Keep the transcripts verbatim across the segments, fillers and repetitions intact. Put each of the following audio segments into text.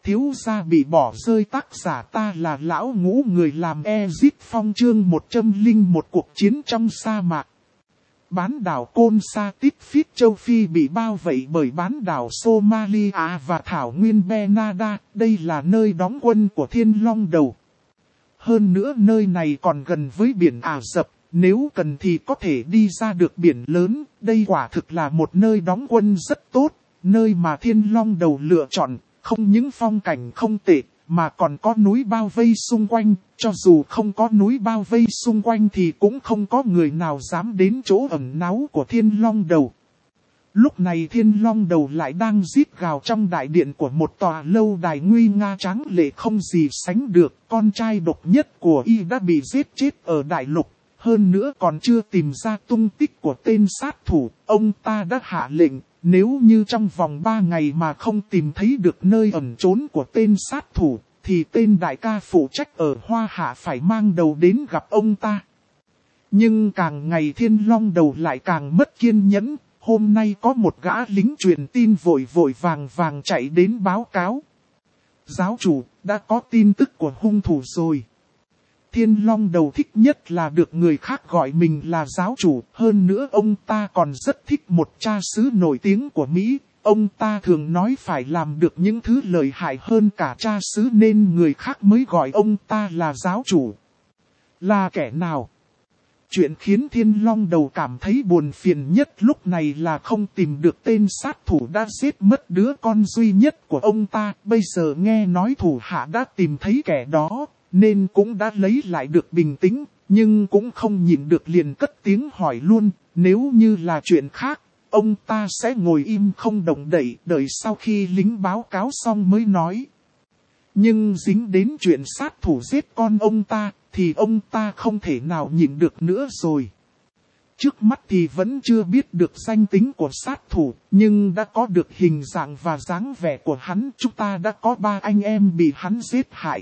thiếu gia bị bỏ rơi, tác giả ta là lão ngũ, người làm Ezit Phong, chương một trăm lẻ một cuộc chiến trong sa mạc. Bán đảo Côn Sa Tít Phít châu Phi bị bao vây bởi bán đảo Somalia và thảo nguyên Benada, đây là nơi đóng quân của Thiên Long Đầu. Hơn nữa nơi này còn gần với biển Ả Rập, nếu cần thì có thể đi ra được biển lớn, đây quả thực là một nơi đóng quân rất tốt, nơi mà Thiên Long Đầu lựa chọn, không những phong cảnh không tệ, mà còn có núi bao vây xung quanh, cho dù không có núi bao vây xung quanh thì cũng không có người nào dám đến chỗ ẩn náu của Thiên Long Đầu. Lúc này Thiên Long Đầu lại đang rít gào trong đại điện của một tòa lâu đài nguy nga tráng lệ không gì sánh được, con trai độc nhất của y đã bị giết chết ở đại lục. Hơn nữa còn chưa tìm ra tung tích của tên sát thủ, ông ta đã hạ lệnh, nếu như trong vòng ba ngày mà không tìm thấy được nơi ẩn trốn của tên sát thủ, thì tên đại ca phụ trách ở Hoa Hạ phải mang đầu đến gặp ông ta. Nhưng càng ngày Thiên Long Đầu lại càng mất kiên nhẫn, hôm nay có một gã lính truyền tin vội vội vàng vàng chạy đến báo cáo. Giáo chủ, đã có tin tức của hung thủ rồi. Thiên Long Đầu thích nhất là được người khác gọi mình là giáo chủ, hơn nữa ông ta còn rất thích một cha xứ nổi tiếng của Mỹ. Ông ta thường nói phải làm được những thứ lợi hại hơn cả cha xứ nên người khác mới gọi ông ta là giáo chủ. Là kẻ nào? Chuyện khiến Thiên Long Đầu cảm thấy buồn phiền nhất lúc này là không tìm được tên sát thủ đã giết mất đứa con duy nhất của ông ta. Bây giờ nghe nói thủ hạ đã tìm thấy kẻ đó, nên cũng đã lấy lại được bình tĩnh, nhưng cũng không nhịn được liền cất tiếng hỏi luôn, nếu như là chuyện khác, ông ta sẽ ngồi im không động đậy, đợi sau khi lính báo cáo xong mới nói. Nhưng dính đến chuyện sát thủ giết con ông ta, thì ông ta không thể nào nhịn được nữa rồi. Trước mắt thì vẫn chưa biết được danh tính của sát thủ, nhưng đã có được hình dạng và dáng vẻ của hắn. Chúng ta đã có ba anh em bị hắn giết hại.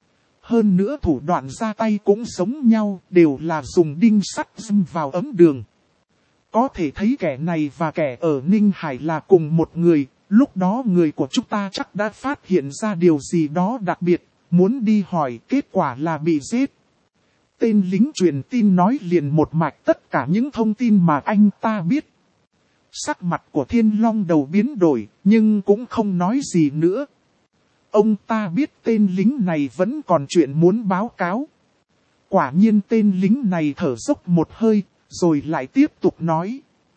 Hơn nữa thủ đoạn ra tay cũng giống nhau, đều là dùng đinh sắt dâm vào ấm đường. Có thể thấy kẻ này và kẻ ở Ninh Hải là cùng một người, lúc đó người của chúng ta chắc đã phát hiện ra điều gì đó đặc biệt, muốn đi hỏi, kết quả là bị giết. Tên lính truyền tin nói liền một mạch tất cả những thông tin mà anh ta biết. Sắc mặt của Thiên Long Đầu biến đổi, nhưng cũng không nói gì nữa. Ông ta biết tên lính này vẫn còn chuyện muốn báo cáo. Quả nhiên tên lính này thở dốc một hơi, rồi lại tiếp tục nói.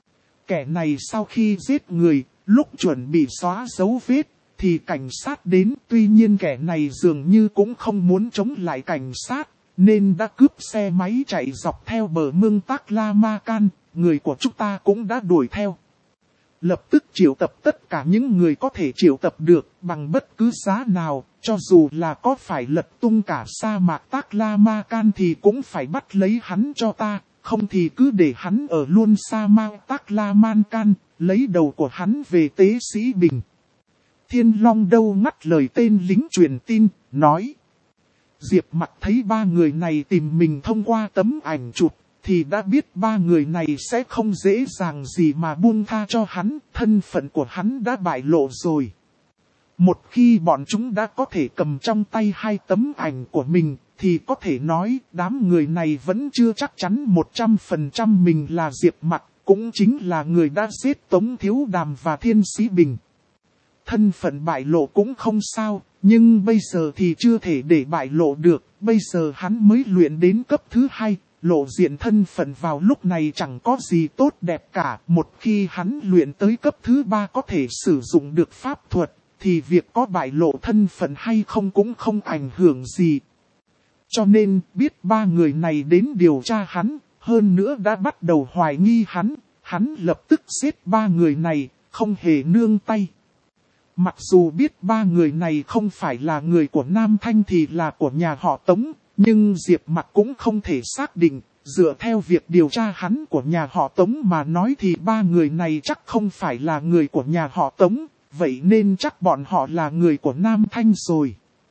Kẻ này sau khi giết người, lúc chuẩn bị xóa dấu vết, thì cảnh sát đến. Tuy nhiên kẻ này dường như cũng không muốn chống lại cảnh sát, nên đã cướp xe máy chạy dọc theo bờ mương Taklamakan, người của chúng ta cũng đã đuổi theo. Lập tức triệu tập tất cả những người có thể triệu tập được bằng bất cứ giá nào, cho dù là có phải lật tung cả sa mạc Taklamakan thì cũng phải bắt lấy hắn cho ta, không thì cứ để hắn ở luôn sa mạc Taklamakan, lấy đầu của hắn về tế sĩ Bình. Thiên Long Đâu ngắt lời tên lính truyền tin, nói. Diệp Mặc thấy ba người này tìm mình thông qua tấm ảnh chụp, thì đã biết ba người này sẽ không dễ dàng gì mà buông tha cho hắn, thân phận của hắn đã bại lộ rồi. Một khi bọn chúng đã có thể cầm trong tay hai tấm ảnh của mình, thì có thể nói đám người này vẫn chưa chắc chắn một trăm phần trăm mình là Diệp Mặc, cũng chính là người đã giết Tống Thiếu Đàm và Thiên Sĩ Bình. Thân phận bại lộ cũng không sao, nhưng bây giờ thì chưa thể để bại lộ được, bây giờ hắn mới luyện đến cấp thứ hai. Lộ diện thân phận vào lúc này chẳng có gì tốt đẹp cả. Một khi hắn luyện tới cấp thứ ba có thể sử dụng được pháp thuật, thì việc có bại lộ thân phận hay không cũng không ảnh hưởng gì. Cho nên biết ba người này đến điều tra hắn, hơn nữa đã bắt đầu hoài nghi hắn, hắn lập tức giết ba người này, không hề nương tay. Mặc dù biết ba người này không phải là người của Nam Thanh thì là của nhà họ Tống, nhưng Diệp Mặc cũng không thể xác định, dựa theo việc điều tra hắn của nhà họ Tống mà nói thì ba người này chắc không phải là người của nhà họ Tống, vậy nên chắc bọn họ là người của Nam Thanh rồi.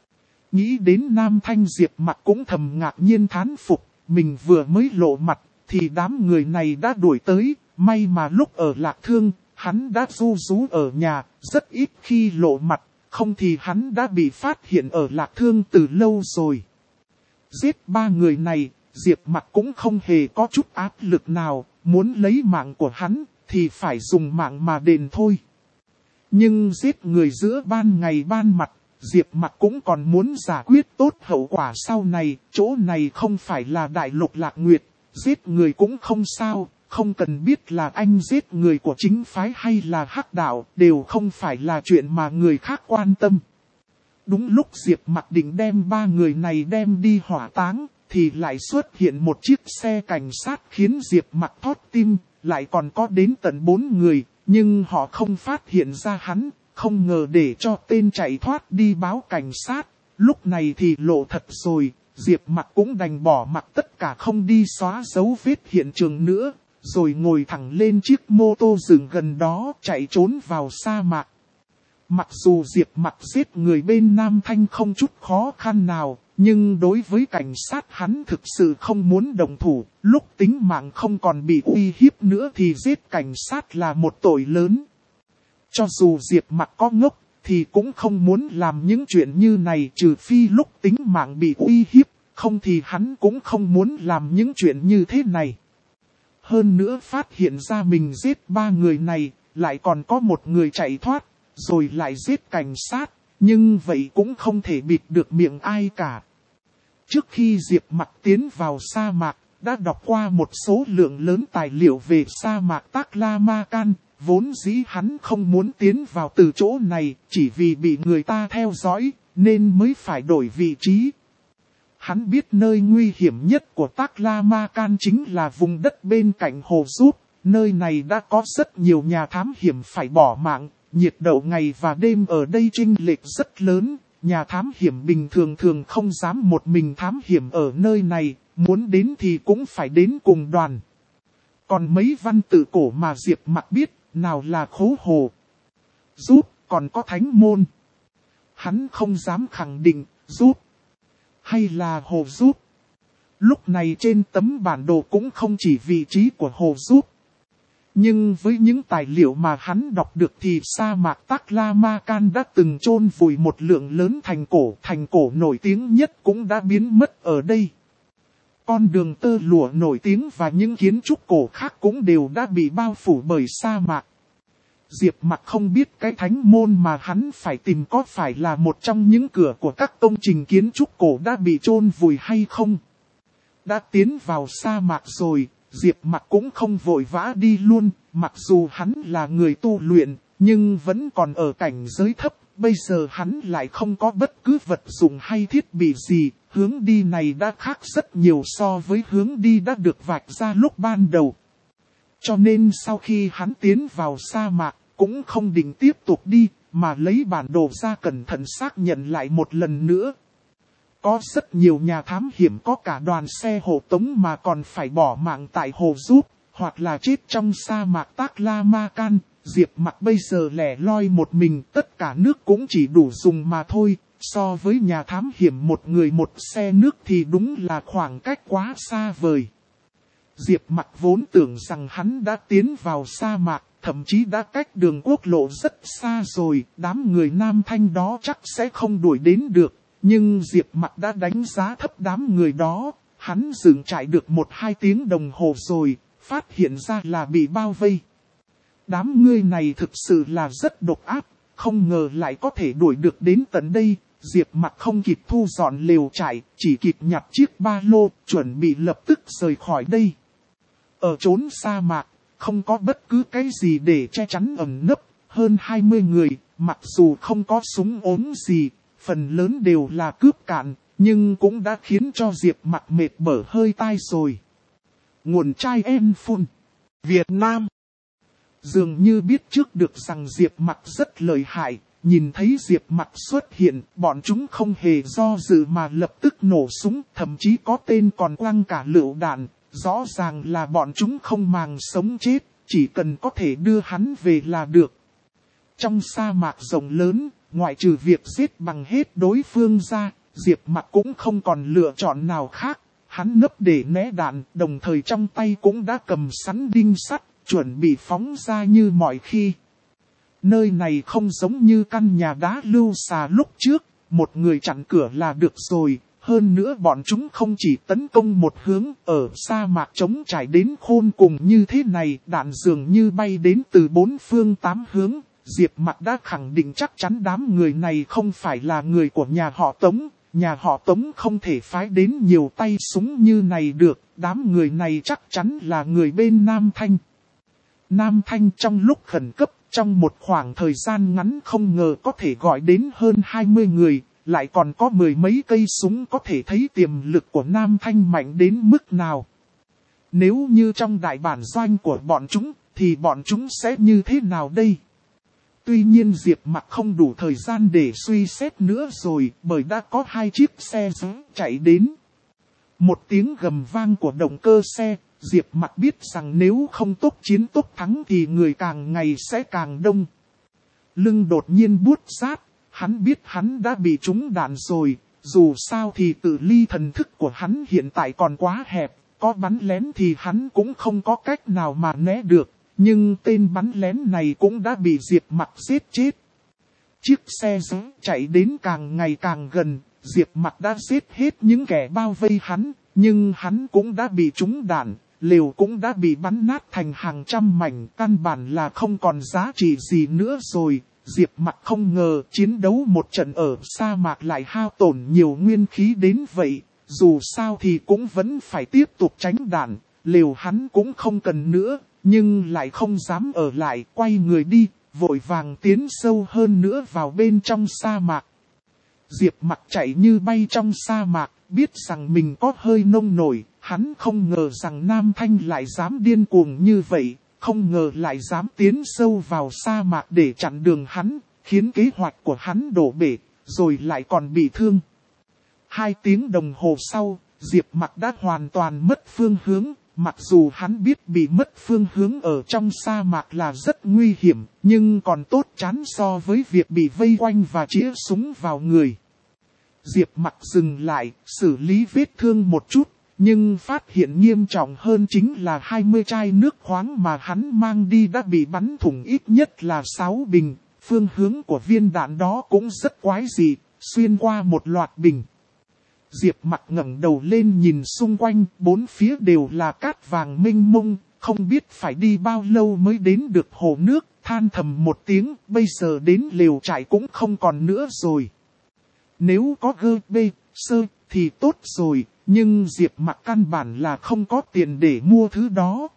Nghĩ đến Nam Thanh, Diệp Mặc cũng thầm ngạc nhiên thán phục, mình vừa mới lộ mặt, thì đám người này đã đuổi tới, may mà lúc ở Lạc Thương, hắn đã ru rú ở nhà, rất ít khi lộ mặt, không thì hắn đã bị phát hiện ở Lạc Thương từ lâu rồi. Giết ba người này, Diệp Mặc cũng không hề có chút áp lực nào, muốn lấy mạng của hắn thì phải dùng mạng mà đền thôi. Nhưng giết người giữa ban ngày ban mặt, Diệp Mặc cũng còn muốn giải quyết tốt hậu quả sau này, chỗ này không phải là đại lục Lạc Nguyệt, giết người cũng không sao, không cần biết là anh giết người của chính phái hay là hắc đạo, đều không phải là chuyện mà người khác quan tâm. Đúng lúc Diệp Mặc định đem ba người này đem đi hỏa táng, thì lại xuất hiện một chiếc xe cảnh sát khiến Diệp Mặc thót tim, lại còn có đến tận bốn người, nhưng họ không phát hiện ra hắn, không ngờ để cho tên chạy thoát đi báo cảnh sát. Lúc này thì lộ thật rồi, Diệp Mặc cũng đành bỏ mặc tất cả không đi xóa dấu vết hiện trường nữa, rồi ngồi thẳng lên chiếc mô tô dừng gần đó chạy trốn vào sa mạc. Mặc dù Diệp Mặc giết người bên Nam Thanh không chút khó khăn nào, nhưng đối với cảnh sát hắn thực sự không muốn đồng thủ, lúc tính mạng không còn bị uy hiếp nữa thì giết cảnh sát là một tội lớn. Cho dù Diệp Mặc có ngốc, thì cũng không muốn làm những chuyện như này trừ phi lúc tính mạng bị uy hiếp, không thì hắn cũng không muốn làm những chuyện như thế này. Hơn nữa phát hiện ra mình giết ba người này, lại còn có một người chạy thoát, rồi lại giết cảnh sát, nhưng vậy cũng không thể bịt được miệng ai cả. Trước khi Diệp Mặc tiến vào sa mạc, đã đọc qua một số lượng lớn tài liệu về sa mạc Taklamakan, vốn dĩ hắn không muốn tiến vào từ chỗ này, chỉ vì bị người ta theo dõi, nên mới phải đổi vị trí. Hắn biết nơi nguy hiểm nhất của Taklamakan chính là vùng đất bên cạnh hồ Rút, nơi này đã có rất nhiều nhà thám hiểm phải bỏ mạng, nhiệt độ ngày và đêm ở đây chênh lệch rất lớn, nhà thám hiểm bình thường thường không dám một mình thám hiểm ở nơi này, muốn đến thì cũng phải đến cùng đoàn. Còn mấy văn tự cổ mà Diệp Mặc biết, nào là Khố Hồ, Rút, còn có Thánh Môn. Hắn không dám khẳng định, Rút hay là Hồ Rút. Lúc này trên tấm bản đồ cũng không chỉ vị trí của Hồ Rút. Nhưng với những tài liệu mà hắn đọc được thì sa mạc Taklamakan đã từng chôn vùi một lượng lớn thành cổ. Thành cổ nổi tiếng nhất cũng đã biến mất ở đây. Con đường tơ lụa nổi tiếng và những kiến trúc cổ khác cũng đều đã bị bao phủ bởi sa mạc. Diệp Mặc không biết cái thánh môn mà hắn phải tìm có phải là một trong những cửa của các công trình kiến trúc cổ đã bị chôn vùi hay không. Đã tiến vào sa mạc rồi, Diệp Mặc cũng không vội vã đi luôn, mặc dù hắn là người tu luyện, nhưng vẫn còn ở cảnh giới thấp, bây giờ hắn lại không có bất cứ vật dụng hay thiết bị gì, hướng đi này đã khác rất nhiều so với hướng đi đã được vạch ra lúc ban đầu. Cho nên sau khi hắn tiến vào sa mạc, cũng không định tiếp tục đi, mà lấy bản đồ ra cẩn thận xác nhận lại một lần nữa. Có rất nhiều nhà thám hiểm có cả đoàn xe hộ tống mà còn phải bỏ mạng tại hồ Rút, hoặc là chết trong sa mạc Taklamakan. Diệp Mặc bây giờ lẻ loi một mình, tất cả nước cũng chỉ đủ dùng mà thôi. So với nhà thám hiểm một người một xe nước thì đúng là khoảng cách quá xa vời. Diệp Mặc vốn tưởng rằng hắn đã tiến vào sa mạc, thậm chí đã cách đường quốc lộ rất xa rồi, đám người Nam Thanh đó chắc sẽ không đuổi đến được. Nhưng Diệp Mặc đã đánh giá thấp đám người đó, hắn dừng chạy được một hai tiếng đồng hồ rồi, phát hiện ra là bị bao vây. Đám người này thực sự là rất độc ác, không ngờ lại có thể đuổi được đến tận đây. Diệp Mặc không kịp thu dọn lều trại, chỉ kịp nhặt chiếc ba lô, chuẩn bị lập tức rời khỏi đây. Ở chốn sa mạc, không có bất cứ cái gì để che chắn ẩn nấp, hơn hai mươi người, mặc dù không có súng ốm gì, phần lớn đều là cướp cạn, nhưng cũng đã khiến cho Diệp Mặc mệt bở hơi tai rồi. Nguồn chai en phun, Việt Nam. Dường như biết trước được rằng Diệp Mặc rất lợi hại, nhìn thấy Diệp Mặc xuất hiện, bọn chúng không hề do dự mà lập tức nổ súng, thậm chí có tên còn quăng cả lựu đạn. Rõ ràng là bọn chúng không màng sống chết, chỉ cần có thể đưa hắn về là được. Trong sa mạc rộng lớn, ngoại trừ việc giết bằng hết đối phương ra, Diệp Mặc cũng không còn lựa chọn nào khác. Hắn nấp để né đạn, đồng thời trong tay cũng đã cầm sẵn đinh sắt, chuẩn bị phóng ra như mọi khi. Nơi này không giống như căn nhà đá lưu xà lúc trước, một người chặn cửa là được rồi. Hơn nữa bọn chúng không chỉ tấn công một hướng, ở sa mạc trống trải đến khôn cùng như thế này, đạn dường như bay đến từ bốn phương tám hướng. Diệp Mặc đã khẳng định chắc chắn đám người này không phải là người của nhà họ Tống. Nhà họ Tống không thể phái đến nhiều tay súng như này được, đám người này chắc chắn là người bên Nam Thanh. Nam Thanh trong lúc khẩn cấp, trong một khoảng thời gian ngắn không ngờ có thể gọi đến hơn hai mươi người, lại còn có mười mấy cây súng, có thể thấy tiềm lực của Nam Thanh mạnh đến mức nào. Nếu như trong đại bản doanh của bọn chúng, thì bọn chúng sẽ như thế nào đây? Tuy nhiên Diệp Mặc không đủ thời gian để suy xét nữa rồi, bởi đã có hai chiếc xe giữ chạy đến. Một tiếng gầm vang của động cơ xe, Diệp Mặc biết rằng nếu không tốc chiến tốc thắng thì người càng ngày sẽ càng đông. Lưng đột nhiên buốt rát, hắn biết hắn đã bị trúng đạn rồi, dù sao thì tự ly thần thức của hắn hiện tại còn quá hẹp, có bắn lén thì hắn cũng không có cách nào mà né được. Nhưng tên bắn lén này cũng đã bị Diệp Mặc giết chết. Chiếc xe giữ chạy đến càng ngày càng gần, Diệp Mặc đã giết hết những kẻ bao vây hắn, nhưng hắn cũng đã bị trúng đạn, lều cũng đã bị bắn nát thành hàng trăm mảnh, căn bản là không còn giá trị gì nữa rồi. Diệp Mặc không ngờ chiến đấu một trận ở sa mạc lại hao tổn nhiều nguyên khí đến vậy, dù sao thì cũng vẫn phải tiếp tục tránh đạn, lều hắn cũng không cần nữa. Nhưng lại không dám ở lại, quay người đi, vội vàng tiến sâu hơn nữa vào bên trong sa mạc. Diệp Mặc chạy như bay trong sa mạc, biết rằng mình có hơi nông nổi, hắn không ngờ rằng Nam Thanh lại dám điên cuồng như vậy, không ngờ lại dám tiến sâu vào sa mạc để chặn đường hắn, khiến kế hoạch của hắn đổ bể, rồi lại còn bị thương. Hai tiếng đồng hồ sau, Diệp Mặc đã hoàn toàn mất phương hướng. Mặc dù hắn biết bị mất phương hướng ở trong sa mạc là rất nguy hiểm, nhưng còn tốt chán so với việc bị vây quanh và chĩa súng vào người. Diệp Mặc dừng lại, xử lý vết thương một chút, nhưng phát hiện nghiêm trọng hơn chính là hai mươi chai nước khoáng mà hắn mang đi đã bị bắn thủng ít nhất là sáu bình. Phương hướng của viên đạn đó cũng rất quái dị, xuyên qua một loạt bình. Diệp Mặc ngẩng đầu lên nhìn xung quanh, bốn phía đều là cát vàng mênh mông, không biết phải đi bao lâu mới đến được hồ nước, than thầm một tiếng, bây giờ đến lều trại cũng không còn nữa rồi. Nếu có gơ bê, sơ, thì tốt rồi, nhưng Diệp Mặc căn bản là không có tiền để mua thứ đó.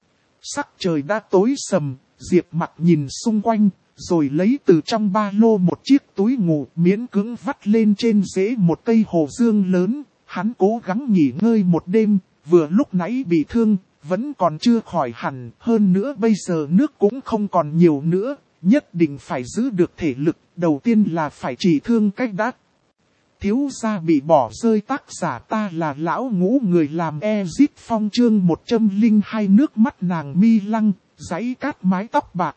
Sắc trời đã tối sầm, Diệp Mặc nhìn xung quanh, rồi lấy từ trong ba lô một chiếc túi ngủ miễn cưỡng vắt lên trên rễ một cây hồ dương lớn. Hắn cố gắng nghỉ ngơi một đêm, vừa lúc nãy bị thương, vẫn còn chưa khỏi hẳn. Hơn nữa bây giờ nước cũng không còn nhiều nữa, nhất định phải giữ được thể lực. Đầu tiên là phải trị thương cách đã. Thiếu gia bị bỏ rơi, tác giả ta là lão ngũ, người làm Ezit Phong, chương một trăm lẻ hai, nước mắt nàng mi lăng, dãy cát mái tóc bạc.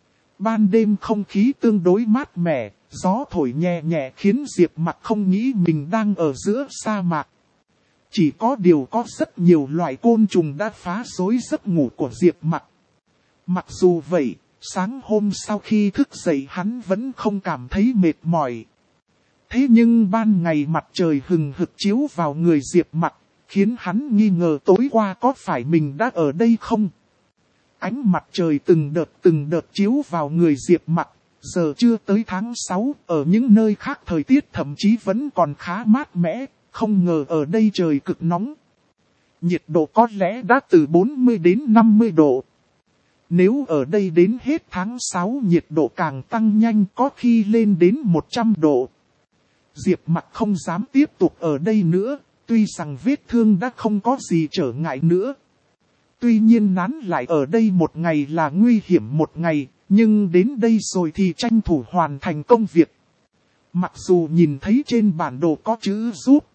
Ban đêm không khí tương đối mát mẻ, gió thổi nhẹ nhẹ khiến Diệp Mặc không nghĩ mình đang ở giữa sa mạc. Chỉ có điều có rất nhiều loại côn trùng đã phá rối giấc ngủ của Diệp Mặc. Mặc dù vậy, sáng hôm sau khi thức dậy hắn vẫn không cảm thấy mệt mỏi. Thế nhưng ban ngày mặt trời hừng hực chiếu vào người Diệp Mặc, khiến hắn nghi ngờ tối qua có phải mình đã ở đây không? Ánh mặt trời từng đợt từng đợt chiếu vào người Diệp Mặc, giờ chưa tới tháng sáu, ở những nơi khác thời tiết thậm chí vẫn còn khá mát mẻ, không ngờ ở đây trời cực nóng. Nhiệt độ có lẽ đã từ bốn mươi đến năm mươi độ. Nếu ở đây đến hết tháng sáu nhiệt độ càng tăng nhanh, có khi lên đến một trăm độ. Diệp Mặc không dám tiếp tục ở đây nữa, tuy rằng vết thương đã không có gì trở ngại nữa. Tuy nhiên nán lại ở đây một ngày là nguy hiểm một ngày, nhưng đến đây rồi thì tranh thủ hoàn thành công việc. Mặc dù nhìn thấy trên bản đồ có chữ giúp,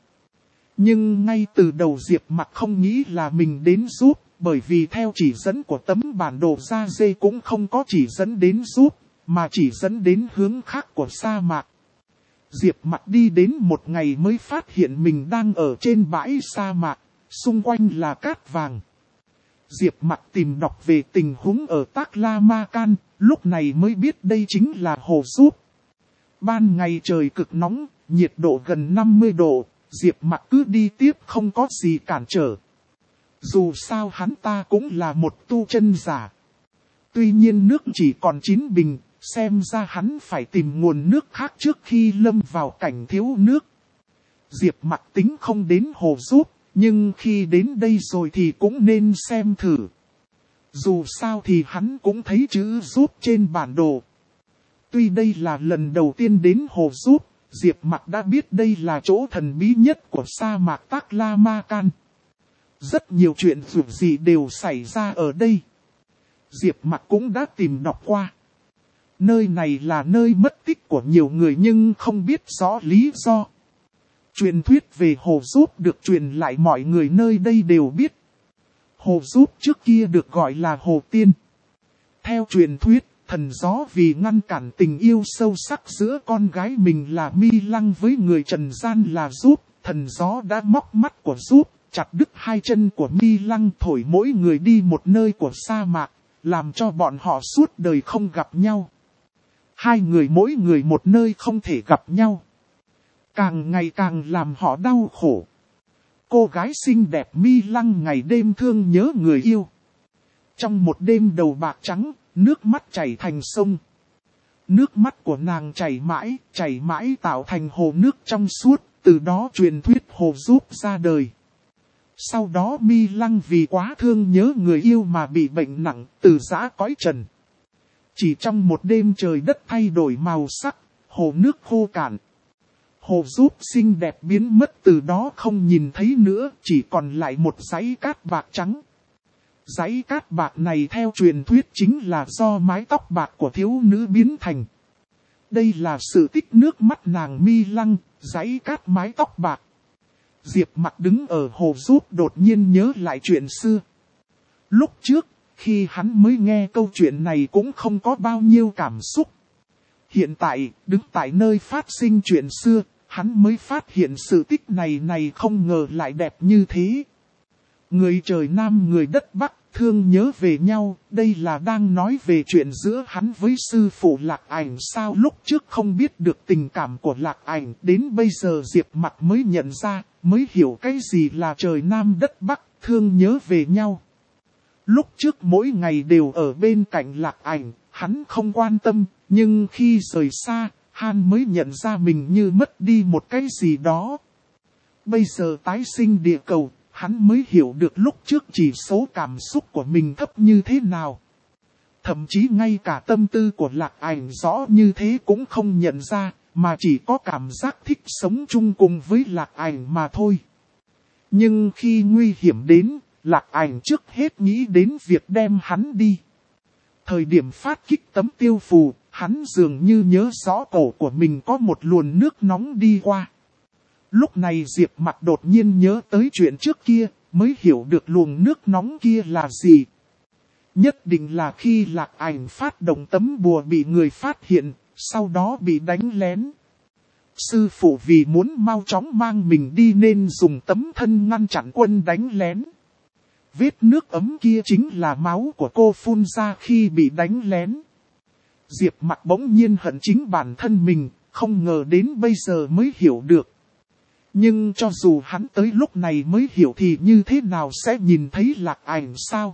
nhưng ngay từ đầu Diệp Mặc không nghĩ là mình đến giúp, bởi vì theo chỉ dẫn của tấm bản đồ da dê cũng không có chỉ dẫn đến giúp, mà chỉ dẫn đến hướng khác của sa mạc. Diệp Mặc đi đến một ngày mới phát hiện mình đang ở trên bãi sa mạc, xung quanh là cát vàng. Diệp Mặc tìm đọc về tình huống ở Taklamakan, lúc này mới biết đây chính là hồ giúp. Ban ngày trời cực nóng, nhiệt độ gần năm mươi độ, Diệp Mặc cứ đi tiếp không có gì cản trở. Dù sao hắn ta cũng là một tu chân giả. Tuy nhiên nước chỉ còn chín bình, xem ra hắn phải tìm nguồn nước khác trước khi lâm vào cảnh thiếu nước. Diệp Mặc tính không đến hồ giúp, nhưng khi đến đây rồi thì cũng nên xem thử. Dù sao thì hắn cũng thấy chữ giúp trên bản đồ. Tuy đây là lần đầu tiên đến hồ giúp, Diệp Mặc đã biết đây là chỗ thần bí nhất của sa mạc Taklamakan. Rất nhiều chuyện dù gì đều xảy ra ở đây. Diệp Mặc cũng đã tìm đọc qua. Nơi này là nơi mất tích của nhiều người nhưng không biết rõ lý do. Truyền thuyết về hồ giúp được truyền lại mọi người nơi đây đều biết. Hồ giúp trước kia được gọi là hồ tiên. Theo truyền thuyết, thần gió vì ngăn cản tình yêu sâu sắc giữa con gái mình là Mi Lăng với người trần gian là giúp, thần gió đã móc mắt của giúp, chặt đứt hai chân của Mi Lăng, thổi mỗi người đi một nơi của sa mạc, làm cho bọn họ suốt đời không gặp nhau. Hai người mỗi người một nơi không thể gặp nhau. Càng ngày càng làm họ đau khổ. Cô gái xinh đẹp Mi Lăng ngày đêm thương nhớ người yêu. Trong một đêm đầu bạc trắng, nước mắt chảy thành sông. Nước mắt của nàng chảy mãi, chảy mãi tạo thành hồ nước trong suốt, từ đó truyền thuyết hồ giúp ra đời. Sau đó Mi Lăng vì quá thương nhớ người yêu mà bị bệnh nặng, từ giã cõi trần. Chỉ trong một đêm trời đất thay đổi màu sắc, hồ nước khô cạn. Hồ giúp xinh đẹp biến mất, từ đó không nhìn thấy nữa, chỉ còn lại một dãy cát bạc trắng. Dãy cát bạc này theo truyền thuyết chính là do mái tóc bạc của thiếu nữ biến thành. Đây là sự tích nước mắt nàng Mi Lăng, dãy cát mái tóc bạc. Diệp Mặc đứng ở hồ giúp đột nhiên nhớ lại chuyện xưa. Lúc trước, khi hắn mới nghe câu chuyện này cũng không có bao nhiêu cảm xúc. Hiện tại, đứng tại nơi phát sinh chuyện xưa, hắn mới phát hiện sự tích này này không ngờ lại đẹp như thế. Người trời Nam người đất Bắc, thương nhớ về nhau, đây là đang nói về chuyện giữa hắn với sư phụ Lạc Ảnh sao. Lúc trước không biết được tình cảm của Lạc Ảnh, đến bây giờ Diệp Mặc mới nhận ra, mới hiểu cái gì là trời Nam đất Bắc, thương nhớ về nhau. Lúc trước mỗi ngày đều ở bên cạnh Lạc Ảnh, hắn không quan tâm, nhưng khi rời xa, hắn mới nhận ra mình như mất đi một cái gì đó. Bây giờ tái sinh địa cầu, hắn mới hiểu được lúc trước chỉ số cảm xúc của mình thấp như thế nào. Thậm chí ngay cả tâm tư của Lạc Ảnh rõ như thế cũng không nhận ra, mà chỉ có cảm giác thích sống chung cùng với Lạc Ảnh mà thôi. Nhưng khi nguy hiểm đến, Lạc Ảnh trước hết nghĩ đến việc đem hắn đi. Thời điểm phát kích tấm tiêu phù, hắn dường như nhớ rõ cổ của mình có một luồn nước nóng đi qua. Lúc này Diệp Mặc đột nhiên nhớ tới chuyện trước kia, mới hiểu được luồng nước nóng kia là gì. Nhất định là khi Lạc Ảnh phát động tấm bùa bị người phát hiện, sau đó bị đánh lén. Sư phụ vì muốn mau chóng mang mình đi nên dùng tấm thân ngăn chặn quân đánh lén. Vết nước ấm kia chính là máu của cô phun ra khi bị đánh lén. Diệp Mặc bỗng nhiên hận chính bản thân mình, không ngờ đến bây giờ mới hiểu được. Nhưng cho dù hắn tới lúc này mới hiểu thì như thế nào sẽ nhìn thấy Lạc Ảnh sao?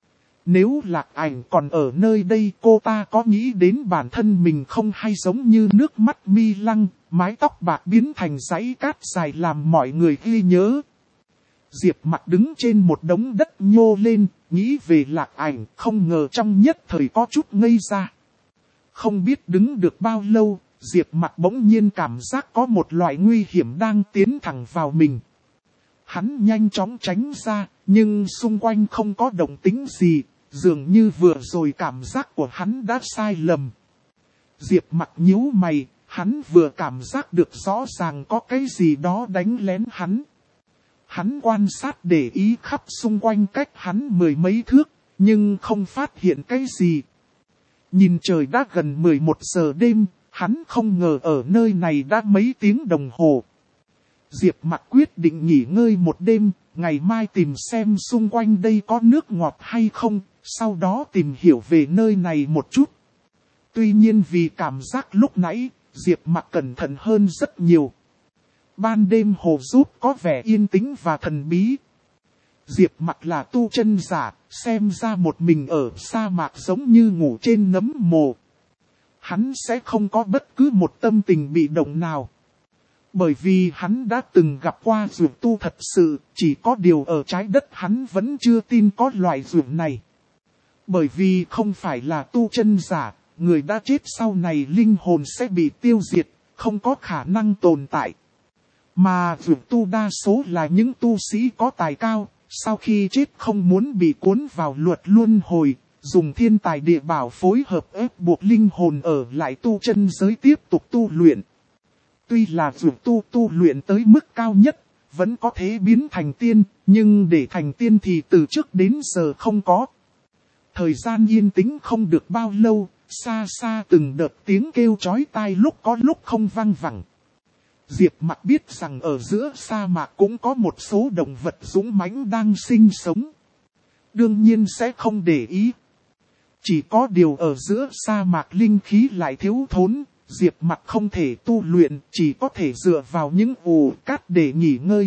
Nếu Lạc Ảnh còn ở nơi đây, cô ta có nghĩ đến bản thân mình không hay giống như nước mắt Mi Lăng, mái tóc bạc biến thành dãy cát dài làm mọi người ghi nhớ. Diệp Mặc đứng trên một đống đất nhô lên, nghĩ về Lạc Ảnh, không ngờ trong nhất thời có chút ngây ra. Không biết đứng được bao lâu, Diệp Mặc bỗng nhiên cảm giác có một loại nguy hiểm đang tiến thẳng vào mình. Hắn nhanh chóng tránh ra, nhưng xung quanh không có động tĩnh gì, dường như vừa rồi cảm giác của hắn đã sai lầm. Diệp Mặc nhíu mày, hắn vừa cảm giác được rõ ràng có cái gì đó đánh lén hắn. Hắn quan sát để ý khắp xung quanh cách hắn mười mấy thước, nhưng không phát hiện cái gì. Nhìn trời đã gần mười một giờ đêm, hắn không ngờ ở nơi này đã mấy tiếng đồng hồ. Diệp Mặc quyết định nghỉ ngơi một đêm, ngày mai tìm xem xung quanh đây có nước ngọt hay không, sau đó tìm hiểu về nơi này một chút. Tuy nhiên vì cảm giác lúc nãy, Diệp Mặc cẩn thận hơn rất nhiều. Ban đêm hồ giúp có vẻ yên tĩnh và thần bí. Diệp Mặc là tu chân giả, xem ra một mình ở sa mạc giống như ngủ trên nấm mồ. Hắn sẽ không có bất cứ một tâm tình bị động nào. Bởi vì hắn đã từng gặp qua dược tu thật sự, chỉ có điều ở trái đất hắn vẫn chưa tin có loại dược này. Bởi vì không phải là tu chân giả, người đã chết sau này linh hồn sẽ bị tiêu diệt, không có khả năng tồn tại. Mà dược tu đa số là những tu sĩ có tài cao, sau khi chết không muốn bị cuốn vào luật luân hồi, dùng thiên tài địa bảo phối hợp ép buộc linh hồn ở lại tu chân giới tiếp tục tu luyện. Tuy là dược tu tu luyện tới mức cao nhất, vẫn có thể biến thành tiên, nhưng để thành tiên thì từ trước đến giờ không có. Thời gian yên tĩnh không được bao lâu, xa xa từng đợt tiếng kêu chói tai lúc có lúc không vang vẳng. Diệp Mặc biết rằng ở giữa sa mạc cũng có một số động vật dũng mãnh đang sinh sống. Đương nhiên sẽ không để ý. Chỉ có điều ở giữa sa mạc linh khí lại thiếu thốn, Diệp Mặc không thể tu luyện, chỉ có thể dựa vào những ù cát để nghỉ ngơi.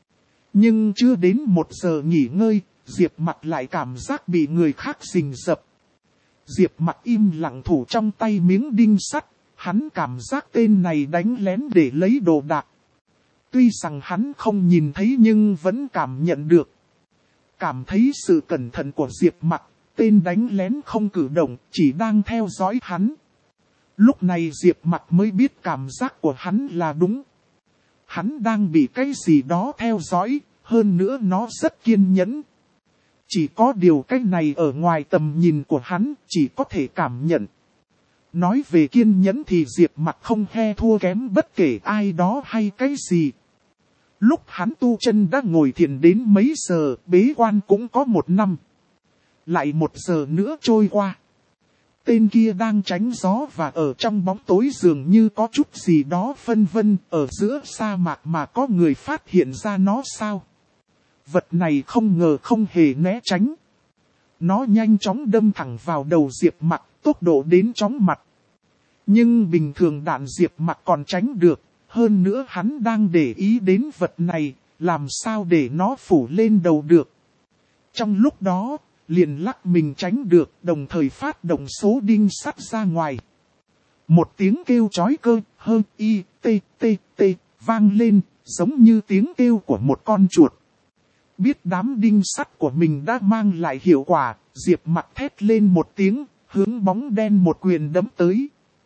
Nhưng chưa đến một giờ nghỉ ngơi, Diệp Mặc lại cảm giác bị người khác rình rập. Diệp Mặc im lặng thủ trong tay miếng đinh sắt, hắn cảm giác tên này đánh lén để lấy đồ đạc. Tuy rằng hắn không nhìn thấy nhưng vẫn cảm nhận được. Cảm thấy sự cẩn thận của Diệp Mặc, tên đánh lén không cử động, chỉ đang theo dõi hắn. Lúc này Diệp Mặc mới biết cảm giác của hắn là đúng. Hắn đang bị cái gì đó theo dõi, hơn nữa nó rất kiên nhẫn. Chỉ có điều cái này ở ngoài tầm nhìn của hắn, chỉ có thể cảm nhận. Nói về kiên nhẫn thì Diệp Mặc không he thua kém bất kể ai đó hay cái gì. Lúc hắn tu chân đã ngồi thiền đến mấy giờ, bế quan cũng có một năm. Lại một giờ nữa trôi qua. Tên kia đang tránh gió và ở trong bóng tối dường như có chút gì đó phân vân ở giữa sa mạc mà có người phát hiện ra nó sao. Vật này không ngờ không hề né tránh. Nó nhanh chóng đâm thẳng vào đầu Diệp Mặc, tốc độ đến chóng mặt. Nhưng bình thường đạn Diệp Mặc còn tránh được, hơn nữa hắn đang để ý đến vật này, làm sao để nó phủ lên đầu được. Trong lúc đó, liền lắc mình tránh được, đồng thời phát động số đinh sắt ra ngoài. Một tiếng kêu chói cơ, hơ, y, tê, tê, tê, vang lên, giống như tiếng kêu của một con chuột. Biết đám đinh sắt của mình đã mang lại hiệu quả, Diệp Mặc thét lên một tiếng, hướng bóng đen một quyền đấm tới.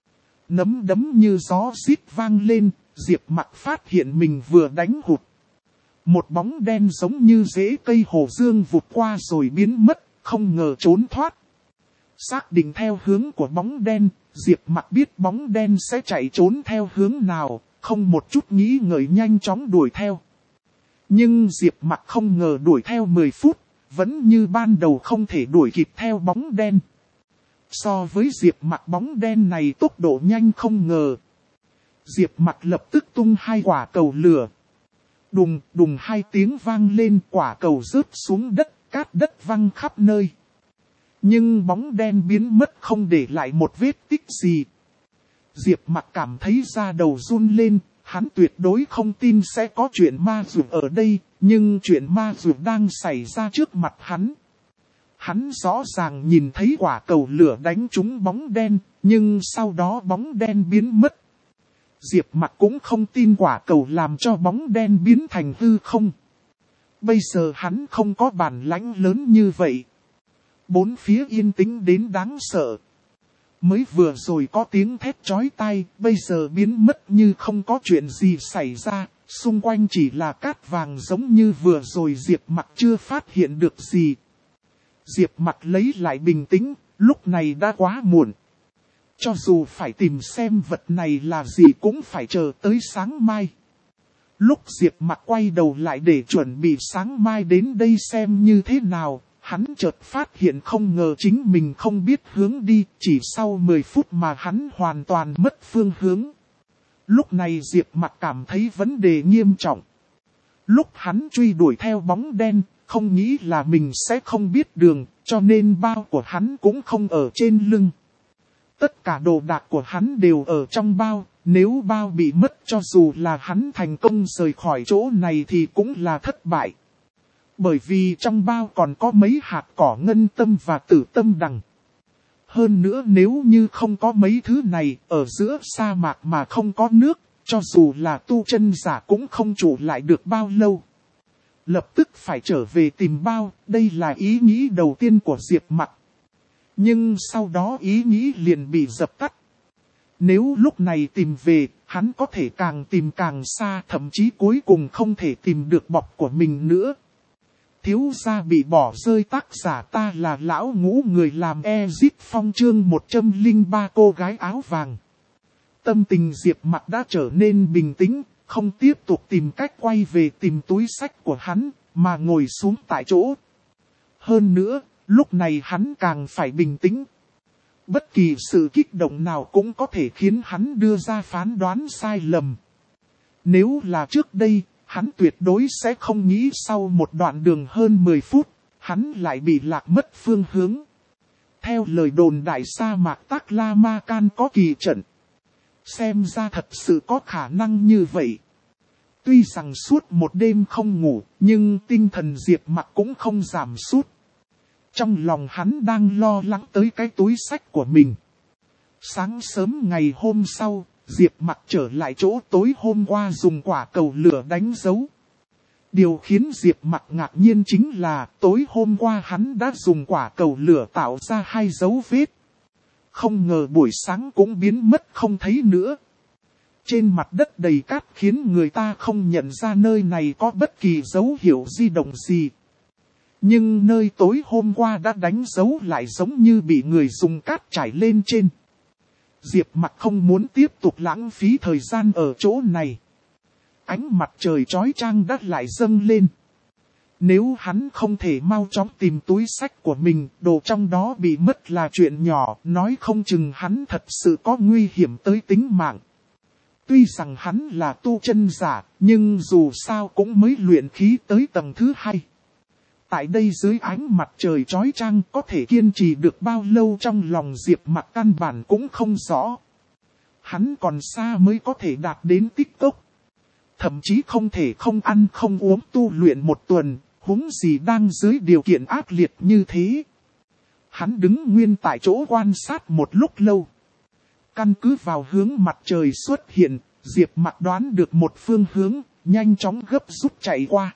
Nấm đấm như gió rít vang lên, Diệp Mặc phát hiện mình vừa đánh hụt. Một bóng đen giống như rễ cây hồ dương vụt qua rồi biến mất, không ngờ trốn thoát. Xác định theo hướng của bóng đen, Diệp Mặc biết bóng đen sẽ chạy trốn theo hướng nào, không một chút nghĩ ngợi nhanh chóng đuổi theo. Nhưng Diệp Mặc không ngờ đuổi theo mười phút, vẫn như ban đầu không thể đuổi kịp theo bóng đen. So với Diệp Mặc bóng đen này tốc độ nhanh không ngờ. Diệp Mặc lập tức tung hai quả cầu lửa. Đùng đùng hai tiếng vang lên, quả cầu rớt xuống đất, cát đất văng khắp nơi. Nhưng bóng đen biến mất không để lại một vết tích gì. Diệp Mặc cảm thấy da đầu run lên, hắn tuyệt đối không tin sẽ có chuyện ma dược ở đây, nhưng chuyện ma dược đang xảy ra trước mặt hắn. Hắn rõ ràng nhìn thấy quả cầu lửa đánh trúng bóng đen, nhưng sau đó bóng đen biến mất. Diệp Mặc cũng không tin quả cầu làm cho bóng đen biến thành hư không. Bây giờ hắn không có bản lãnh lớn như vậy. Bốn phía yên tĩnh đến đáng sợ. Mới vừa rồi có tiếng thét chói tai, bây giờ biến mất như không có chuyện gì xảy ra. Xung quanh chỉ là cát vàng giống như vừa rồi Diệp Mặc chưa phát hiện được gì. Diệp Mặc lấy lại bình tĩnh, lúc này đã quá muộn. Cho dù phải tìm xem vật này là gì cũng phải chờ tới sáng mai. Lúc Diệp Mặc quay đầu lại để chuẩn bị sáng mai đến đây xem như thế nào, hắn chợt phát hiện không ngờ chính mình không biết hướng đi, chỉ sau mười phút mà hắn hoàn toàn mất phương hướng. Lúc này Diệp Mặc cảm thấy vấn đề nghiêm trọng. Lúc hắn truy đuổi theo bóng đen, không nghĩ là mình sẽ không biết đường, cho nên bao của hắn cũng không ở trên lưng. Tất cả đồ đạc của hắn đều ở trong bao, nếu bao bị mất cho dù là hắn thành công rời khỏi chỗ này thì cũng là thất bại. Bởi vì trong bao còn có mấy hạt cỏ ngân tâm và tử tâm đằng. Hơn nữa nếu như không có mấy thứ này, ở giữa sa mạc mà không có nước, cho dù là tu chân giả cũng không trụ lại được bao lâu. Lập tức phải trở về tìm bao, đây là ý nghĩ đầu tiên của Diệp Mặc. Nhưng sau đó ý nghĩ liền bị dập tắt. Nếu lúc này tìm về, hắn có thể càng tìm càng xa, thậm chí cuối cùng không thể tìm được bọc của mình nữa. Thiếu gia bị bỏ rơi, tác giả ta là lão ngũ, người làm Ezit Phong chương một trăm lẻ ba cô gái áo vàng. Tâm tình Diệp Mặc đã trở nên bình tĩnh, không tiếp tục tìm cách quay về tìm túi sách của hắn, mà ngồi xuống tại chỗ. Hơn nữa, lúc này hắn càng phải bình tĩnh. Bất kỳ sự kích động nào cũng có thể khiến hắn đưa ra phán đoán sai lầm. Nếu là trước đây, hắn tuyệt đối sẽ không nghĩ sau một đoạn đường hơn mười phút, hắn lại bị lạc mất phương hướng. Theo lời đồn đại sa mạc Tắc La Ma Can có kỳ trận. Xem ra thật sự có khả năng như vậy. Tuy rằng suốt một đêm không ngủ, nhưng tinh thần Diệp Mặc cũng không giảm sút. Trong lòng hắn đang lo lắng tới cái túi sách của mình. Sáng sớm ngày hôm sau, Diệp Mặc trở lại chỗ tối hôm qua dùng quả cầu lửa đánh dấu. Điều khiến Diệp Mặc ngạc nhiên chính là tối hôm qua hắn đã dùng quả cầu lửa tạo ra hai dấu vết. Không ngờ buổi sáng cũng biến mất không thấy nữa. Trên mặt đất đầy cát khiến người ta không nhận ra nơi này có bất kỳ dấu hiệu di động gì. Nhưng nơi tối hôm qua đã đánh dấu lại giống như bị người dùng cát trải lên trên. Diệp Mặc không muốn tiếp tục lãng phí thời gian ở chỗ này. Ánh mặt trời chói chang đã lại dâng lên. Nếu hắn không thể mau chóng tìm túi sách của mình, đồ trong đó bị mất là chuyện nhỏ, nói không chừng hắn thật sự có nguy hiểm tới tính mạng. Tuy rằng hắn là tu chân giả, nhưng dù sao cũng mới luyện khí tới tầng thứ hai. Tại đây dưới ánh mặt trời chói chang có thể kiên trì được bao lâu trong lòng Diệp Mặc căn bản cũng không rõ. Hắn còn xa mới có thể đạt đến tích tốc. Thậm chí không thể không ăn không uống tu luyện một tuần, huống gì đang dưới điều kiện ác liệt như thế. Hắn đứng nguyên tại chỗ quan sát một lúc lâu. Căn cứ vào hướng mặt trời xuất hiện, Diệp Mặc đoán được một phương hướng, nhanh chóng gấp rút chạy qua.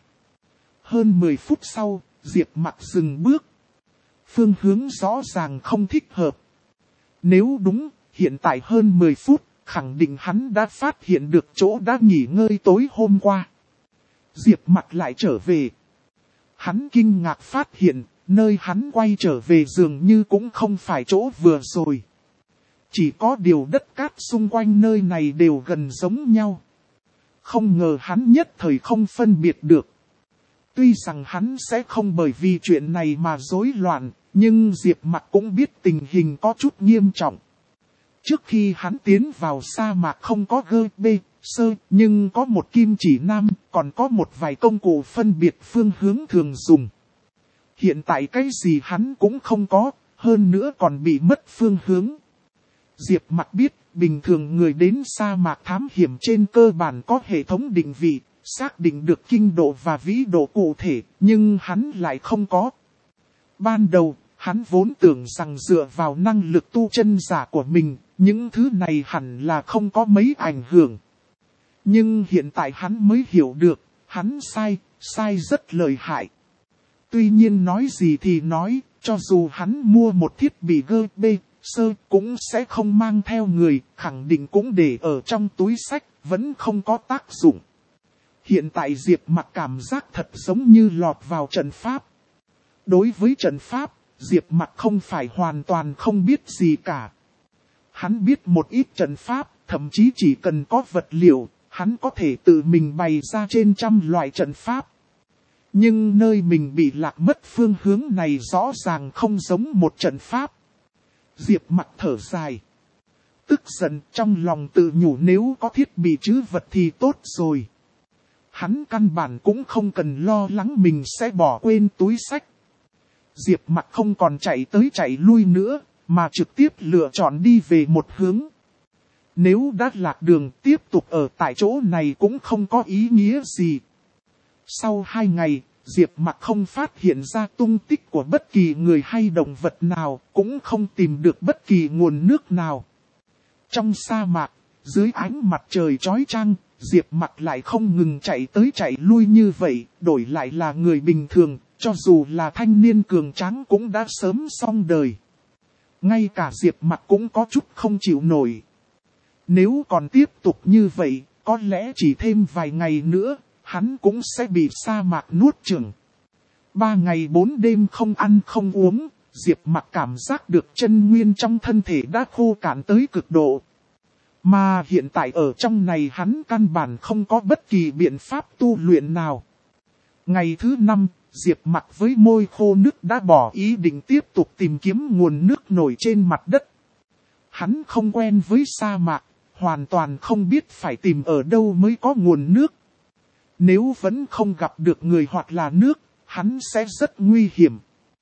Hơn mười phút sau, Diệp Mặc dừng bước. Phương hướng rõ ràng không thích hợp. Nếu đúng, hiện tại hơn mười phút, khẳng định hắn đã phát hiện được chỗ đã nghỉ ngơi tối hôm qua. Diệp Mặc lại trở về. Hắn kinh ngạc phát hiện, nơi hắn quay trở về dường như cũng không phải chỗ vừa rồi. Chỉ có điều đất cát xung quanh nơi này đều gần giống nhau. Không ngờ hắn nhất thời không phân biệt được. Tuy rằng hắn sẽ không bởi vì chuyện này mà rối loạn, nhưng Diệp Mặc cũng biết tình hình có chút nghiêm trọng. Trước khi hắn tiến vào sa mạc không có gơ bê, sơ, nhưng có một kim chỉ nam, còn có một vài công cụ phân biệt phương hướng thường dùng. Hiện tại cái gì hắn cũng không có, hơn nữa còn bị mất phương hướng. Diệp Mặc biết, bình thường người đến sa mạc thám hiểm trên cơ bản có hệ thống định vị, xác định được kinh độ và vĩ độ cụ thể, nhưng hắn lại không có. Ban đầu, hắn vốn tưởng rằng dựa vào năng lực tu chân giả của mình, những thứ này hẳn là không có mấy ảnh hưởng. Nhưng hiện tại hắn mới hiểu được, hắn sai, sai rất lợi hại. Tuy nhiên nói gì thì nói, cho dù hắn mua một thiết bị gơ bê, sơ cũng sẽ không mang theo người, khẳng định cũng để ở trong túi sách, vẫn không có tác dụng. Hiện tại Diệp Mặc cảm giác thật giống như lọt vào trận pháp. Đối với trận pháp, Diệp Mặc không phải hoàn toàn không biết gì cả. Hắn biết một ít trận pháp, thậm chí chỉ cần có vật liệu, hắn có thể tự mình bày ra trên trăm loại trận pháp. Nhưng nơi mình bị lạc mất phương hướng này rõ ràng không giống một trận pháp. Diệp Mặc thở dài. tức giận, trong lòng tự nhủ nếu có thiết bị trữ vật thì tốt rồi. Hắn căn bản cũng không cần lo lắng mình sẽ bỏ quên túi xách. Diệp Mặc không còn chạy tới chạy lui nữa, mà trực tiếp lựa chọn đi về một hướng. Nếu đã lạc đường tiếp tục ở tại chỗ này cũng không có ý nghĩa gì. Sau hai ngày, Diệp Mặc không phát hiện ra tung tích của bất kỳ người hay động vật nào, cũng không tìm được bất kỳ nguồn nước nào. Trong sa mạc, dưới ánh mặt trời chói chang, Diệp Mặc lại không ngừng chạy tới chạy lui như vậy, đổi lại là người bình thường, cho dù là thanh niên cường tráng cũng đã sớm xong đời. Ngay cả Diệp Mặc cũng có chút không chịu nổi. Nếu còn tiếp tục như vậy, có lẽ chỉ thêm vài ngày nữa, hắn cũng sẽ bị sa mạc nuốt chửng. Ba ngày bốn đêm không ăn không uống, Diệp Mặc cảm giác được chân nguyên trong thân thể đã khô cạn tới cực độ. Mà hiện tại ở trong này hắn căn bản không có bất kỳ biện pháp tu luyện nào. Ngày thứ năm, Diệp Mặc với môi khô nước đã bỏ ý định tiếp tục tìm kiếm nguồn nước nổi trên mặt đất. Hắn không quen với sa mạc, hoàn toàn không biết phải tìm ở đâu mới có nguồn nước. Nếu vẫn không gặp được người hoặc là nước, hắn sẽ rất nguy hiểm.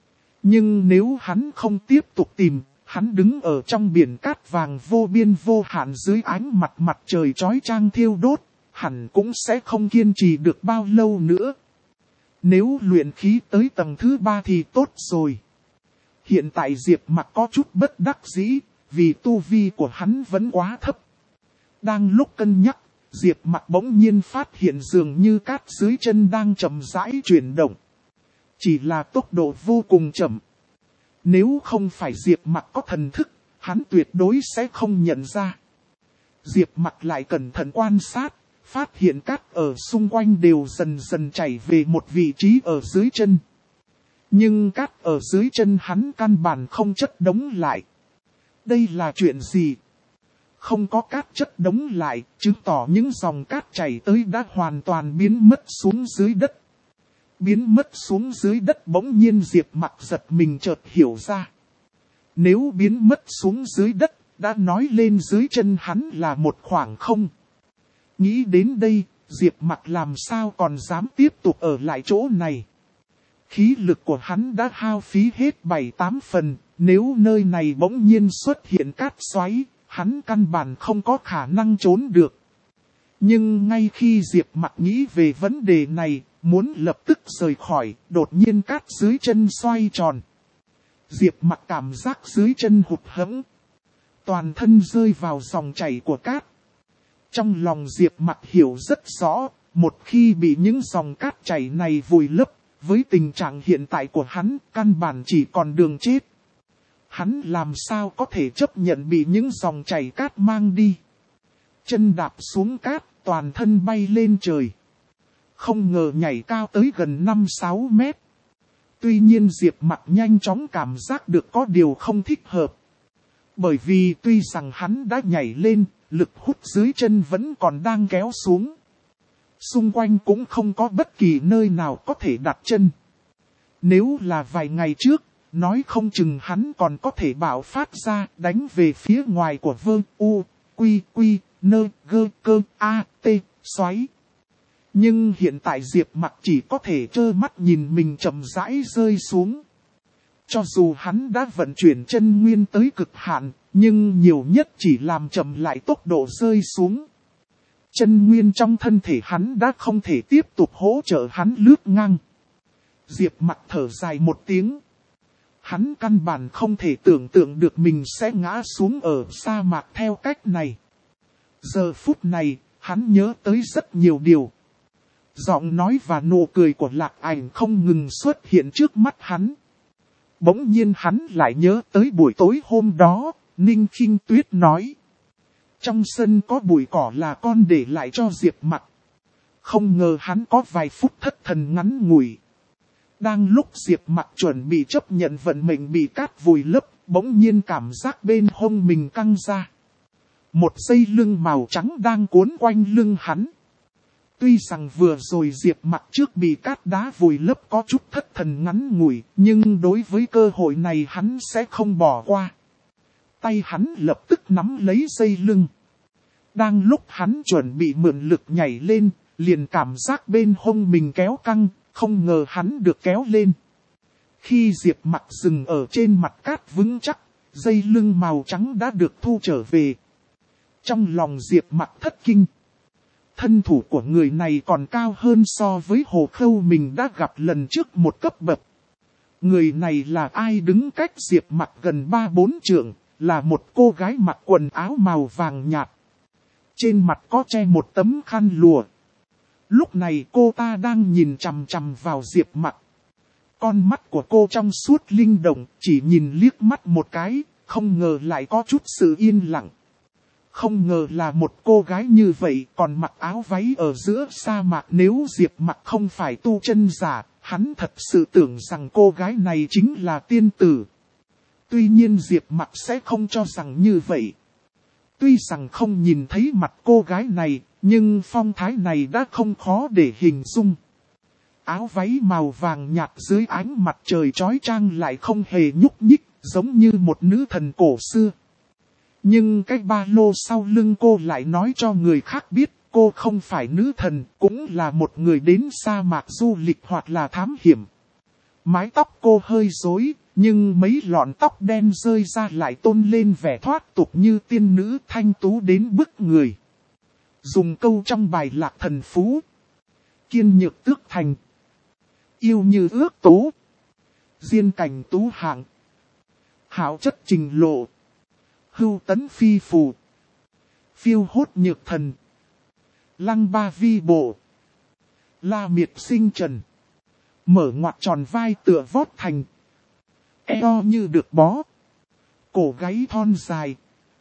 Nhưng nếu hắn không tiếp tục tìm, hắn đứng ở trong biển cát vàng vô biên vô hạn dưới ánh mặt mặt trời chói chang thiêu đốt, hẳn cũng sẽ không kiên trì được bao lâu nữa. Nếu luyện khí tới tầng thứ ba thì tốt rồi. Hiện tại Diệp Mặc có chút bất đắc dĩ, vì tu vi của hắn vẫn quá thấp. Đang lúc cân nhắc, Diệp Mặc bỗng nhiên phát hiện dường như cát dưới chân đang chậm rãi chuyển động. Chỉ là tốc độ vô cùng chậm. Nếu không phải Diệp Mặc có thần thức, hắn tuyệt đối sẽ không nhận ra. Diệp Mặc lại cẩn thận quan sát, phát hiện cát ở xung quanh đều dần dần chảy về một vị trí ở dưới chân. Nhưng cát ở dưới chân hắn căn bản không chất đống lại. Đây là chuyện gì? Không có cát chất đống lại, chứng tỏ những dòng cát chảy tới đã hoàn toàn biến mất xuống dưới đất. Biến mất xuống dưới đất bỗng nhiên Diệp Mặc giật mình chợt hiểu ra. Nếu biến mất xuống dưới đất, đã nói lên dưới chân hắn là một khoảng không. Nghĩ đến đây, Diệp Mặc làm sao còn dám tiếp tục ở lại chỗ này. Khí lực của hắn đã hao phí hết bảy tám phần, nếu nơi này bỗng nhiên xuất hiện cát xoáy, hắn căn bản không có khả năng trốn được. Nhưng ngay khi Diệp Mặc nghĩ về vấn đề này, muốn lập tức rời khỏi, đột nhiên cát dưới chân xoay tròn. Diệp Mặc cảm giác dưới chân hụt hẫng, toàn thân rơi vào dòng chảy của cát. Trong lòng Diệp Mặc hiểu rất rõ, một khi bị những dòng cát chảy này vùi lấp, với tình trạng hiện tại của hắn, căn bản chỉ còn đường chết. Hắn làm sao có thể chấp nhận bị những dòng chảy cát mang đi. Chân đạp xuống cát, toàn thân bay lên trời. Không ngờ nhảy cao tới gần năm sáu mét. Tuy nhiên Diệp Mặc nhanh chóng cảm giác được có điều không thích hợp. Bởi vì tuy rằng hắn đã nhảy lên, lực hút dưới chân vẫn còn đang kéo xuống. Xung quanh cũng không có bất kỳ nơi nào có thể đặt chân. Nếu là vài ngày trước, nói không chừng hắn còn có thể bạo phát ra đánh về phía ngoài của vơ u, quy quy, nơ, gơ, cơ, a, t, xoáy. Nhưng hiện tại Diệp Mặc chỉ có thể trơ mắt nhìn mình chậm rãi rơi xuống. Cho dù hắn đã vận chuyển chân nguyên tới cực hạn, nhưng nhiều nhất chỉ làm chậm lại tốc độ rơi xuống. Chân nguyên trong thân thể hắn đã không thể tiếp tục hỗ trợ hắn lướt ngang. Diệp Mặc thở dài một tiếng. Hắn căn bản không thể tưởng tượng được mình sẽ ngã xuống ở sa mạc theo cách này. Giờ phút này, hắn nhớ tới rất nhiều điều. Giọng nói và nụ cười của Lạc Ảnh không ngừng xuất hiện trước mắt hắn. Bỗng nhiên hắn lại nhớ tới buổi tối hôm đó, Ninh Khinh Tuyết nói. Trong sân có bụi cỏ là con để lại cho Diệp Mặc. Không ngờ hắn có vài phút thất thần ngắn ngủi. Đang lúc Diệp Mặc chuẩn bị chấp nhận vận mệnh bị cát vùi lấp, bỗng nhiên cảm giác bên hông mình căng ra. Một dây lưng màu trắng đang cuốn quanh lưng hắn. Tuy rằng vừa rồi Diệp Mặc trước bị cát đá vùi lấp có chút thất thần ngắn ngủi, nhưng đối với cơ hội này hắn sẽ không bỏ qua. Tay hắn lập tức nắm lấy dây lưng. Đang lúc hắn chuẩn bị mượn lực nhảy lên, liền cảm giác bên hông mình kéo căng, không ngờ hắn được kéo lên. Khi Diệp Mặc dừng ở trên mặt cát vững chắc, dây lưng màu trắng đã được thu trở về. Trong lòng Diệp Mặc thất kinh. Thân thủ của người này còn cao hơn so với Hồ Khâu mình đã gặp lần trước một cấp bậc. Người này là ai đứng cách Diệp Mặc gần ba bốn trượng, là một cô gái mặc quần áo màu vàng nhạt. Trên mặt có che một tấm khăn lụa. Lúc này cô ta đang nhìn chằm chằm vào Diệp Mặc. Con mắt của cô trong suốt linh động, chỉ nhìn liếc mắt một cái, không ngờ lại có chút sự yên lặng. Không ngờ là một cô gái như vậy còn mặc áo váy ở giữa sa mạc. Nếu Diệp Mặc không phải tu chân giả, hắn thật sự tưởng rằng cô gái này chính là tiên tử. Tuy nhiên Diệp Mặc sẽ không cho rằng như vậy. Tuy rằng không nhìn thấy mặt cô gái này, nhưng phong thái này đã không khó để hình dung. Áo váy màu vàng nhạt dưới ánh mặt trời chói chang lại không hề nhúc nhích, giống như một nữ thần cổ xưa. Nhưng cái ba lô sau lưng cô lại nói cho người khác biết, cô không phải nữ thần, cũng là một người đến sa mạc du lịch hoặc là thám hiểm. Mái tóc cô hơi rối, nhưng mấy lọn tóc đen rơi ra lại tôn lên vẻ thoát tục như tiên nữ thanh tú đến bức người. Dùng câu trong bài Lạc Thần Phú: kiên nhược tước thành, yêu như ước tố, diên cảnh tú hạng, hảo chất trình lộ, hưu tấn phi phù, phiêu hốt nhược thần, lăng ba vi bộ, la miệt sinh trần, mở ngoặt tròn vai tựa vót thành, eo như được bó, cổ gáy thon dài,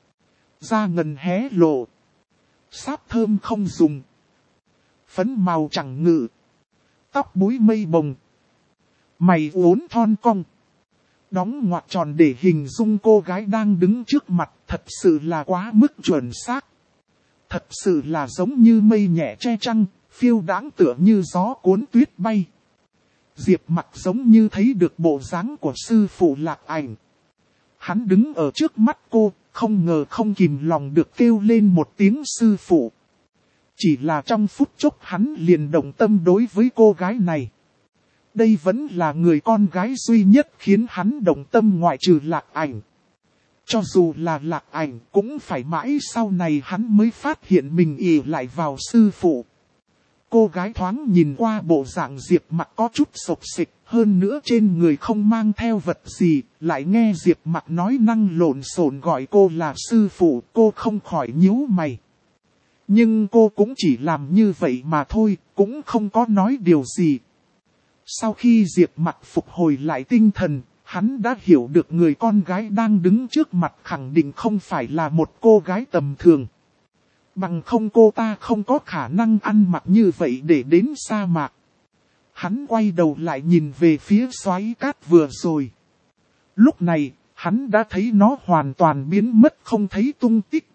da ngần hé lộ, sáp thơm không dùng, phấn màu chẳng ngự, tóc búi mây bồng, mày uốn thon cong. Đóng ngoặt tròn để hình dung cô gái đang đứng trước mặt thật sự là quá mức chuẩn xác. Thật sự là giống như mây nhẹ che trăng, phiêu đãng tựa như gió cuốn tuyết bay. Diệp Mặc giống như thấy được bộ dáng của sư phụ Lạc Ảnh. Hắn đứng ở trước mắt cô, không ngờ không kìm lòng được kêu lên một tiếng sư phụ. Chỉ là trong phút chốc hắn liền động tâm đối với cô gái này. Đây vẫn là người con gái duy nhất khiến hắn động tâm ngoại trừ Lạc Ảnh. Cho dù là Lạc Ảnh cũng phải mãi sau này hắn mới phát hiện mình ỷ lại vào sư phụ. Cô gái thoáng nhìn qua bộ dạng Diệp Mặc có chút sộc xịch, hơn nữa trên người không mang theo vật gì, lại nghe Diệp Mặc nói năng lộn xộn gọi cô là sư phụ, cô không khỏi nhíu mày. Nhưng cô cũng chỉ làm như vậy mà thôi, cũng không có nói điều gì. Sau khi Diệp Mặc phục hồi lại tinh thần, hắn đã hiểu được người con gái đang đứng trước mặt khẳng định không phải là một cô gái tầm thường. Bằng không cô ta không có khả năng ăn mặc như vậy để đến sa mạc. Hắn quay đầu lại nhìn về phía xoáy cát vừa rồi. Lúc này, hắn đã thấy nó hoàn toàn biến mất không thấy tung tích.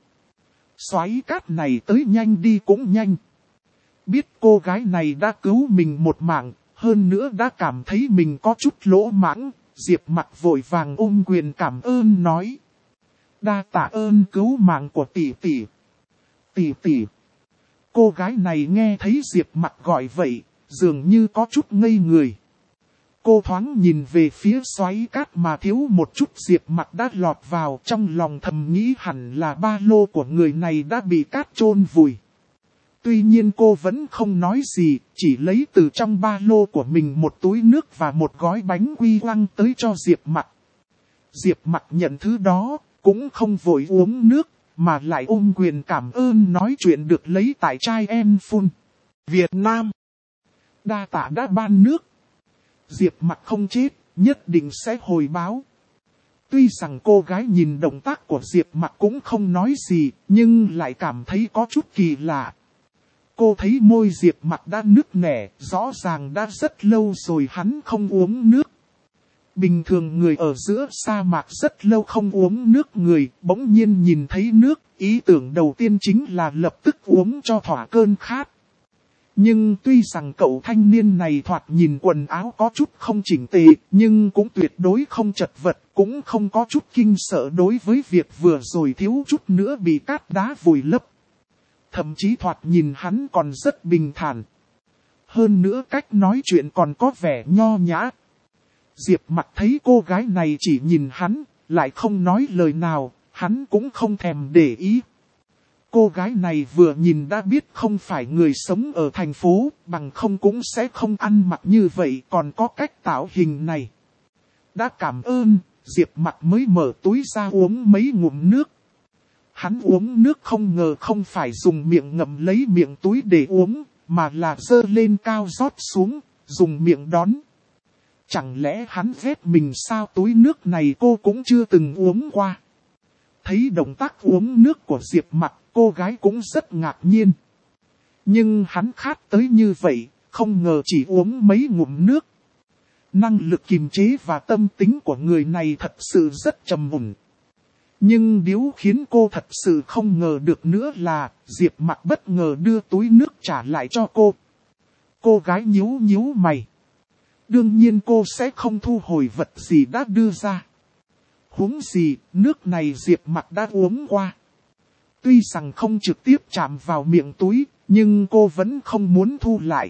Xoáy cát này tới nhanh đi cũng nhanh. Biết cô gái này đã cứu mình một mạng, hơn nữa đã cảm thấy mình có chút lỗ mãng, Diệp Mặc vội vàng ôm quyền cảm ơn nói: đa tạ ơn cứu mạng của tỷ tỷ. Tỷ tỷ. Cô gái này nghe thấy Diệp Mặc gọi vậy, dường như có chút ngây người. Cô thoáng nhìn về phía xoáy cát mà thiếu một chút Diệp Mặc đã lọt vào, trong lòng thầm nghĩ hẳn là ba lô của người này đã bị cát chôn vùi. Tuy nhiên cô vẫn không nói gì, chỉ lấy từ trong ba lô của mình một túi nước và một gói bánh quy quăng tới cho Diệp Mặc. Diệp Mặc nhận thứ đó, cũng không vội uống nước, mà lại ôm quyền cảm ơn nói chuyện được lấy tại chai em phun. Việt Nam. Đa tạ đã ban nước. Diệp Mặc không chết, nhất định sẽ hồi báo. Tuy rằng cô gái nhìn động tác của Diệp Mặc cũng không nói gì, nhưng lại cảm thấy có chút kỳ lạ. Cô thấy môi Diệp Mặc đã nứt nẻ, rõ ràng đã rất lâu rồi hắn không uống nước. Bình thường người ở giữa sa mạc rất lâu không uống nước người, bỗng nhiên nhìn thấy nước, ý tưởng đầu tiên chính là lập tức uống cho thỏa cơn khát. Nhưng tuy rằng cậu thanh niên này thoạt nhìn quần áo có chút không chỉnh tề, nhưng cũng tuyệt đối không chật vật, cũng không có chút kinh sợ đối với việc vừa rồi thiếu chút nữa bị cát đá vùi lấp. Thậm chí thoạt nhìn hắn còn rất bình thản. Hơn nữa cách nói chuyện còn có vẻ nho nhã. Diệp Mặc thấy cô gái này chỉ nhìn hắn, lại không nói lời nào, hắn cũng không thèm để ý. Cô gái này vừa nhìn đã biết không phải người sống ở thành phố, bằng không cũng sẽ không ăn mặc như vậy, còn có cách tạo hình này. Đã cảm ơn, Diệp Mặc mới mở túi ra uống mấy ngụm nước. Hắn uống nước không ngờ không phải dùng miệng ngậm lấy miệng túi để uống, mà là giơ lên cao rót xuống, dùng miệng đón. Chẳng lẽ hắn ghét mình sao? Túi nước này cô cũng chưa từng uống qua. Thấy động tác uống nước của Diệp Mặc, cô gái cũng rất ngạc nhiên. Nhưng hắn khát tới như vậy, không ngờ chỉ uống mấy ngụm nước. Năng lực kiềm chế và tâm tính của người này thật sự rất trầm ổn. Nhưng điều khiến cô thật sự không ngờ được nữa là Diệp Mặc bất ngờ đưa túi nước trả lại cho cô. Cô gái nhíu nhíu mày. Đương nhiên cô sẽ không thu hồi vật gì đã đưa ra. Huống gì, nước này Diệp Mặc đã uống qua. Tuy rằng không trực tiếp chạm vào miệng túi, nhưng cô vẫn không muốn thu lại.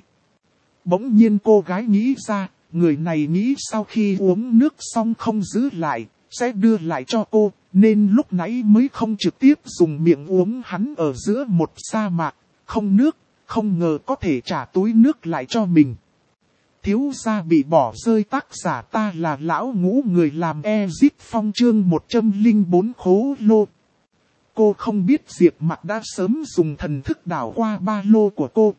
Bỗng nhiên cô gái nghĩ ra, người này nghĩ sau khi uống nước xong không giữ lại, sẽ đưa lại cho cô, nên lúc nãy mới không trực tiếp dùng miệng uống. Hắn ở giữa một sa mạc, không nước, không ngờ có thể trả túi nước lại cho mình. Thiếu gia bị bỏ rơi, tác giả ta là lão ngũ, người làm Exit Phong chương một trăm lẻ bốn khố lô. Cô không biết Diệp Mặc đã sớm dùng thần thức đảo qua ba lô của cô.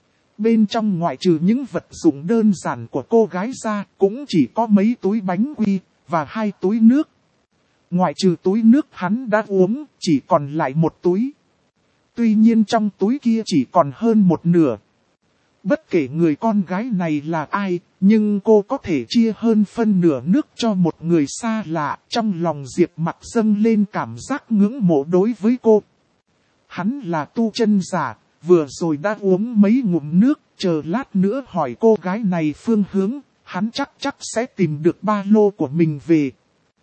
Bên trong ngoại trừ những vật dụng đơn giản của cô gái ra, cũng chỉ có mấy túi bánh quy và hai túi nước. Ngoại trừ túi nước hắn đã uống, chỉ còn lại một túi. Tuy nhiên trong túi kia chỉ còn hơn một nửa. Bất kể người con gái này là ai, nhưng cô có thể chia hơn phân nửa nước cho một người xa lạ. Trong lòng Diệp Mặc dâng lên cảm giác ngưỡng mộ đối với cô. Hắn là tu chân giả, vừa rồi đã uống mấy ngụm nước, chờ lát nữa hỏi cô gái này phương hướng, hắn chắc chắc sẽ tìm được ba lô của mình về.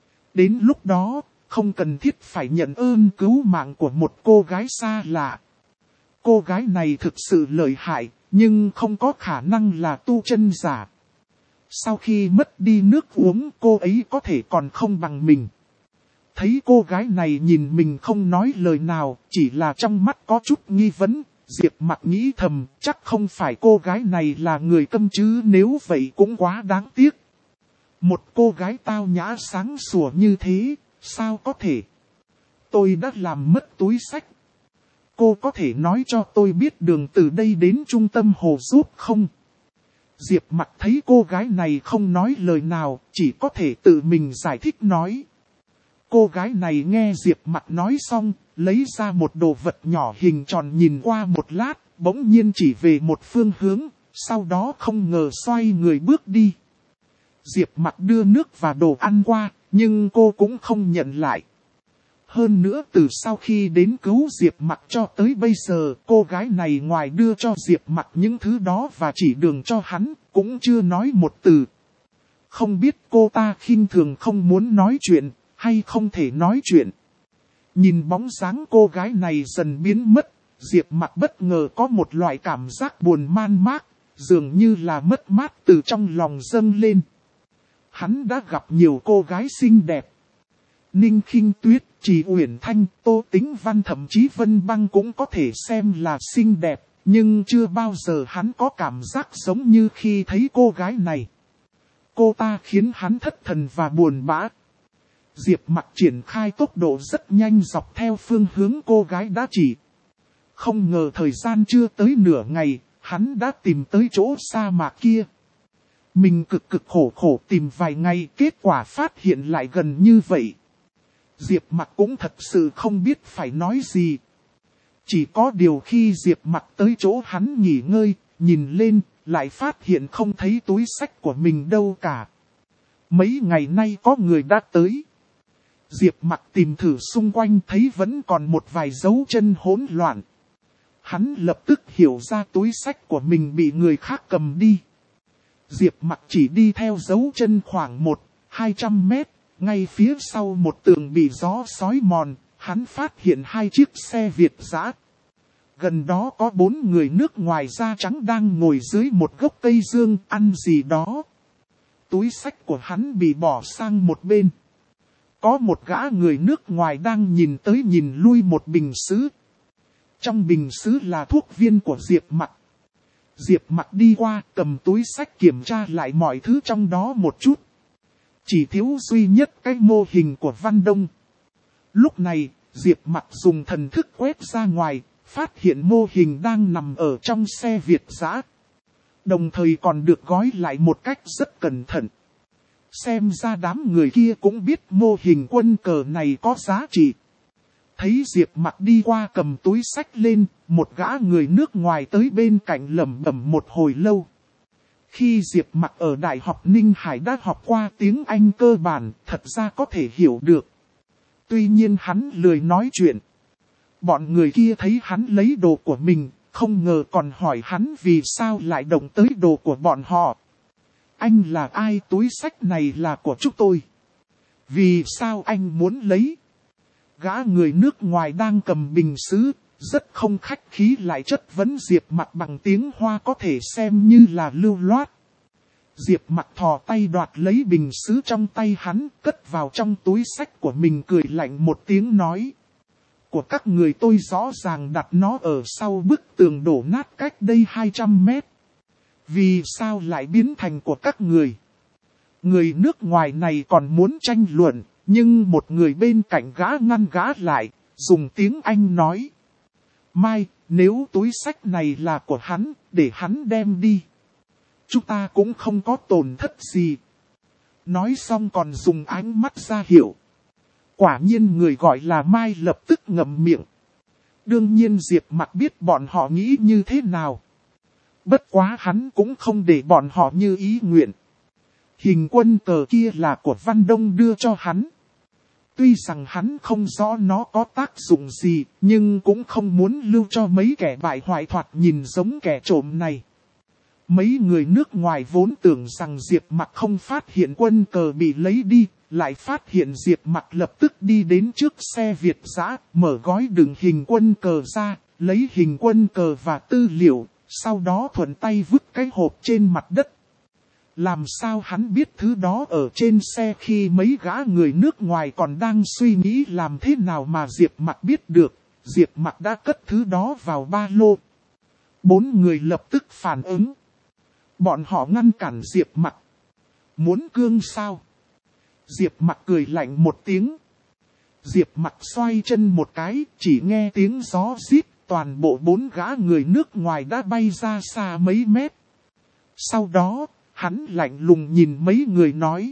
Đến lúc đó, không cần thiết phải nhận ơn cứu mạng của một cô gái xa lạ. Cô gái này thực sự lợi hại, nhưng không có khả năng là tu chân giả. Sau khi mất đi nước uống, cô ấy có thể còn không bằng mình. Thấy cô gái này nhìn mình không nói lời nào, chỉ là trong mắt có chút nghi vấn, Diệp Mặc nghĩ thầm, chắc không phải cô gái này là người câm chứ, nếu vậy cũng quá đáng tiếc. Một cô gái tao nhã sáng sủa như thế, sao có thể? Tôi đã làm mất túi xách. Cô có thể nói cho tôi biết đường từ đây đến trung tâm hồ giúp không? Diệp Mặc thấy cô gái này không nói lời nào, chỉ có thể tự mình giải thích nói. Cô gái này nghe Diệp Mặc nói xong, lấy ra một đồ vật nhỏ hình tròn nhìn qua một lát, bỗng nhiên chỉ về một phương hướng, sau đó không ngờ xoay người bước đi. Diệp Mặc đưa nước và đồ ăn qua, nhưng cô cũng không nhận lại. Hơn nữa từ sau khi đến cứu Diệp Mặc cho tới bây giờ, cô gái này ngoài đưa cho Diệp Mặc những thứ đó và chỉ đường cho hắn, cũng chưa nói một từ. Không biết cô ta khinh thường không muốn nói chuyện, hay không thể nói chuyện. Nhìn bóng dáng cô gái này dần biến mất, Diệp Mặc bất ngờ có một loại cảm giác buồn man mác, dường như là mất mát từ trong lòng dâng lên. Hắn đã gặp nhiều cô gái xinh đẹp. Ninh Khinh Tuyết, Trì Uyển Thanh, Tô Tĩnh Văn, thậm chí Vân Băng cũng có thể xem là xinh đẹp, nhưng chưa bao giờ hắn có cảm giác giống như khi thấy cô gái này. Cô ta khiến hắn thất thần và buồn bã. Diệp Mặc triển khai tốc độ rất nhanh dọc theo phương hướng cô gái đã chỉ. Không ngờ thời gian chưa tới nửa ngày, hắn đã tìm tới chỗ sa mạc kia. Mình cực cực khổ khổ tìm vài ngày, kết quả phát hiện lại gần như vậy. Diệp Mặc cũng thật sự không biết phải nói gì. Chỉ có điều khi Diệp Mặc tới chỗ hắn nghỉ ngơi, nhìn lên, lại phát hiện không thấy túi xách của mình đâu cả. Mấy ngày nay có người đã tới. Diệp Mặc tìm thử xung quanh thấy vẫn còn một vài dấu chân hỗn loạn. Hắn lập tức hiểu ra túi xách của mình bị người khác cầm đi. Diệp Mặc chỉ đi theo dấu chân khoảng một, hai trăm mét, ngay phía sau một tường bị gió xói mòn, hắn phát hiện hai chiếc xe Việt dã. Gần đó có bốn người nước ngoài da trắng đang ngồi dưới một gốc cây dương ăn gì đó. Túi xách của hắn bị bỏ sang một bên. Có một gã người nước ngoài đang nhìn tới nhìn lui một bình sứ. Trong bình sứ là thuốc viên của Diệp Mặc. Diệp Mặc đi qua cầm túi xách kiểm tra lại mọi thứ trong đó một chút. Chỉ thiếu duy nhất cái mô hình của Văn Đông. Lúc này, Diệp Mặc dùng thần thức quét ra ngoài, phát hiện mô hình đang nằm ở trong xe Việt dã. Đồng thời còn được gói lại một cách rất cẩn thận. Xem ra đám người kia cũng biết mô hình quân cờ này có giá trị. Thấy Diệp Mặc đi qua cầm túi xách lên, một gã người nước ngoài tới bên cạnh lẩm bẩm một hồi lâu. Khi Diệp Mặc ở Đại học Ninh Hải đã học qua tiếng Anh cơ bản, thật ra có thể hiểu được. Tuy nhiên hắn lười nói chuyện. Bọn người kia thấy hắn lấy đồ của mình, không ngờ còn hỏi hắn vì sao lại động tới đồ của bọn họ. Anh là ai? Túi xách này là của chúng tôi. Vì sao anh muốn lấy? Gã người nước ngoài đang cầm bình sứ, rất không khách khí lại chất vấn Diệp Mặc bằng tiếng Hoa có thể xem như là lưu loát. Diệp Mặc thò tay đoạt lấy bình sứ trong tay hắn, cất vào trong túi xách của mình, cười lạnh một tiếng nói. Của các người tôi rõ ràng đặt nó ở sau bức tường đổ nát cách đây hai trăm mét. Vì sao lại biến thành của các người? Người nước ngoài này còn muốn tranh luận, nhưng một người bên cạnh gã ngăn gã lại, dùng tiếng Anh nói. Mai, nếu túi xách này là của hắn, để hắn đem đi. Chúng ta cũng không có tổn thất gì. Nói xong còn dùng ánh mắt ra hiệu. Quả nhiên người gọi là Mai lập tức ngậm miệng. Đương nhiên Diệp Mặc biết bọn họ nghĩ như thế nào. Bất quá hắn cũng không để bọn họ như ý nguyện. Hình quân cờ kia là của Văn Đông đưa cho hắn. Tuy rằng hắn không rõ nó có tác dụng gì, nhưng cũng không muốn lưu cho mấy kẻ bại hoại thoạt nhìn giống kẻ trộm này. Mấy người nước ngoài vốn tưởng rằng Diệp Mặc không phát hiện quân cờ bị lấy đi, lại phát hiện Diệp Mặc lập tức đi đến trước xe Việt dã, mở gói đựng hình quân cờ ra, lấy hình quân cờ và tư liệu, sau đó thuận tay vứt cái hộp trên mặt đất. Làm sao hắn biết thứ đó ở trên xe khi mấy gã người nước ngoài còn đang suy nghĩ làm thế nào mà Diệp Mặc biết được, Diệp Mặc đã cất thứ đó vào ba lô. Bốn người lập tức phản ứng. Bọn họ ngăn cản Diệp Mặc. Muốn cương sao? Diệp Mặc cười lạnh một tiếng. Diệp Mặc xoay chân một cái, chỉ nghe tiếng gió rít, toàn bộ bốn gã người nước ngoài đã bay ra xa mấy mét. Sau đó, hắn lạnh lùng nhìn mấy người nói.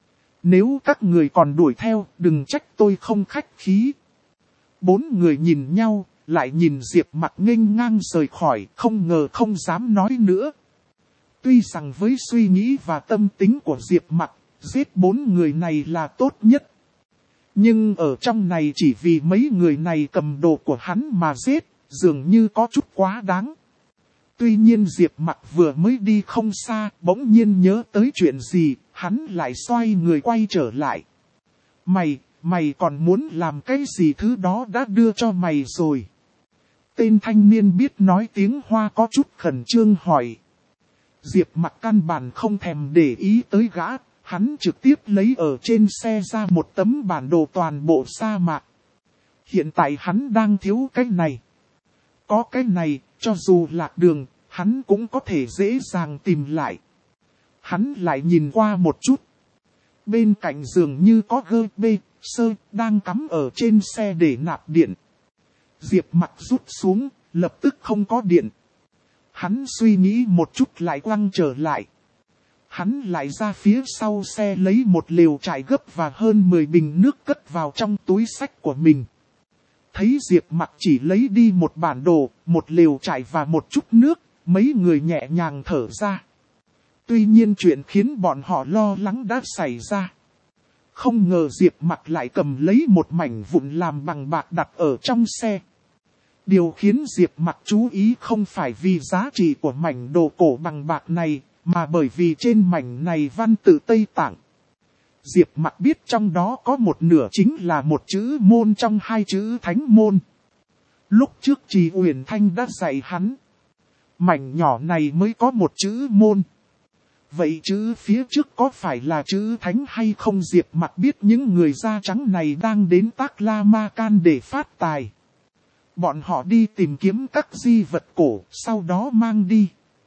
Nếu các người còn đuổi theo, đừng trách tôi không khách khí. Bốn người nhìn nhau, lại nhìn Diệp Mặc nghênh ngang rời khỏi, không ngờ không dám nói nữa. Tuy rằng với suy nghĩ và tâm tính của Diệp Mặc, giết bốn người này là tốt nhất. Nhưng ở trong này chỉ vì mấy người này cầm đồ của hắn mà giết, dường như có chút quá đáng. Tuy nhiên Diệp Mặc vừa mới đi không xa, bỗng nhiên nhớ tới chuyện gì, hắn lại xoay người quay trở lại. Mày, mày còn muốn làm cái gì? Thứ đó đã đưa cho mày rồi. Tên thanh niên biết nói tiếng Hoa có chút khẩn trương hỏi. Diệp Mặc căn bản không thèm để ý tới gã, hắn trực tiếp lấy ở trên xe ra một tấm bản đồ toàn bộ sa mạc. Hiện tại hắn đang thiếu cái này. Có cái này, cho dù lạc đường, hắn cũng có thể dễ dàng tìm lại. Hắn lại nhìn qua một chút. Bên cạnh dường như có gơ bê, sơ, đang cắm ở trên xe để nạp điện. Diệp Mặc rút xuống, lập tức không có điện. Hắn suy nghĩ một chút lại quăng trở lại. Hắn lại ra phía sau xe lấy một lều trại gấp và hơn mười bình nước cất vào trong túi xách của mình. Thấy Diệp Mặc chỉ lấy đi một bản đồ, một lều trại và một chút nước, mấy người nhẹ nhàng thở ra. Tuy nhiên chuyện khiến bọn họ lo lắng đã xảy ra. Không ngờ Diệp Mặc lại cầm lấy một mảnh vụn làm bằng bạc đặt ở trong xe. Điều khiến Diệp Mặc chú ý không phải vì giá trị của mảnh đồ cổ bằng bạc này, mà bởi vì trên mảnh này văn tự Tây Tạng. Diệp Mặc biết trong đó có một nửa chính là một chữ môn trong hai chữ thánh môn. Lúc trước Trì Uyển Thanh đã dạy hắn. Mảnh nhỏ này mới có một chữ môn. Vậy chữ phía trước có phải là chữ thánh hay không? Diệp Mặc biết những người da trắng này đang đến Tác La Ma Can để phát tài. Bọn họ đi tìm kiếm các di vật cổ, sau đó mang đi.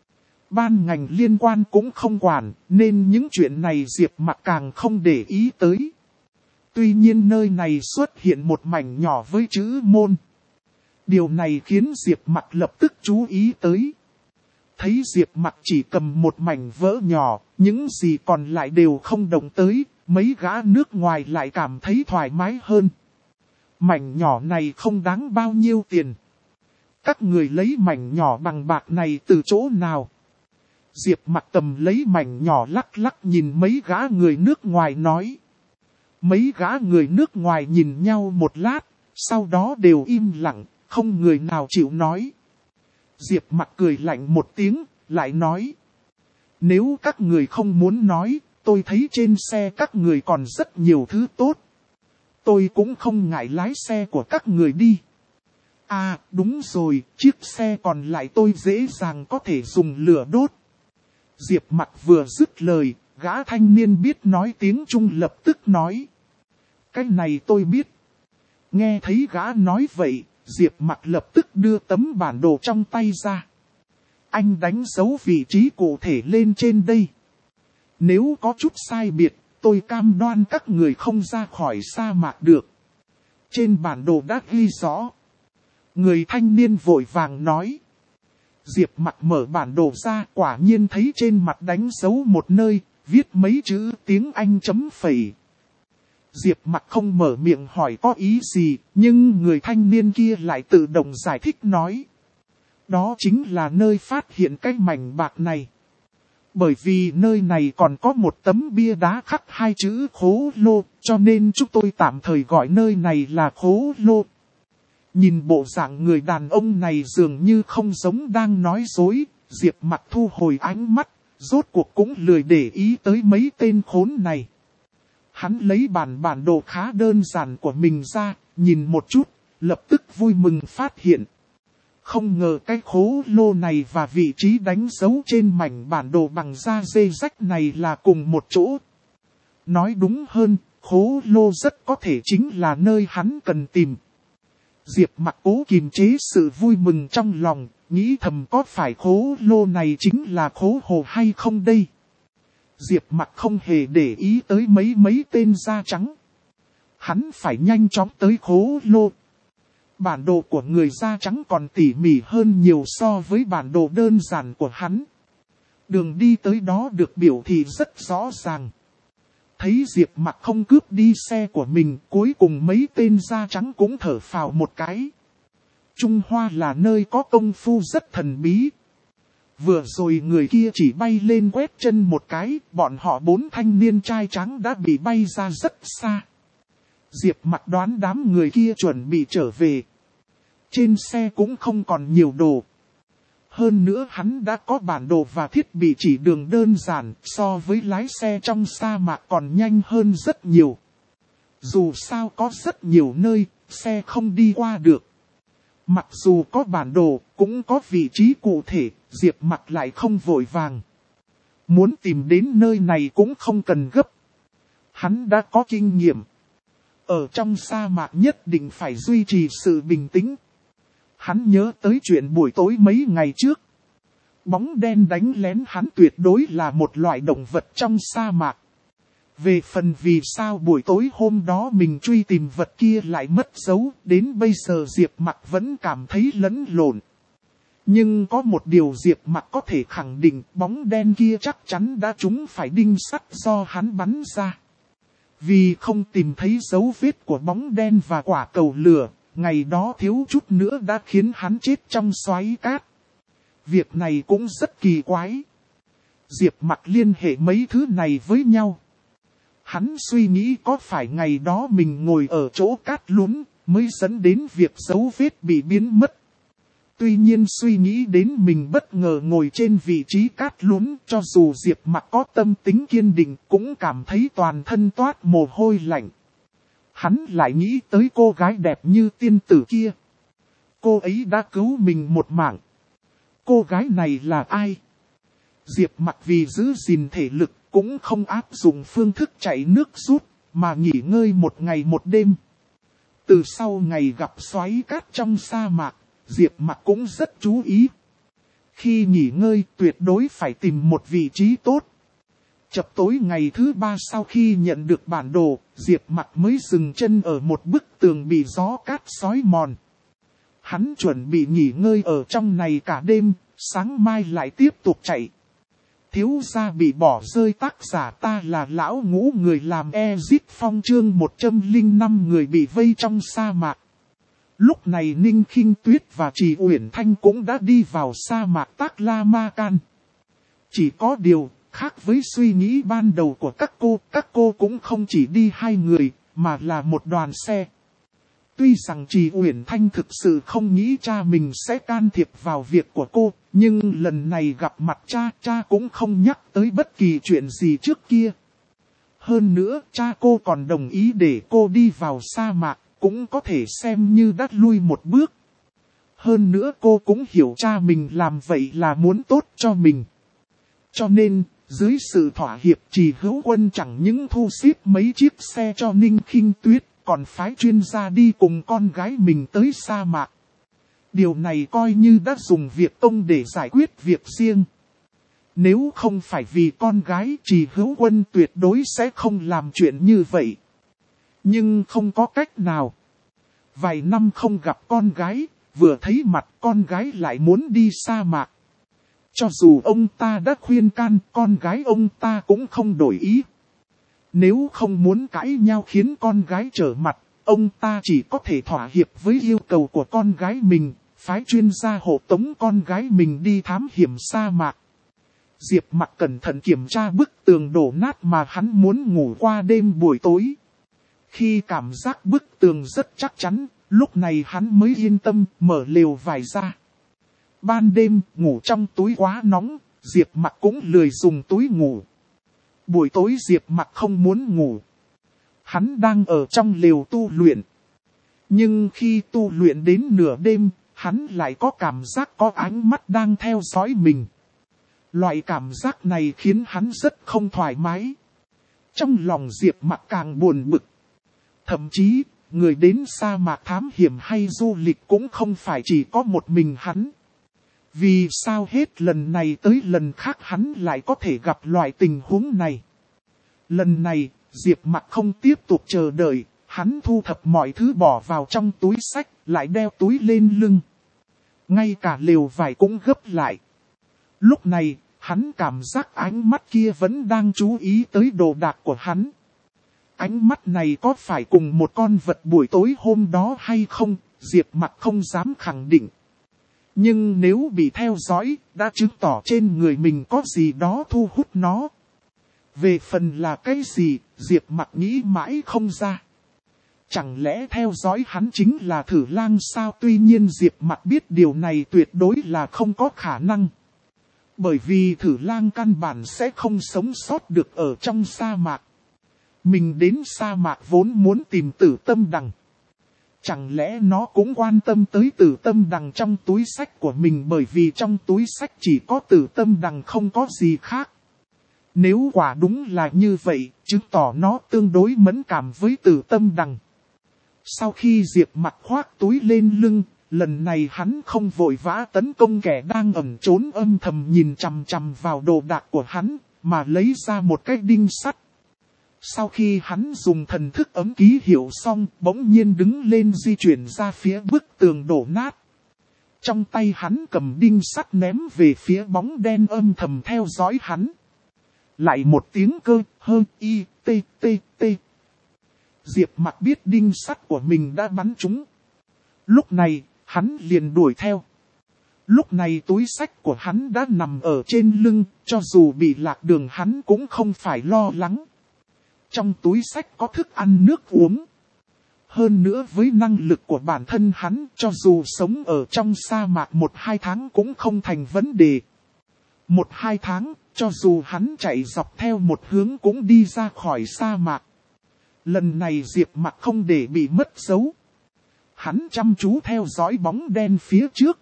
Ban ngành liên quan cũng không quản, nên những chuyện này Diệp Mặc càng không để ý tới. Tuy nhiên nơi này xuất hiện một mảnh nhỏ với chữ môn. Điều này khiến Diệp Mặc lập tức chú ý tới. Thấy Diệp Mặc chỉ cầm một mảnh vỡ nhỏ, những gì còn lại đều không động tới, mấy gã nước ngoài lại cảm thấy thoải mái hơn. Mảnh nhỏ này không đáng bao nhiêu tiền. Các người lấy mảnh nhỏ bằng bạc này từ chỗ nào? Diệp Mặc cầm lấy mảnh nhỏ lắc lắc nhìn mấy gã người nước ngoài nói. Mấy gã người nước ngoài nhìn nhau một lát, sau đó đều im lặng, không người nào chịu nói. Diệp Mặc cười lạnh một tiếng, lại nói. Nếu các người không muốn nói, tôi thấy trên xe các người còn rất nhiều thứ tốt. Tôi cũng không ngại lái xe của các người đi. À, đúng rồi, chiếc xe còn lại tôi dễ dàng có thể dùng lửa đốt. Diệp Mặc vừa dứt lời, gã thanh niên biết nói tiếng Trung lập tức nói. Cái này tôi biết. Nghe thấy gã nói vậy, Diệp Mặc lập tức đưa tấm bản đồ trong tay ra. Anh đánh dấu vị trí cụ thể lên trên đây. Nếu có chút sai biệt, tôi cam đoan các người không ra khỏi sa mạc được. Trên bản đồ đã ghi rõ. Người thanh niên vội vàng nói. Diệp Mặc mở bản đồ ra, quả nhiên thấy trên mặt đánh dấu một nơi, viết mấy chữ tiếng Anh chấm phẩy. Diệp Mặc không mở miệng hỏi có ý gì, nhưng người thanh niên kia lại tự động giải thích nói. Đó chính là nơi phát hiện cái mảnh bạc này. Bởi vì nơi này còn có một tấm bia đá khắc hai chữ Khố Lô, cho nên chúng tôi tạm thời gọi nơi này là Khố Lô. Nhìn bộ dạng người đàn ông này dường như không giống đang nói dối, Diệp Mặc thu hồi ánh mắt, rốt cuộc cũng lười để ý tới mấy tên khốn này. Hắn lấy bản bản đồ khá đơn giản của mình ra, nhìn một chút, lập tức vui mừng phát hiện. Không ngờ cái khố lô này và vị trí đánh dấu trên mảnh bản đồ bằng da dê rách này là cùng một chỗ. Nói đúng hơn, khố lô rất có thể chính là nơi hắn cần tìm. Diệp Mặc cố kiềm chế sự vui mừng trong lòng, nghĩ thầm có phải khố lô này chính là khố hồ hay không đây. Diệp Mặc không hề để ý tới mấy mấy tên da trắng. Hắn phải nhanh chóng tới khố lô. Bản đồ của người da trắng còn tỉ mỉ hơn nhiều so với bản đồ đơn giản của hắn. Đường đi tới đó được biểu thị rất rõ ràng. Thấy Diệp Mặc không cướp đi xe của mình, cuối cùng mấy tên da trắng cũng thở phào một cái. Trung Hoa là nơi có công phu rất thần bí. Vừa rồi người kia chỉ bay lên quét chân một cái, bọn họ bốn thanh niên trai trắng đã bị bay ra rất xa. Diệp Mặc đoán đám người kia chuẩn bị trở về. Trên xe cũng không còn nhiều đồ. Hơn nữa hắn đã có bản đồ và thiết bị chỉ đường đơn giản, so với lái xe trong sa mạc còn nhanh hơn rất nhiều. Dù sao có rất nhiều nơi, xe không đi qua được. Mặc dù có bản đồ, cũng có vị trí cụ thể, Diệp Mặc lại không vội vàng. Muốn tìm đến nơi này cũng không cần gấp. Hắn đã có kinh nghiệm. Ở trong sa mạc nhất định phải duy trì sự bình tĩnh. Hắn nhớ tới chuyện buổi tối mấy ngày trước. Bóng đen đánh lén hắn tuyệt đối là một loại động vật trong sa mạc. Về phần vì sao buổi tối hôm đó mình truy tìm vật kia lại mất dấu, đến bây giờ Diệp Mặc vẫn cảm thấy lẫn lộn. Nhưng có một điều Diệp Mặc có thể khẳng định, bóng đen kia chắc chắn đã trúng phải đinh sắt do hắn bắn ra. Vì không tìm thấy dấu vết của bóng đen và quả cầu lửa, ngày đó thiếu chút nữa đã khiến hắn chết trong xoáy cát. Việc này cũng rất kỳ quái. Diệp Mặc liên hệ mấy thứ này với nhau. Hắn suy nghĩ có phải ngày đó mình ngồi ở chỗ cát lún mới dẫn đến việc dấu vết bị biến mất. tuy nhiên suy nghĩ đến mình bất ngờ ngồi trên vị trí cát lún, cho dù Diệp Mặc có tâm tính kiên định cũng cảm thấy toàn thân toát mồ hôi lạnh. Hắn lại nghĩ tới cô gái đẹp như tiên tử kia. Cô ấy đã cứu mình một mạng. Cô gái này là ai? Diệp Mặc vì giữ gìn thể lực cũng không áp dụng phương thức chạy nước rút, mà nghỉ ngơi một ngày một đêm. Từ sau ngày gặp xoáy cát trong sa mạc, Diệp Mặc cũng rất chú ý. Khi nghỉ ngơi tuyệt đối phải tìm một vị trí tốt. Chập tối ngày thứ ba sau khi nhận được bản đồ, Diệp Mặc mới dừng chân ở một bức tường bị gió cát xói mòn. Hắn chuẩn bị nghỉ ngơi ở trong này cả đêm, sáng mai lại tiếp tục chạy. Thiếu gia bị bỏ rơi, tác giả ta là lão ngũ, người làm Exit Phong chương một trăm lẻ năm người bị vây trong sa mạc. Lúc này Ninh Khinh Tuyết và Trì Uyển Thanh cũng đã đi vào sa mạc Taklamakan. Chỉ có điều, khác với suy nghĩ ban đầu của các cô, các cô cũng không chỉ đi hai người, mà là một đoàn xe. Tuy rằng Trì Uyển Thanh thực sự không nghĩ cha mình sẽ can thiệp vào việc của cô, nhưng lần này gặp mặt cha, cha cũng không nhắc tới bất kỳ chuyện gì trước kia. Hơn nữa, cha cô còn đồng ý để cô đi vào sa mạc, cũng có thể xem như đã lui một bước. Hơn nữa cô cũng hiểu cha mình làm vậy là muốn tốt cho mình. Cho nên, dưới sự thỏa hiệp, Trì Hữu Quân chẳng những thu xếp mấy chiếc xe cho Ninh Khinh Tuyết, còn phái chuyên gia đi cùng con gái mình tới sa mạc. Điều này coi như đã dùng việc công để giải quyết việc riêng. Nếu không phải vì con gái, Trì Hữu Quân tuyệt đối sẽ không làm chuyện như vậy. Nhưng không có cách nào. Vài năm không gặp con gái, vừa thấy mặt con gái lại muốn đi sa mạc. Cho dù ông ta đã khuyên can, con gái ông ta cũng không đổi ý. Nếu không muốn cãi nhau khiến con gái trở mặt, ông ta chỉ có thể thỏa hiệp với yêu cầu của con gái mình, phái chuyên gia hộ tống con gái mình đi thám hiểm sa mạc. Diệp Mặc cẩn thận kiểm tra bức tường đổ nát mà hắn muốn ngủ qua đêm buổi tối. Khi cảm giác bức tường rất chắc chắn, lúc này hắn mới yên tâm mở lều vải ra. Ban đêm ngủ trong túi quá nóng, Diệp Mặc cũng lười dùng túi ngủ. Buổi tối Diệp Mặc không muốn ngủ. Hắn đang ở trong lều tu luyện. Nhưng khi tu luyện đến nửa đêm, hắn lại có cảm giác có ánh mắt đang theo dõi mình. Loại cảm giác này khiến hắn rất không thoải mái. Trong lòng Diệp Mặc càng buồn bực. Thậm chí, người đến sa mạc thám hiểm hay du lịch cũng không phải chỉ có một mình hắn. Vì sao hết lần này tới lần khác hắn lại có thể gặp loại tình huống này? Lần này, Diệp Mặc không tiếp tục chờ đợi, hắn thu thập mọi thứ bỏ vào trong túi xách, lại đeo túi lên lưng. Ngay cả lều vải cũng gấp lại. Lúc này, hắn cảm giác ánh mắt kia vẫn đang chú ý tới đồ đạc của hắn. Ánh mắt này có phải cùng một con vật buổi tối hôm đó hay không, Diệp Mặc không dám khẳng định. Nhưng nếu bị theo dõi, đã chứng tỏ trên người mình có gì đó thu hút nó. Về phần là cái gì, Diệp Mặc nghĩ mãi không ra. Chẳng lẽ theo dõi hắn chính là Thử Lang sao? Tuy nhiên Diệp Mặc biết điều này tuyệt đối là không có khả năng. Bởi vì Thử Lang căn bản sẽ không sống sót được ở trong sa mạc. Mình đến sa mạc vốn muốn tìm Tử Tâm Đằng. Chẳng lẽ nó cũng quan tâm tới Tử Tâm Đằng trong túi xách của mình, bởi vì trong túi xách chỉ có Tử Tâm Đằng không có gì khác. Nếu quả đúng là như vậy, chứng tỏ nó tương đối mẫn cảm với Tử Tâm Đằng. Sau khi Diệp Mặc khoác túi lên lưng, lần này hắn không vội vã tấn công kẻ đang ẩn trốn âm thầm nhìn chằm chằm vào đồ đạc của hắn, mà lấy ra một cái đinh sắt. Sau khi hắn dùng thần thức ấm ký hiệu xong, bỗng nhiên đứng lên di chuyển ra phía bức tường đổ nát. Trong tay hắn cầm đinh sắt ném về phía bóng đen âm thầm theo dõi hắn. Lại một tiếng cơ, hơ, y, tê, tê, tê. Diệp Mặc biết đinh sắt của mình đã bắn trúng. Lúc này, hắn liền đuổi theo. Lúc này túi xách của hắn đã nằm ở trên lưng, cho dù bị lạc đường hắn cũng không phải lo lắng. Trong túi xách có thức ăn nước uống. Hơn nữa với năng lực của bản thân hắn, cho dù sống ở trong sa mạc một hai tháng cũng không thành vấn đề. Một hai tháng, cho dù hắn chạy dọc theo một hướng cũng đi ra khỏi sa mạc. Lần này Diệp Mặc không để bị mất dấu. Hắn chăm chú theo dõi bóng đen phía trước.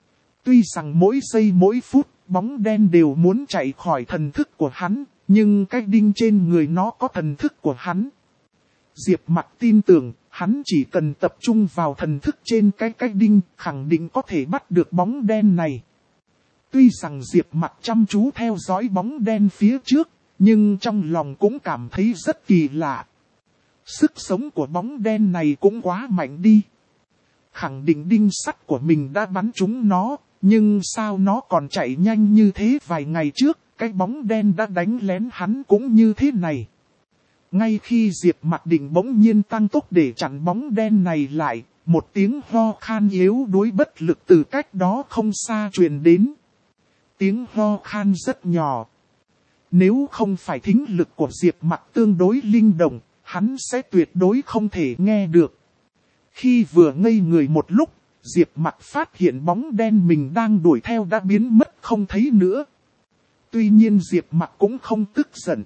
Tuy rằng mỗi giây mỗi phút, bóng đen đều muốn chạy khỏi thần thức của hắn, nhưng cái đinh trên người nó có thần thức của hắn. Diệp Mặc tin tưởng, hắn chỉ cần tập trung vào thần thức trên cái cái đinh, khẳng định có thể bắt được bóng đen này. Tuy rằng Diệp Mặc chăm chú theo dõi bóng đen phía trước, nhưng trong lòng cũng cảm thấy rất kỳ lạ. Sức sống của bóng đen này cũng quá mạnh đi. Khẳng định đinh sắt của mình đã bắn trúng nó, nhưng sao nó còn chạy nhanh như thế? Vài ngày trước, cái bóng đen đã đánh lén hắn cũng như thế này. Ngay khi Diệp Mặc định bỗng nhiên tăng tốc để chặn bóng đen này lại, một tiếng ho khan yếu đuối bất lực từ cách đó không xa truyền đến. Tiếng ho khan rất nhỏ. Nếu không phải thính lực của Diệp Mặc tương đối linh động, hắn sẽ tuyệt đối không thể nghe được. Khi vừa ngây người một lúc, Diệp Mặc phát hiện bóng đen mình đang đuổi theo đã biến mất không thấy nữa. Tuy nhiên Diệp Mặc cũng không tức giận.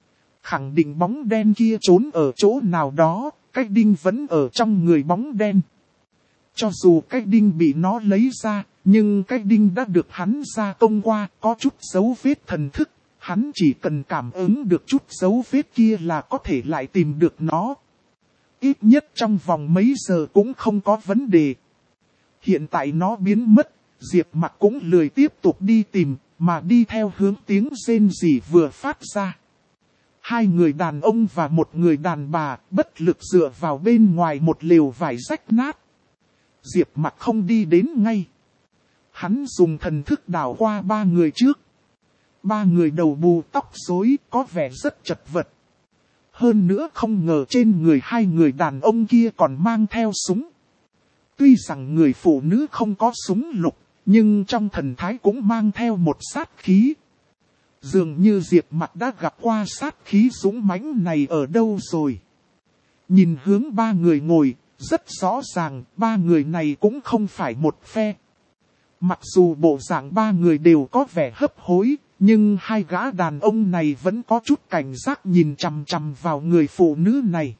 Khẳng định bóng đen kia trốn ở chỗ nào đó, cái đinh vẫn ở trong người bóng đen. Cho dù cái đinh bị nó lấy ra, nhưng cái đinh đã được hắn gia công qua, có chút dấu vết thần thức. Hắn chỉ cần cảm ứng được chút dấu vết kia là có thể lại tìm được nó. Ít nhất trong vòng mấy giờ cũng không có vấn đề. Hiện tại nó biến mất, Diệp Mặc cũng lười tiếp tục đi tìm, mà đi theo hướng tiếng rên rỉ vừa phát ra. Hai người đàn ông và một người đàn bà bất lực dựa vào bên ngoài một lều vải rách nát. Diệp Mặc không đi đến ngay. Hắn dùng thần thức đảo qua ba người trước. Ba người đầu bù tóc rối, có vẻ rất chật vật. Hơn nữa không ngờ trên người hai người đàn ông kia còn mang theo súng. Tuy rằng người phụ nữ không có súng lục, nhưng trong thần thái cũng mang theo một sát khí. Dường như Diệp Mặc đã gặp qua sát khí dũng mãnh này ở đâu rồi. Nhìn hướng ba người ngồi, rất rõ ràng ba người này cũng không phải một phe. Mặc dù bộ dạng ba người đều có vẻ hấp hối, nhưng hai gã đàn ông này vẫn có chút cảnh giác nhìn chằm chằm vào người phụ nữ này.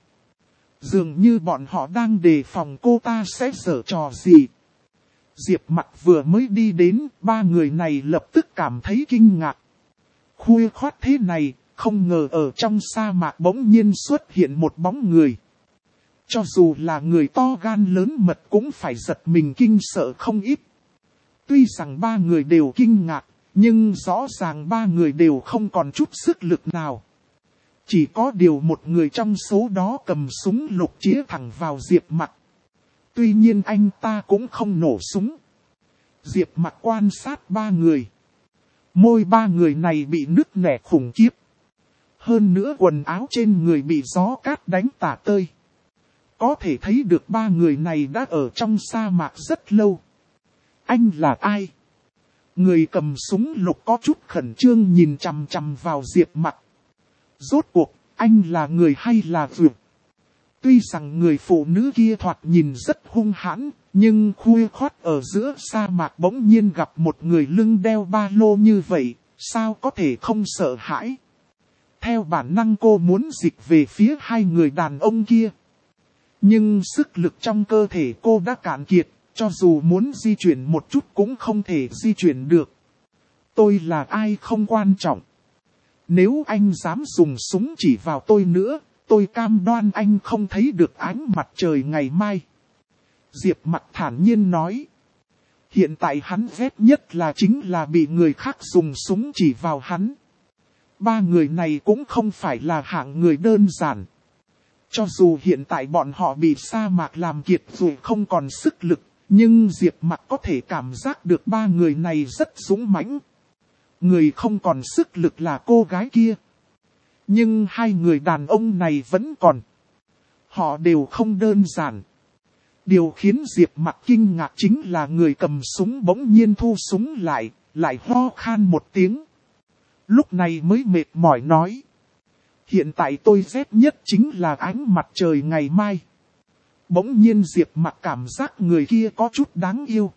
Dường như bọn họ đang đề phòng cô ta sẽ giở trò gì. Diệp Mặc vừa mới đi đến, ba người này lập tức cảm thấy kinh ngạc. Khuya khoắt thế này, không ngờ ở trong sa mạc bỗng nhiên xuất hiện một bóng người. Cho dù là người to gan lớn mật cũng phải giật mình kinh sợ không ít. Tuy rằng ba người đều kinh ngạc, nhưng rõ ràng ba người đều không còn chút sức lực nào. Chỉ có điều một người trong số đó cầm súng lục chĩa thẳng vào Diệp Mặc. Tuy nhiên anh ta cũng không nổ súng. Diệp Mặc quan sát ba người. Môi ba người này bị nứt nẻ khủng khiếp. Hơn nữa quần áo trên người bị gió cát đánh tả tơi. Có thể thấy được ba người này đã ở trong sa mạc rất lâu. Anh là ai? Người cầm súng lục có chút khẩn trương nhìn chằm chằm vào Diệp Mặc. Rốt cuộc, anh là người hay là vượt? Tuy rằng người phụ nữ kia thoạt nhìn rất hung hãn, nhưng khuya khoắt ở giữa sa mạc bỗng nhiên gặp một người lưng đeo ba lô như vậy, sao có thể không sợ hãi? Theo bản năng cô muốn dịch về phía hai người đàn ông kia. Nhưng sức lực trong cơ thể cô đã cạn kiệt, cho dù muốn di chuyển một chút cũng không thể di chuyển được. Tôi là ai không quan trọng. Nếu anh dám dùng súng chỉ vào tôi nữa, tôi cam đoan anh không thấy được ánh mặt trời ngày mai. Diệp Mặc thản nhiên nói. Hiện tại hắn ghét nhất là chính là bị người khác dùng súng chỉ vào hắn. Ba người này cũng không phải là hạng người đơn giản. Cho dù hiện tại bọn họ bị sa mạc làm kiệt rồi không còn sức lực, nhưng Diệp Mặc có thể cảm giác được ba người này rất dũng mãnh. Người không còn sức lực là cô gái kia. Nhưng hai người đàn ông này vẫn còn. Họ đều không đơn giản. Điều khiến Diệp Mặc kinh ngạc chính là người cầm súng bỗng nhiên thu súng lại, lại ho khan một tiếng. Lúc này mới mệt mỏi nói. Hiện tại tôi ghét nhất chính là ánh mặt trời ngày mai. Bỗng nhiên Diệp Mặc cảm giác người kia có chút đáng yêu.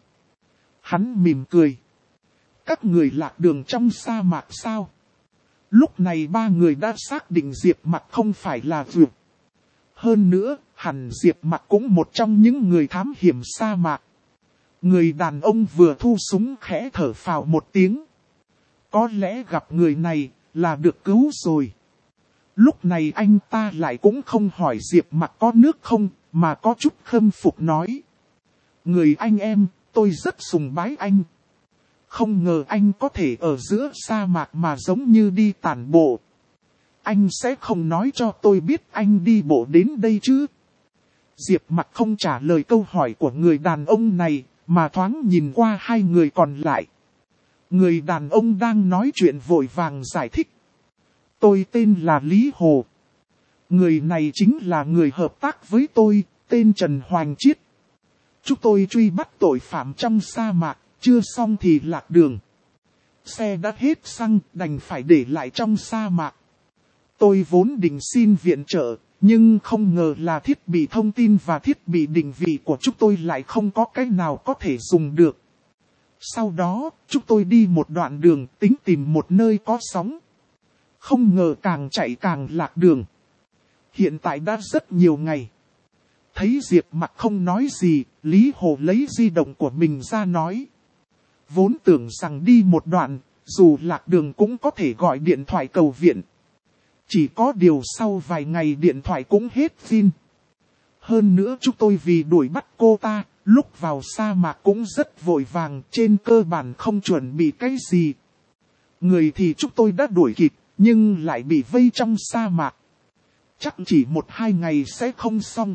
Hắn mỉm cười. Các người lạc đường trong sa mạc sao? Lúc này ba người đã xác định Diệp Mặc không phải là vượt. Hơn nữa, hẳn Diệp Mặc cũng một trong những người thám hiểm sa mạc. Người đàn ông vừa thu súng khẽ thở phào một tiếng. Có lẽ gặp người này là được cứu rồi. Lúc này anh ta lại cũng không hỏi Diệp Mặc có nước không, mà có chút khâm phục nói. Người anh em, tôi rất sùng bái anh. Không ngờ anh có thể ở giữa sa mạc mà giống như đi tản bộ. Anh sẽ không nói cho tôi biết anh đi bộ đến đây chứ? Diệp Mặc không trả lời câu hỏi của người đàn ông này, mà thoáng nhìn qua hai người còn lại. Người đàn ông đang nói chuyện vội vàng giải thích. Tôi tên là Lý Hồ. Người này chính là người hợp tác với tôi, tên Trần Hoành Chiết. Chúng tôi truy bắt tội phạm trong sa mạc, chưa xong thì lạc đường. Xe đã hết xăng, đành phải để lại trong sa mạc. Tôi vốn định xin viện trợ, nhưng không ngờ là thiết bị thông tin và thiết bị định vị của chúng tôi lại không có cái nào có thể dùng được. Sau đó, chúng tôi đi một đoạn đường tính tìm một nơi có sóng. Không ngờ càng chạy càng lạc đường. Hiện tại đã rất nhiều ngày. Thấy Diệp Mặc không nói gì, Lý Hồ lấy di động của mình ra nói. Vốn tưởng rằng đi một đoạn, dù lạc đường cũng có thể gọi điện thoại cầu viện. Chỉ có điều sau vài ngày điện thoại cũng hết pin. Hơn nữa chúng tôi vì đuổi bắt cô ta, lúc vào sa mạc cũng rất vội vàng, trên cơ bản không chuẩn bị cái gì. Người thì chúng tôi đã đuổi kịp, nhưng lại bị vây trong sa mạc. Chắc chỉ một hai ngày sẽ không xong.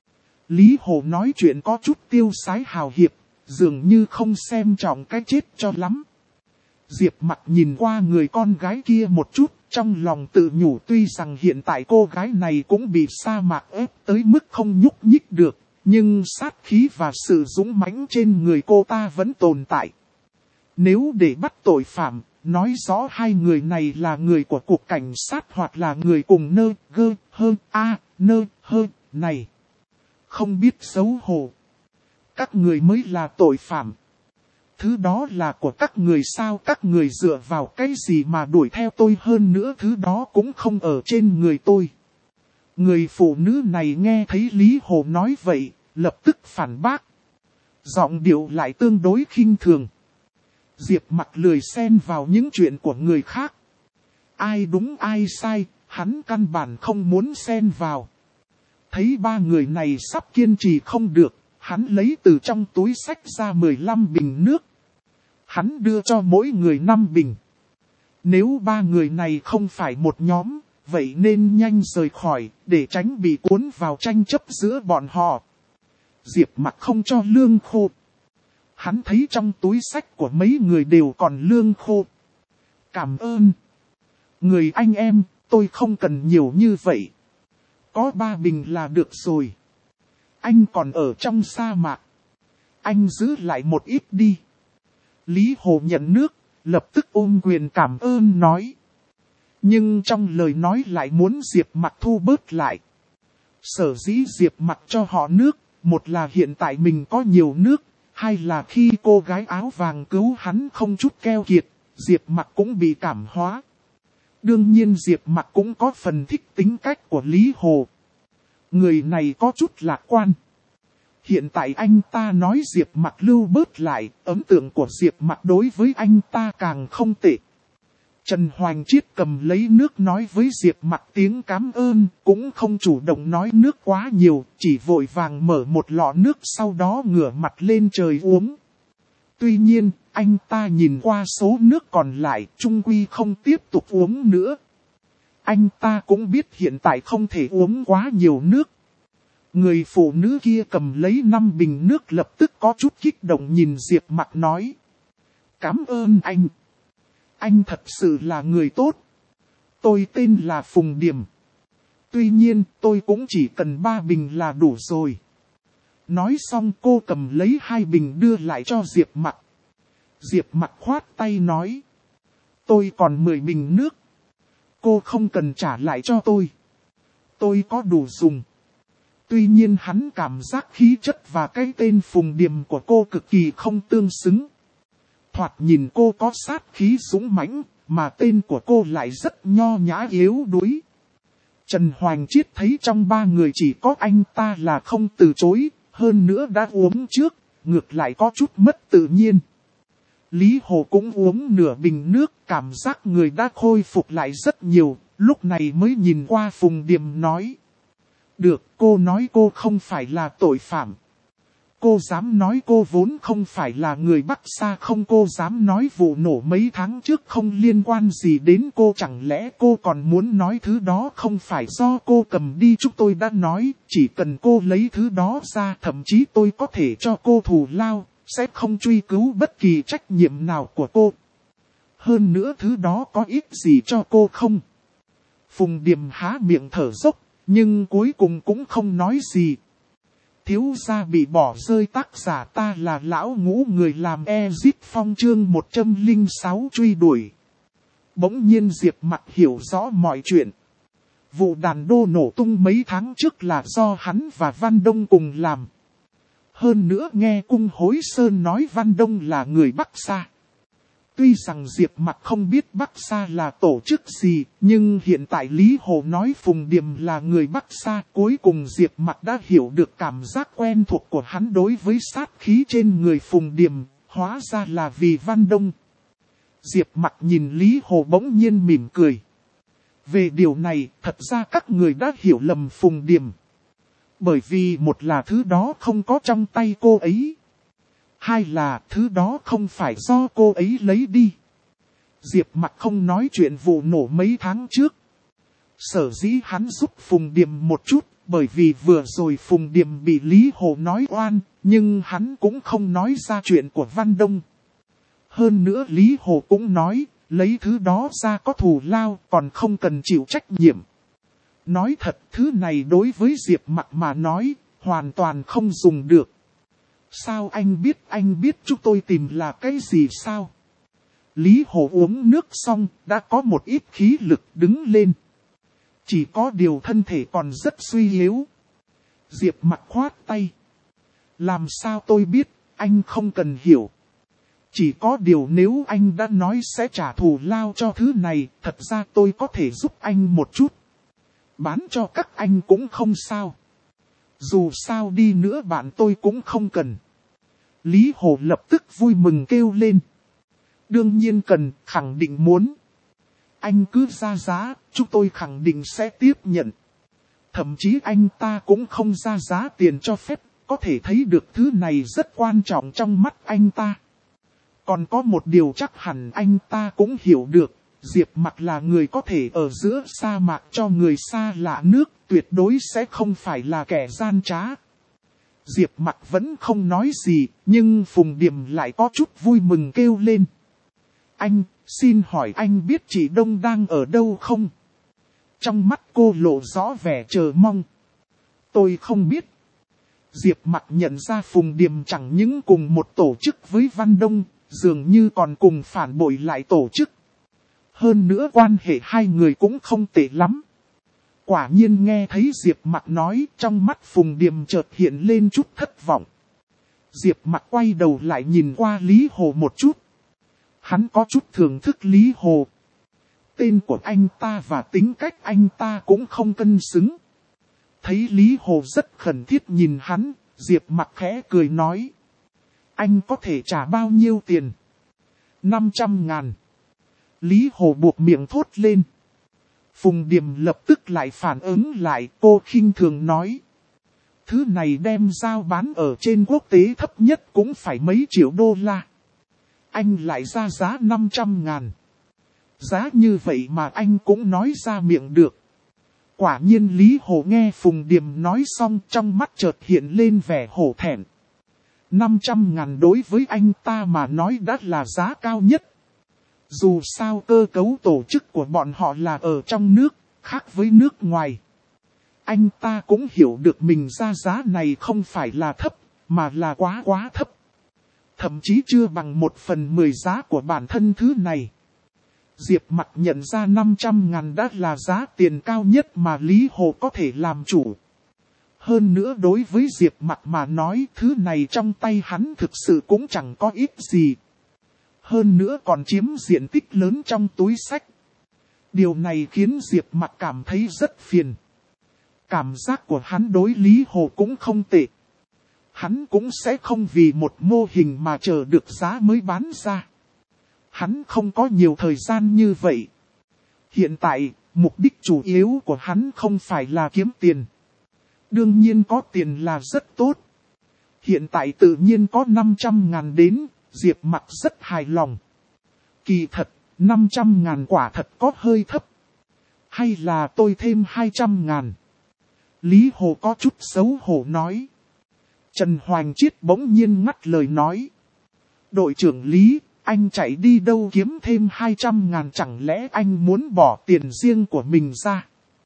Lý Hồ nói chuyện có chút tiêu sái hào hiệp, dường như không xem trọng cái chết cho lắm. Diệp Mặc nhìn qua người con gái kia một chút, trong lòng tự nhủ tuy rằng hiện tại cô gái này cũng bị sa mạc ép tới mức không nhúc nhích được, nhưng sát khí và sự dũng mãnh trên người cô ta vẫn tồn tại. Nếu để bắt tội phạm, nói rõ hai người này là người của cục cảnh sát hoặc là người cùng nơ gơ hơn a nơ hơn này. Không biết xấu hổ. Các người mới là tội phạm. Thứ đó là của các người sao, các người dựa vào cái gì mà đuổi theo tôi, hơn nữa thứ đó cũng không ở trên người tôi. Người phụ nữ này nghe thấy Lý Hồ nói vậy, lập tức phản bác. Giọng điệu lại tương đối khinh thường. Diệp Mặc lười xen vào những chuyện của người khác. Ai đúng ai sai, hắn căn bản không muốn xen vào. Thấy ba người này sắp kiên trì không được, hắn lấy từ trong túi xách ra mười lăm bình nước. Hắn đưa cho mỗi người năm bình. Nếu ba người này không phải một nhóm, vậy nên nhanh rời khỏi, để tránh bị cuốn vào tranh chấp giữa bọn họ. Diệp Mặc không cho lương khô. Hắn thấy trong túi xách của mấy người đều còn lương khô. Cảm ơn. Người anh em, tôi không cần nhiều như vậy. Có ba bình là được rồi. Anh còn ở trong sa mạc. Anh giữ lại một ít đi. Lý Hồ nhận nước, lập tức ôm quyền cảm ơn nói. Nhưng trong lời nói lại muốn Diệp Mặc thu bớt lại. Sở dĩ Diệp Mặc cho họ nước, một là hiện tại mình có nhiều nước, hai là khi cô gái áo vàng cứu hắn không chút keo kiệt, Diệp Mặc cũng bị cảm hóa. Đương nhiên Diệp Mặc cũng có phần thích tính cách của Lý Hồ. Người này có chút lạc quan. Hiện tại anh ta nói Diệp Mặc lưu bớt lại, ấn tượng của Diệp Mặc đối với anh ta càng không tệ. Trần Hoành Chiết cầm lấy nước nói với Diệp Mặc tiếng cảm ơn, cũng không chủ động nói nước quá nhiều, chỉ vội vàng mở một lọ nước sau đó ngửa mặt lên trời uống. Tuy nhiên, anh ta nhìn qua số nước còn lại, chung quy không tiếp tục uống nữa. Anh ta cũng biết hiện tại không thể uống quá nhiều nước. Người phụ nữ kia cầm lấy năm bình nước lập tức có chút kích động nhìn Diệp Mặc nói. Cảm ơn anh. Anh thật sự là người tốt. Tôi tên là Phùng Điểm. Tuy nhiên tôi cũng chỉ cần ba bình là đủ rồi. Nói xong cô cầm lấy hai bình đưa lại cho Diệp Mặc. Diệp Mặc khoát tay nói. Tôi còn mười bình nước. Cô không cần trả lại cho tôi. Tôi có đủ dùng. Tuy nhiên hắn cảm giác khí chất và cái tên Phùng Điềm của cô cực kỳ không tương xứng. Thoạt nhìn cô có sát khí dũng mãnh, mà tên của cô lại rất nho nhã yếu đuối. Trần Hoành Chiết thấy trong ba người chỉ có anh ta là không từ chối, hơn nữa đã uống trước, ngược lại có chút mất tự nhiên. Lý Hồ cũng uống nửa bình nước, cảm giác người đã khôi phục lại rất nhiều, lúc này mới nhìn qua Phùng Điềm nói. Được, cô nói cô không phải là tội phạm. Cô dám nói cô vốn không phải là người Bắc Sa không? Cô dám nói vụ nổ mấy tháng trước không liên quan gì đến cô? Chẳng lẽ cô còn muốn nói thứ đó không phải do cô cầm đi? Chúng tôi đã nói, chỉ cần cô lấy thứ đó ra, thậm chí tôi có thể cho cô thù lao, sẽ không truy cứu bất kỳ trách nhiệm nào của cô. Hơn nữa thứ đó có ích gì cho cô không? Phùng Điềm há miệng thở dốc, nhưng cuối cùng cũng không nói gì. Thiếu gia bị bỏ rơi, tác giả ta là lão ngũ, người làm Ezip Phong chương một trăm lẻ sáu truy đuổi. Bỗng nhiên Diệp Mặc hiểu rõ mọi chuyện. Vụ đàn đô nổ tung mấy tháng trước là do hắn và Văn Đông cùng làm. Hơn nữa nghe Cung Hối Sơn nói Văn Đông là người Bắc Sa. Tuy rằng Diệp Mặc không biết Bắc Sa là tổ chức gì, nhưng hiện tại Lý Hồ nói Phùng Điềm là người Bắc Sa, cuối cùng Diệp Mặc đã hiểu được cảm giác quen thuộc của hắn đối với sát khí trên người Phùng Điềm, hóa ra là vì Văn Đông. Diệp Mặc nhìn Lý Hồ bỗng nhiên mỉm cười. Về điều này, thật ra các người đã hiểu lầm Phùng Điềm. Bởi vì một là thứ đó không có trong tay cô ấy. Hai là thứ đó không phải do cô ấy lấy đi. Diệp Mặc không nói chuyện vụ nổ mấy tháng trước. Sở dĩ hắn giúp Phùng Điềm một chút, bởi vì vừa rồi Phùng Điềm bị Lý Hồ nói oan, nhưng hắn cũng không nói ra chuyện của Văn Đông. Hơn nữa Lý Hồ cũng nói, lấy thứ đó ra có thù lao, còn không cần chịu trách nhiệm. Nói thật, thứ này đối với Diệp Mặc mà nói, hoàn toàn không dùng được. Sao anh biết, anh biết chúng tôi tìm là cái gì sao? Lý Hồ uống nước xong, đã có một ít khí lực đứng lên. Chỉ có điều thân thể còn rất suy yếu. Diệp Mặc khoát tay. Làm sao tôi biết, anh không cần hiểu. Chỉ có điều nếu anh đã nói sẽ trả thù lao cho thứ này, thật ra tôi có thể giúp anh một chút. Bán cho các anh cũng không sao. Dù sao đi nữa bạn tôi cũng không cần. Lý Hồ lập tức vui mừng kêu lên. Đương nhiên cần, khẳng định muốn. Anh cứ ra giá, chúng tôi khẳng định sẽ tiếp nhận. Thậm chí anh ta cũng không ra giá tiền cho phép, có thể thấy được thứ này rất quan trọng trong mắt anh ta. Còn có một điều chắc hẳn anh ta cũng hiểu được, Diệp Mặc là người có thể ở giữa sa mạc cho người xa lạ nước, tuyệt đối sẽ không phải là kẻ gian trá. Diệp Mặc vẫn không nói gì, nhưng Phùng Điềm lại có chút vui mừng kêu lên. Anh, xin hỏi anh biết chị Đông đang ở đâu không? Trong mắt cô lộ rõ vẻ chờ mong. Tôi không biết. Diệp Mặc nhận ra Phùng Điềm chẳng những cùng một tổ chức với Văn Đông, dường như còn cùng phản bội lại tổ chức. Hơn nữa quan hệ hai người cũng không tệ lắm. Quả nhiên nghe thấy Diệp Mặc nói, trong mắt Phùng Điềm chợt hiện lên chút thất vọng. Diệp Mặc quay đầu lại nhìn qua Lý Hồ một chút. Hắn có chút thưởng thức Lý Hồ. Tên của anh ta và tính cách anh ta cũng không cân xứng. Thấy Lý Hồ rất khẩn thiết nhìn hắn, Diệp Mặc khẽ cười nói. Anh có thể trả bao nhiêu tiền? năm trăm ngàn. Lý Hồ buộc miệng thốt lên. Phùng Điềm lập tức lại phản ứng lại, cô khinh thường nói. Thứ này đem giao bán ở trên quốc tế thấp nhất cũng phải mấy triệu đô la. Anh lại ra giá năm trăm ngàn. Giá như vậy mà anh cũng nói ra miệng được. Quả nhiên Lý Hồ nghe Phùng Điềm nói xong, trong mắt chợt hiện lên vẻ hổ thẹn. năm trăm ngàn đối với anh ta mà nói đã là giá cao nhất. Dù sao cơ cấu tổ chức của bọn họ là ở trong nước, khác với nước ngoài. Anh ta cũng hiểu được mình ra giá này không phải là thấp, mà là quá quá thấp. Thậm chí chưa bằng một phần mười giá của bản thân thứ này. Diệp Mặc nhận ra năm trăm ngàn đã là giá tiền cao nhất mà Lý Hồ có thể làm chủ. Hơn nữa đối với Diệp Mặc mà nói thứ này trong tay hắn thực sự cũng chẳng có ít gì. Hơn nữa còn chiếm diện tích lớn trong túi xách. Điều này khiến Diệp Mặc cảm thấy rất phiền. Cảm giác của hắn đối Lý Hồ cũng không tệ. Hắn cũng sẽ không vì một mô hình mà chờ được giá mới bán ra. Hắn không có nhiều thời gian như vậy. Hiện tại, mục đích chủ yếu của hắn không phải là kiếm tiền. Đương nhiên có tiền là rất tốt. Hiện tại tự nhiên có năm trăm ngàn đến, Diệp Mặc rất hài lòng. Kỳ thật, năm trăm ngàn quả thật có hơi thấp. Hay là tôi thêm hai trăm ngàn? Lý Hồ có chút xấu hổ nói. Trần Hoành Chiết bỗng nhiên ngắt lời nói. Đội trưởng Lý, anh chạy đi đâu kiếm thêm hai trăm ngàn, chẳng lẽ anh muốn bỏ tiền riêng của mình ra?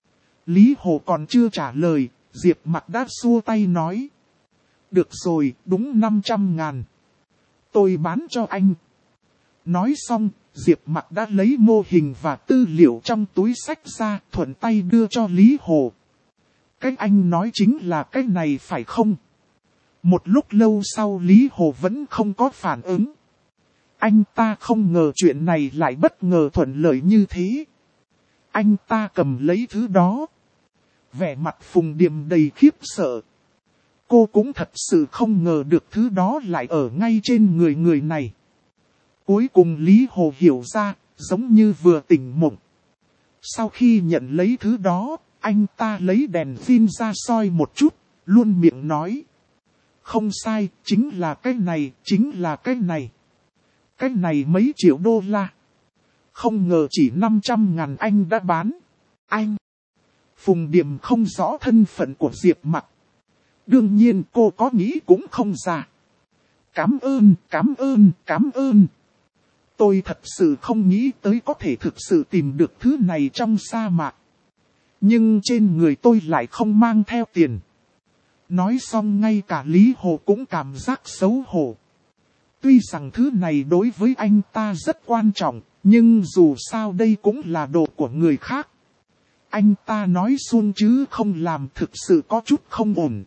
Lý Hồ còn chưa trả lời, Diệp Mặc đã xua tay nói. Được rồi, đúng năm trăm ngàn. Tôi bán cho anh. Nói xong, Diệp Mặc đã lấy mô hình và tư liệu trong túi xách ra, thuận tay đưa cho Lý Hồ. Cái anh nói chính là cái này phải không? Một lúc lâu sau Lý Hồ vẫn không có phản ứng. Anh ta không ngờ chuyện này lại bất ngờ thuận lợi như thế. Anh ta cầm lấy thứ đó. Vẻ mặt Phùng Điềm đầy khiếp sợ. Cô cũng thật sự không ngờ được thứ đó lại ở ngay trên người người này. Cuối cùng Lý Hồ hiểu ra, giống như vừa tỉnh mộng. Sau khi nhận lấy thứ đó, anh ta lấy đèn pin ra soi một chút, luôn miệng nói. Không sai, chính là cái này, chính là cái này. Cái này mấy triệu đô la. Không ngờ chỉ năm trăm ngàn anh đã bán. Anh. Phùng Điềm không rõ thân phận của Diệp Mặc. Đương nhiên cô có nghĩ cũng không ra. Cảm ơn, cảm ơn, cảm ơn. Tôi thật sự không nghĩ tới có thể thực sự tìm được thứ này trong sa mạc. Nhưng trên người tôi lại không mang theo tiền. Nói xong ngay cả Lý Hồ cũng cảm giác xấu hổ. Tuy rằng thứ này đối với anh ta rất quan trọng, nhưng dù sao đây cũng là đồ của người khác. Anh ta nói suông chứ không làm, thực sự có chút không ổn.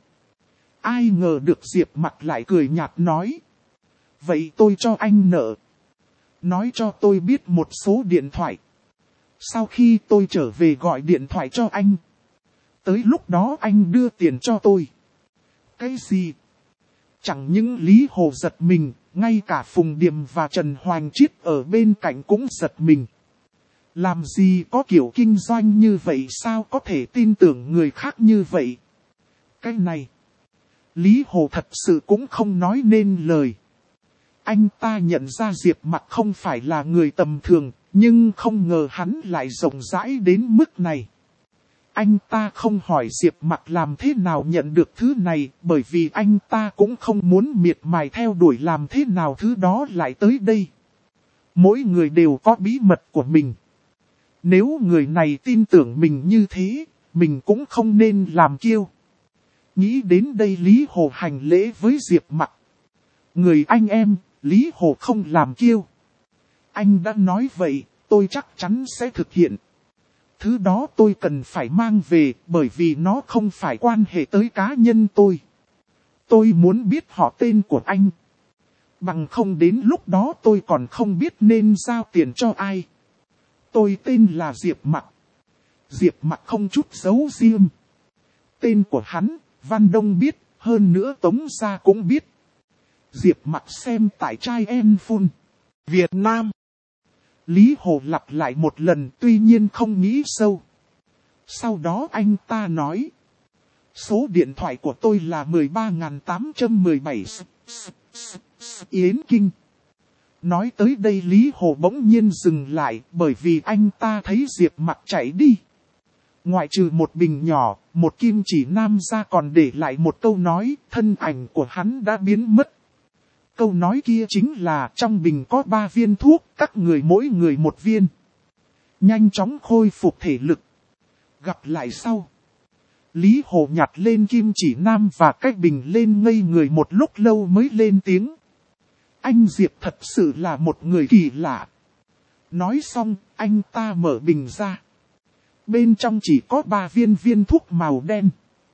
Ai ngờ được Diệp Mặc lại cười nhạt nói. Vậy tôi cho anh nợ. Nói cho tôi biết một số điện thoại. Sau khi tôi trở về gọi điện thoại cho anh. Tới lúc đó anh đưa tiền cho tôi. Cái gì? Chẳng những Lý Hồ giật mình, ngay cả Phùng Điềm và Trần Hoành Chiết ở bên cạnh cũng giật mình. Làm gì có kiểu kinh doanh như vậy, sao có thể tin tưởng người khác như vậy? Cái này, Lý Hồ thật sự cũng không nói nên lời. Anh ta nhận ra Diệp Mặc không phải là người tầm thường, nhưng không ngờ hắn lại rộng rãi đến mức này. Anh ta không hỏi Diệp Mặc làm thế nào nhận được thứ này, bởi vì anh ta cũng không muốn miệt mài theo đuổi làm thế nào thứ đó lại tới đây. Mỗi người đều có bí mật của mình. Nếu người này tin tưởng mình như thế, mình cũng không nên làm kiêu. Nghĩ đến đây Lý Hồ hành lễ với Diệp Mặc. Người anh em, Lý Hồ không làm kiêu. Anh đã nói vậy, tôi chắc chắn sẽ thực hiện. Thứ đó tôi cần phải mang về, bởi vì nó không phải quan hệ tới cá nhân tôi. Tôi muốn biết họ tên của anh. Bằng không đến lúc đó tôi còn không biết nên giao tiền cho ai. Tôi tên là Diệp Mặc. Diệp Mặc không chút giấu riêng. Tên của hắn, Văn Đông biết, hơn nữa Tống Gia cũng biết. Diệp Mặc xem tại trai em phun. Việt Nam. Lý Hồ lặp lại một lần, tuy nhiên không nghĩ sâu. Sau đó anh ta nói. Số điện thoại của tôi là mười ba nghìn tám trăm mười bảy. Yến Kinh. Nói tới đây Lý Hồ bỗng nhiên dừng lại, bởi vì anh ta thấy Diệp Mặc chạy đi. Ngoại trừ một bình nhỏ, một kim chỉ nam ra còn để lại một câu nói, thân ảnh của hắn đã biến mất. Câu nói kia chính là trong bình có ba viên thuốc, các người mỗi người một viên. Nhanh chóng khôi phục thể lực. Gặp lại sau. Lý Hồ nhặt lên kim chỉ nam và cách bình lên ngây người một lúc lâu mới lên tiếng. Anh Diệp thật sự là một người kỳ lạ. Nói xong, anh ta mở bình ra. Bên trong chỉ có ba viên viên thuốc màu đen.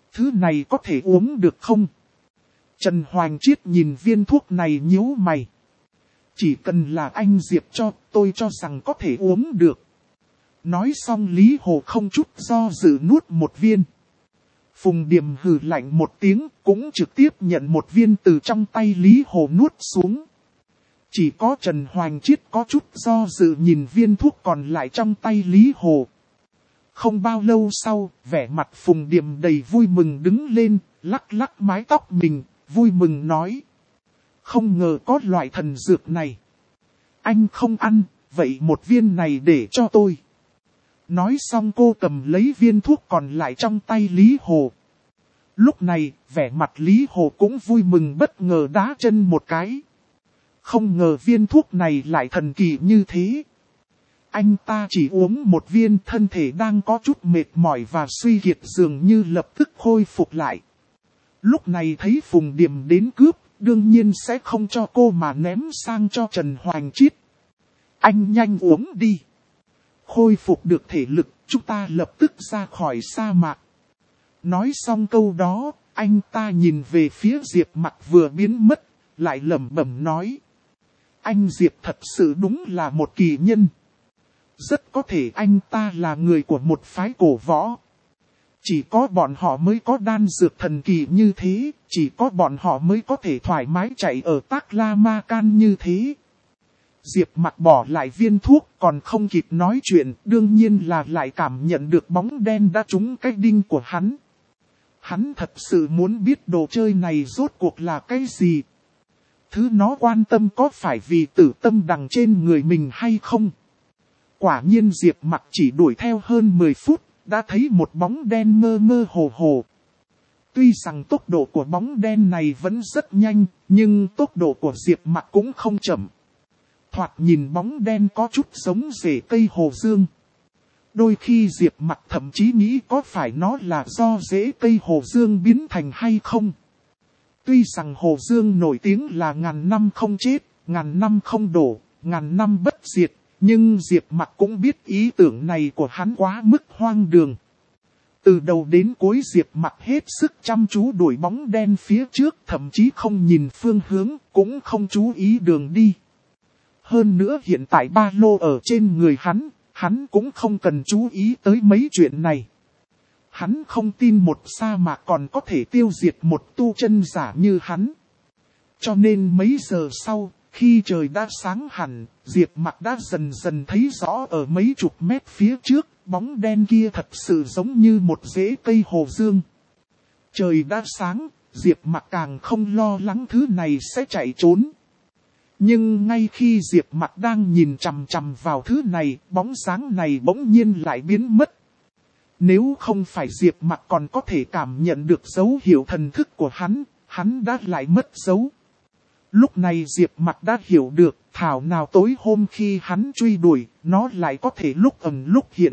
Thứ này có thể uống được không? Trần Hoành Chiết nhìn viên thuốc này nhíu mày. Chỉ cần là anh Diệp cho, tôi cho rằng có thể uống được. Nói xong Lý Hồ không chút do dự nuốt một viên. Phùng Điềm hừ lạnh một tiếng, cũng trực tiếp nhận một viên từ trong tay Lý Hồ nuốt xuống. Chỉ có Trần Hoành Chiết có chút do dự nhìn viên thuốc còn lại trong tay Lý Hồ. Không bao lâu sau, vẻ mặt Phùng Điềm đầy vui mừng đứng lên, lắc lắc mái tóc mình, vui mừng nói. Không ngờ có loại thần dược này. Anh không ăn, vậy một viên này để cho tôi. Nói xong cô cầm lấy viên thuốc còn lại trong tay Lý Hồ. Lúc này, vẻ mặt Lý Hồ cũng vui mừng bất ngờ đá chân một cái. Không ngờ viên thuốc này lại thần kỳ như thế. Anh ta chỉ uống một viên, thân thể đang có chút mệt mỏi và suy kiệt dường như lập tức khôi phục lại. Lúc này thấy Phùng Điềm đến cướp, đương nhiên sẽ không cho cô mà ném sang cho Trần Hoành Chiết. Anh nhanh uống đi. Khôi phục được thể lực, chúng ta lập tức ra khỏi sa mạc. Nói xong câu đó, anh ta nhìn về phía Diệp Mặc vừa biến mất, lại lẩm bẩm nói. Anh Diệp thật sự đúng là một kỳ nhân. Rất có thể anh ta là người của một phái cổ võ. Chỉ có bọn họ mới có đan dược thần kỳ như thế, chỉ có bọn họ mới có thể thoải mái chạy ở Tác La Ma Can như thế. Diệp Mặc bỏ lại viên thuốc còn không kịp nói chuyện, đương nhiên là lại cảm nhận được bóng đen đã trúng cái đinh của hắn. Hắn thật sự muốn biết đồ chơi này rốt cuộc là cái gì. Thứ nó quan tâm có phải vì tử tâm đằng trên người mình hay không. Quả nhiên Diệp Mặc chỉ đuổi theo hơn mười phút, đã thấy một bóng đen mơ mơ hồ hồ. Tuy rằng tốc độ của bóng đen này vẫn rất nhanh, nhưng tốc độ của Diệp Mặc cũng không chậm. Thoạt nhìn bóng đen có chút giống rễ cây hồ dương. Đôi khi Diệp Mặc thậm chí nghĩ có phải nó là do rễ cây hồ dương biến thành hay không. Tuy rằng hồ dương nổi tiếng là ngàn năm không chết, ngàn năm không đổ, ngàn năm bất diệt, nhưng Diệp Mặc cũng biết ý tưởng này của hắn quá mức hoang đường. Từ đầu đến cuối Diệp Mặc hết sức chăm chú đuổi bóng đen phía trước, thậm chí không nhìn phương hướng, cũng không chú ý đường đi. Hơn nữa hiện tại ba lô ở trên người hắn, hắn cũng không cần chú ý tới mấy chuyện này. Hắn không tin một sa mạc còn có thể tiêu diệt một tu chân giả như hắn. Cho nên mấy giờ sau, khi trời đã sáng hẳn, Diệp Mặc đã dần dần thấy rõ ở mấy chục mét phía trước, bóng đen kia thật sự giống như một rễ cây hồ dương. Trời đã sáng, Diệp Mặc càng không lo lắng thứ này sẽ chạy trốn. Nhưng ngay khi Diệp Mặc đang nhìn chằm chằm vào thứ này, bóng dáng này bỗng nhiên lại biến mất. Nếu không phải Diệp Mặc còn có thể cảm nhận được dấu hiệu thần thức của hắn, hắn đã lại mất dấu. Lúc này Diệp Mặc đã hiểu được, thảo nào tối hôm khi hắn truy đuổi, nó lại có thể lúc ẩn lúc hiện.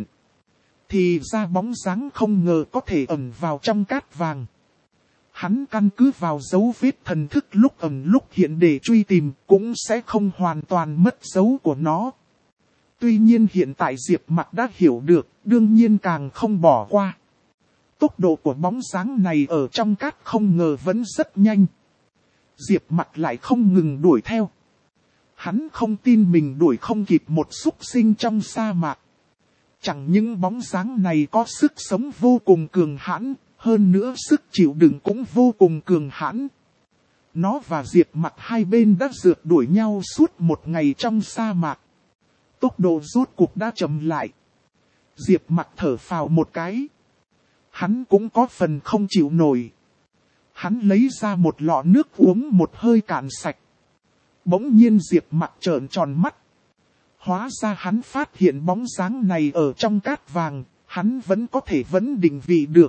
Thì ra bóng dáng không ngờ có thể ẩn vào trong cát vàng. Hắn căn cứ vào dấu vết thần thức lúc ẩn lúc hiện để truy tìm, cũng sẽ không hoàn toàn mất dấu của nó. Tuy nhiên hiện tại Diệp Mặc đã hiểu được, đương nhiên càng không bỏ qua. Tốc độ của bóng dáng này ở trong cát không ngờ vẫn rất nhanh. Diệp Mặc lại không ngừng đuổi theo. Hắn không tin mình đuổi không kịp một súc sinh trong sa mạc. Chẳng những bóng dáng này có sức sống vô cùng cường hãn, hơn nữa sức chịu đựng cũng vô cùng cường hãn. Nó và Diệp Mặc hai bên đã rượt đuổi nhau suốt một ngày trong sa mạc. Tốc độ rốt cuộc đã chậm lại. Diệp Mặc thở phào một cái. Hắn cũng có phần không chịu nổi. Hắn lấy ra một lọ nước uống một hơi cạn sạch. Bỗng nhiên Diệp Mặc trợn tròn mắt. Hóa ra hắn phát hiện bóng dáng này ở trong cát vàng, hắn vẫn có thể vấn định vị được.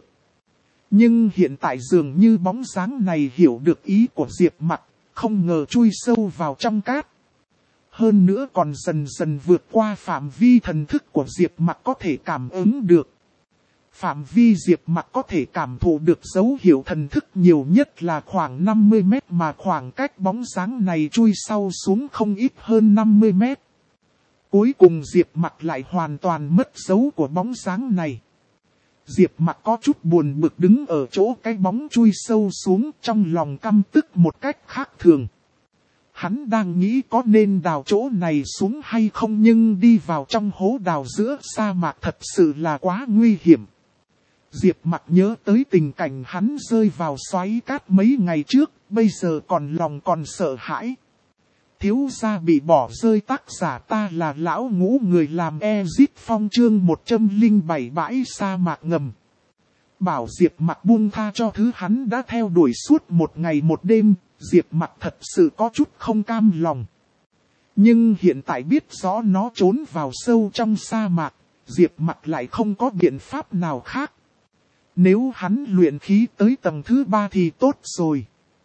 Nhưng hiện tại dường như bóng dáng này hiểu được ý của Diệp Mặc, không ngờ chui sâu vào trong cát. Hơn nữa còn dần dần vượt qua phạm vi thần thức của Diệp Mặc có thể cảm ứng được. Phạm vi Diệp Mặc có thể cảm thụ được dấu hiệu thần thức nhiều nhất là khoảng năm mươi mét mà khoảng cách bóng dáng này chui sâu xuống không ít hơn năm mươi mét. Cuối cùng Diệp Mặc lại hoàn toàn mất dấu của bóng dáng này. Diệp Mặc có chút buồn bực đứng ở chỗ cái bóng chui sâu xuống, trong lòng căm tức một cách khác thường. Hắn đang nghĩ có nên đào chỗ này xuống hay không, nhưng đi vào trong hố đào giữa sa mạc thật sự là quá nguy hiểm. Diệp Mặc nhớ tới tình cảnh hắn rơi vào xoáy cát mấy ngày trước, bây giờ còn lòng còn sợ hãi. Thiếu gia bị bỏ rơi, tác giả ta là lão ngũ, người làm Exit Phong chương một trăm lẻ bảy bãi sa mạc ngầm. Bảo Diệp Mặc buông tha cho thứ hắn đã theo đuổi suốt một ngày một đêm, Diệp Mặc thật sự có chút không cam lòng. Nhưng hiện tại biết rõ nó trốn vào sâu trong sa mạc, Diệp Mặc lại không có biện pháp nào khác. Nếu hắn luyện khí tới tầng thứ ba thì tốt rồi.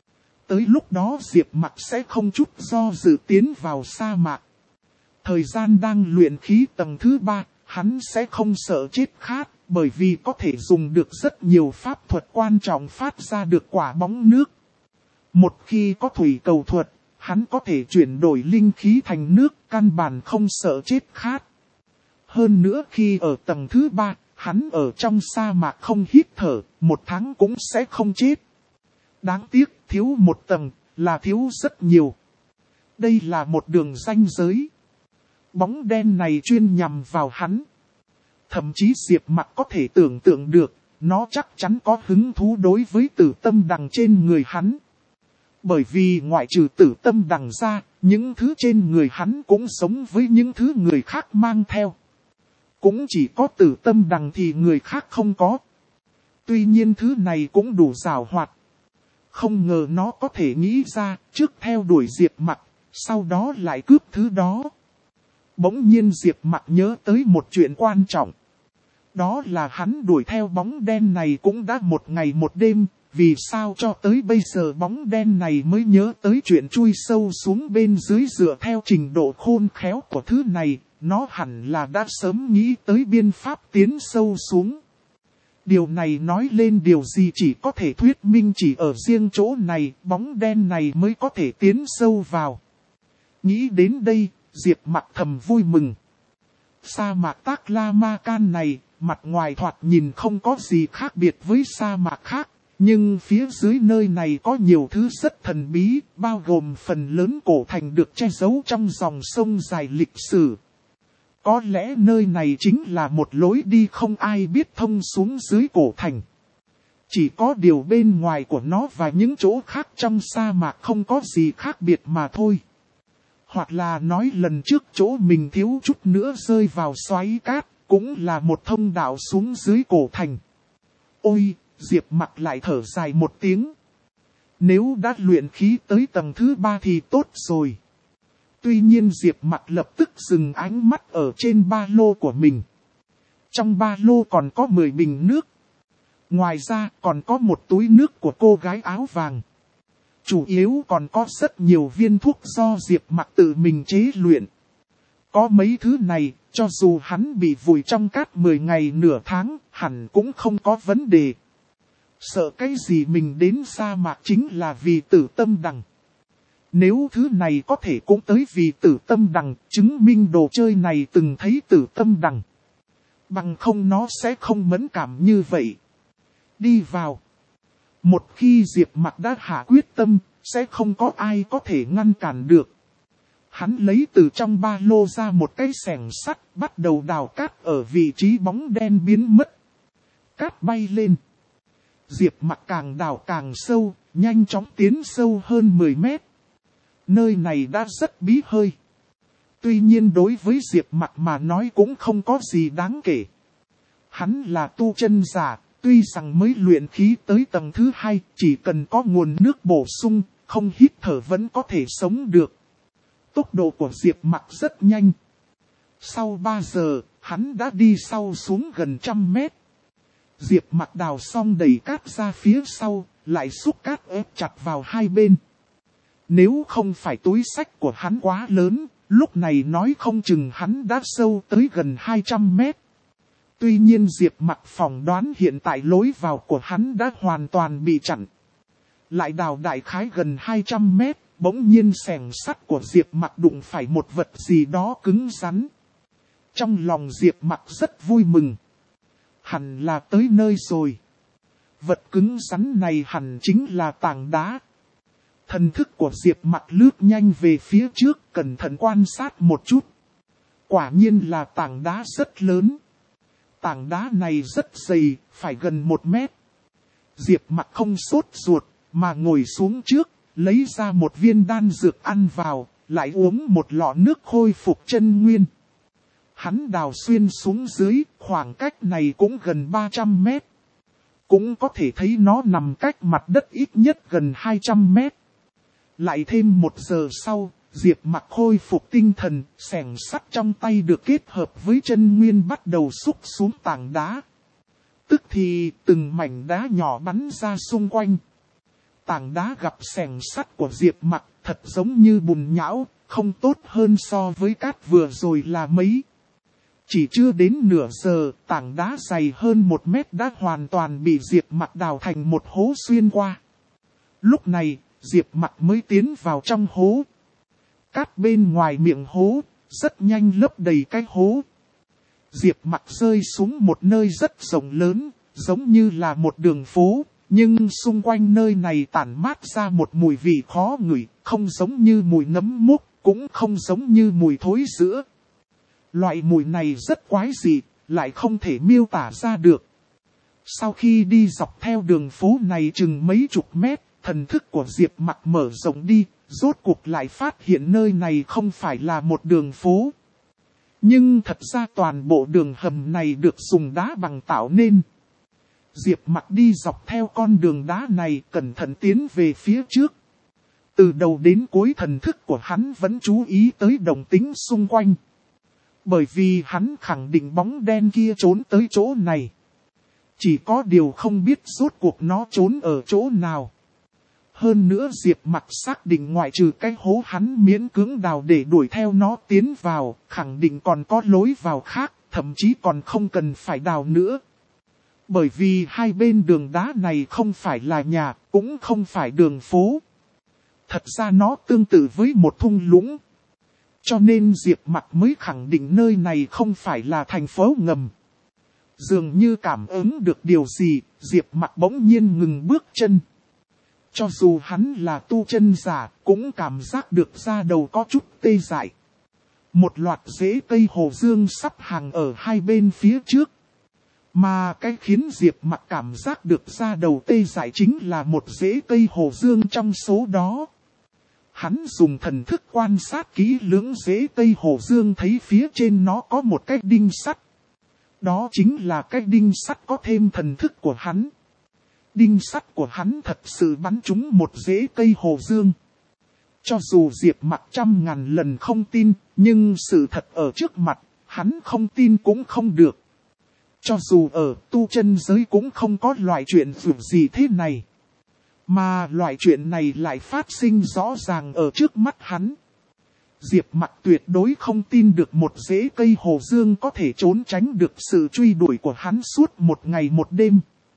Tới lúc đó Diệp Mặc sẽ không chút do dự tiến vào sa mạc. Thời gian đang luyện khí tầng thứ ba, hắn sẽ không sợ chết khát, bởi vì có thể dùng được rất nhiều pháp thuật quan trọng phát ra được quả bóng nước. Một khi có thủy cầu thuật, hắn có thể chuyển đổi linh khí thành nước, căn bản không sợ chết khát. Hơn nữa khi ở tầng thứ ba, hắn ở trong sa mạc không hít thở, một tháng cũng sẽ không chết. Đáng tiếc, thiếu một tầng, là thiếu rất nhiều. Đây là một đường ranh giới. Bóng đen này chuyên nhằm vào hắn. Thậm chí Diệp Mặc có thể tưởng tượng được, nó chắc chắn có hứng thú đối với tử tâm đằng trên người hắn. Bởi vì ngoại trừ tử tâm đằng ra, những thứ trên người hắn cũng sống với những thứ người khác mang theo. Cũng chỉ có tử tâm đằng thì người khác không có. Tuy nhiên thứ này cũng đủ giàu hoạt. Không ngờ nó có thể nghĩ ra, trước theo đuổi Diệp Mặc, sau đó lại cướp thứ đó. Bỗng nhiên Diệp Mặc nhớ tới một chuyện quan trọng. Đó là hắn đuổi theo bóng đen này cũng đã một ngày một đêm, vì sao cho tới bây giờ bóng đen này mới nhớ tới chuyện chui sâu xuống bên dưới, dựa theo trình độ khôn khéo của thứ này, nó hẳn là đã sớm nghĩ tới biện pháp tiến sâu xuống. Điều này nói lên điều gì chỉ có thể thuyết minh chỉ ở riêng chỗ này, bóng đen này mới có thể tiến sâu vào. Nghĩ đến đây, Diệp Mặc thầm vui mừng. Sa mạc Tác La Ma Can này, mặt ngoài thoạt nhìn không có gì khác biệt với sa mạc khác, nhưng phía dưới nơi này có nhiều thứ rất thần bí, bao gồm phần lớn cổ thành được che giấu trong dòng sông dài lịch sử. Có lẽ nơi này chính là một lối đi không ai biết thông xuống dưới cổ thành. Chỉ có điều bên ngoài của nó và những chỗ khác trong sa mạc không có gì khác biệt mà thôi. Hoặc là nói lần trước chỗ mình thiếu chút nữa rơi vào xoáy cát, cũng là một thông đạo xuống dưới cổ thành. Ôi, Diệp Mặc lại thở dài một tiếng. Nếu đã luyện khí tới tầng thứ ba thì tốt rồi. Tuy nhiên Diệp Mặc lập tức dừng ánh mắt ở trên ba lô của mình. Trong ba lô còn có mười bình nước. Ngoài ra còn có một túi nước của cô gái áo vàng. Chủ yếu còn có rất nhiều viên thuốc do Diệp Mặc tự mình chế luyện. Có mấy thứ này, cho dù hắn bị vùi trong cát mười ngày nửa tháng, hẳn cũng không có vấn đề. Sợ cái gì mình đến sa mạc chính là vì tử tâm đằng. Nếu thứ này có thể cũng tới vì tử tâm đằng, chứng minh đồ chơi này từng thấy tử tâm đằng. Bằng không nó sẽ không mẫn cảm như vậy. Đi vào. Một khi Diệp Mặc đã hạ quyết tâm, sẽ không có ai có thể ngăn cản được. Hắn lấy từ trong ba lô ra một cái xẻng sắt, bắt đầu đào cát ở vị trí bóng đen biến mất. Cát bay lên. Diệp Mặc càng đào càng sâu, nhanh chóng tiến sâu hơn mười mét. Nơi này đã rất bí hơi. Tuy nhiên đối với Diệp Mặc mà nói cũng không có gì đáng kể. Hắn là tu chân giả, tuy rằng mới luyện khí tới tầng thứ hai, chỉ cần có nguồn nước bổ sung, không hít thở vẫn có thể sống được. Tốc độ của Diệp Mặc rất nhanh. Sau ba giờ, hắn đã đi sâu xuống gần trăm mét. Diệp Mặc đào xong đẩy cát ra phía sau, lại xúc cát ép chặt vào hai bên. Nếu không phải túi xách của hắn quá lớn, lúc này nói không chừng hắn đã sâu tới gần hai trăm mét. Tuy nhiên Diệp Mặc phỏng đoán hiện tại lối vào của hắn đã hoàn toàn bị chặn. Lại đào đại khái gần hai trăm mét, bỗng nhiên xẻng sắt của Diệp Mặc đụng phải một vật gì đó cứng rắn. Trong lòng Diệp Mặc rất vui mừng. hẳn là tới nơi rồi. Vật cứng rắn này hẳn chính là tảng đá. Thần thức của Diệp Mặc lướt nhanh về phía trước, cẩn thận quan sát một chút. Quả nhiên là tảng đá rất lớn. Tảng đá này rất dày, phải gần một mét. Diệp Mặc không sốt ruột, mà ngồi xuống trước, lấy ra một viên đan dược ăn vào, lại uống một lọ nước khôi phục chân nguyên. Hắn đào xuyên xuống dưới, khoảng cách này cũng gần ba trăm mét. Cũng có thể thấy nó nằm cách mặt đất ít nhất gần hai trăm mét. Lại thêm một giờ sau, Diệp Mặc khôi phục tinh thần, xẻng sắt trong tay được kết hợp với chân nguyên bắt đầu xúc xuống tảng đá. Tức thì từng mảnh đá nhỏ bắn ra xung quanh. Tảng đá gặp xẻng sắt của Diệp Mặc thật giống như bùn nhão, không tốt hơn so với cát vừa rồi là mấy. Chỉ chưa đến nửa giờ, tảng đá dày hơn một mét đã hoàn toàn bị Diệp Mặc đào thành một hố xuyên qua. Lúc này, Diệp Mặc mới tiến vào trong hố. Cát bên ngoài miệng hố, rất nhanh lấp đầy cái hố. Diệp Mặc rơi xuống một nơi rất rộng lớn, giống như là một đường phố, nhưng xung quanh nơi này tản mát ra một mùi vị khó ngửi, không giống như mùi nấm mốc, cũng không giống như mùi thối sữa. Loại mùi này rất quái dị, lại không thể miêu tả ra được. Sau khi đi dọc theo đường phố này chừng mấy chục mét, thần thức của Diệp Mặc mở rộng đi, rốt cuộc lại phát hiện nơi này không phải là một đường phố. Nhưng thật ra toàn bộ đường hầm này được dùng đá bằng tạo nên. Diệp Mặc đi dọc theo con đường đá này, cẩn thận tiến về phía trước. Từ đầu đến cuối thần thức của hắn vẫn chú ý tới động tĩnh xung quanh. Bởi vì hắn khẳng định bóng đen kia trốn tới chỗ này. Chỉ có điều không biết rốt cuộc nó trốn ở chỗ nào. Hơn nữa Diệp Mặc xác định ngoại trừ cái hố hắn miễn cưỡng đào để đuổi theo nó tiến vào, khẳng định còn có lối vào khác, thậm chí còn không cần phải đào nữa. Bởi vì hai bên đường đá này không phải là nhà, cũng không phải đường phố. Thật ra nó tương tự với một thung lũng. Cho nên Diệp Mặc mới khẳng định nơi này không phải là thành phố ngầm. Dường như cảm ứng được điều gì, Diệp Mặc bỗng nhiên ngừng bước chân. Cho dù hắn là tu chân giả, cũng cảm giác được da đầu có chút tê dại. Một loạt rễ cây hồ dương sắp hàng ở hai bên phía trước. Mà cái khiến Diệp Mặc cảm giác được da đầu tê dại chính là một rễ cây hồ dương trong số đó. Hắn dùng thần thức quan sát kỹ lưỡng rễ cây hồ dương, thấy phía trên nó có một cái đinh sắt. Đó chính là cái đinh sắt có thêm thần thức của hắn. Đinh sắt của hắn thật sự bắn trúng một rễ cây hồ dương. Cho dù Diệp Mặc trăm ngàn lần không tin, nhưng sự thật ở trước mặt, hắn không tin cũng không được. Cho dù ở tu chân giới cũng không có loại chuyện dù gì thế này. Mà loại chuyện này lại phát sinh rõ ràng ở trước mắt hắn. Diệp Mặc tuyệt đối không tin được một rễ cây hồ dương có thể trốn tránh được sự truy đuổi của hắn suốt một ngày một đêm.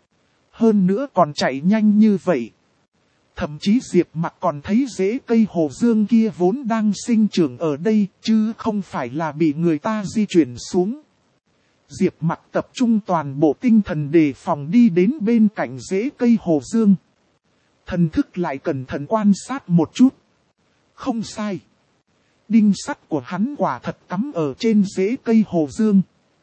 Hơn nữa còn chạy nhanh như vậy. Thậm chí Diệp Mặc còn thấy rễ cây hồ dương kia vốn đang sinh trưởng ở đây, chứ không phải là bị người ta di chuyển xuống. Diệp Mặc tập trung toàn bộ tinh thần đề phòng đi đến bên cạnh rễ cây hồ dương. Thần thức lại cẩn thận quan sát một chút. Không sai. Đinh sắt của hắn quả thật cắm ở trên rễ cây hồ dương.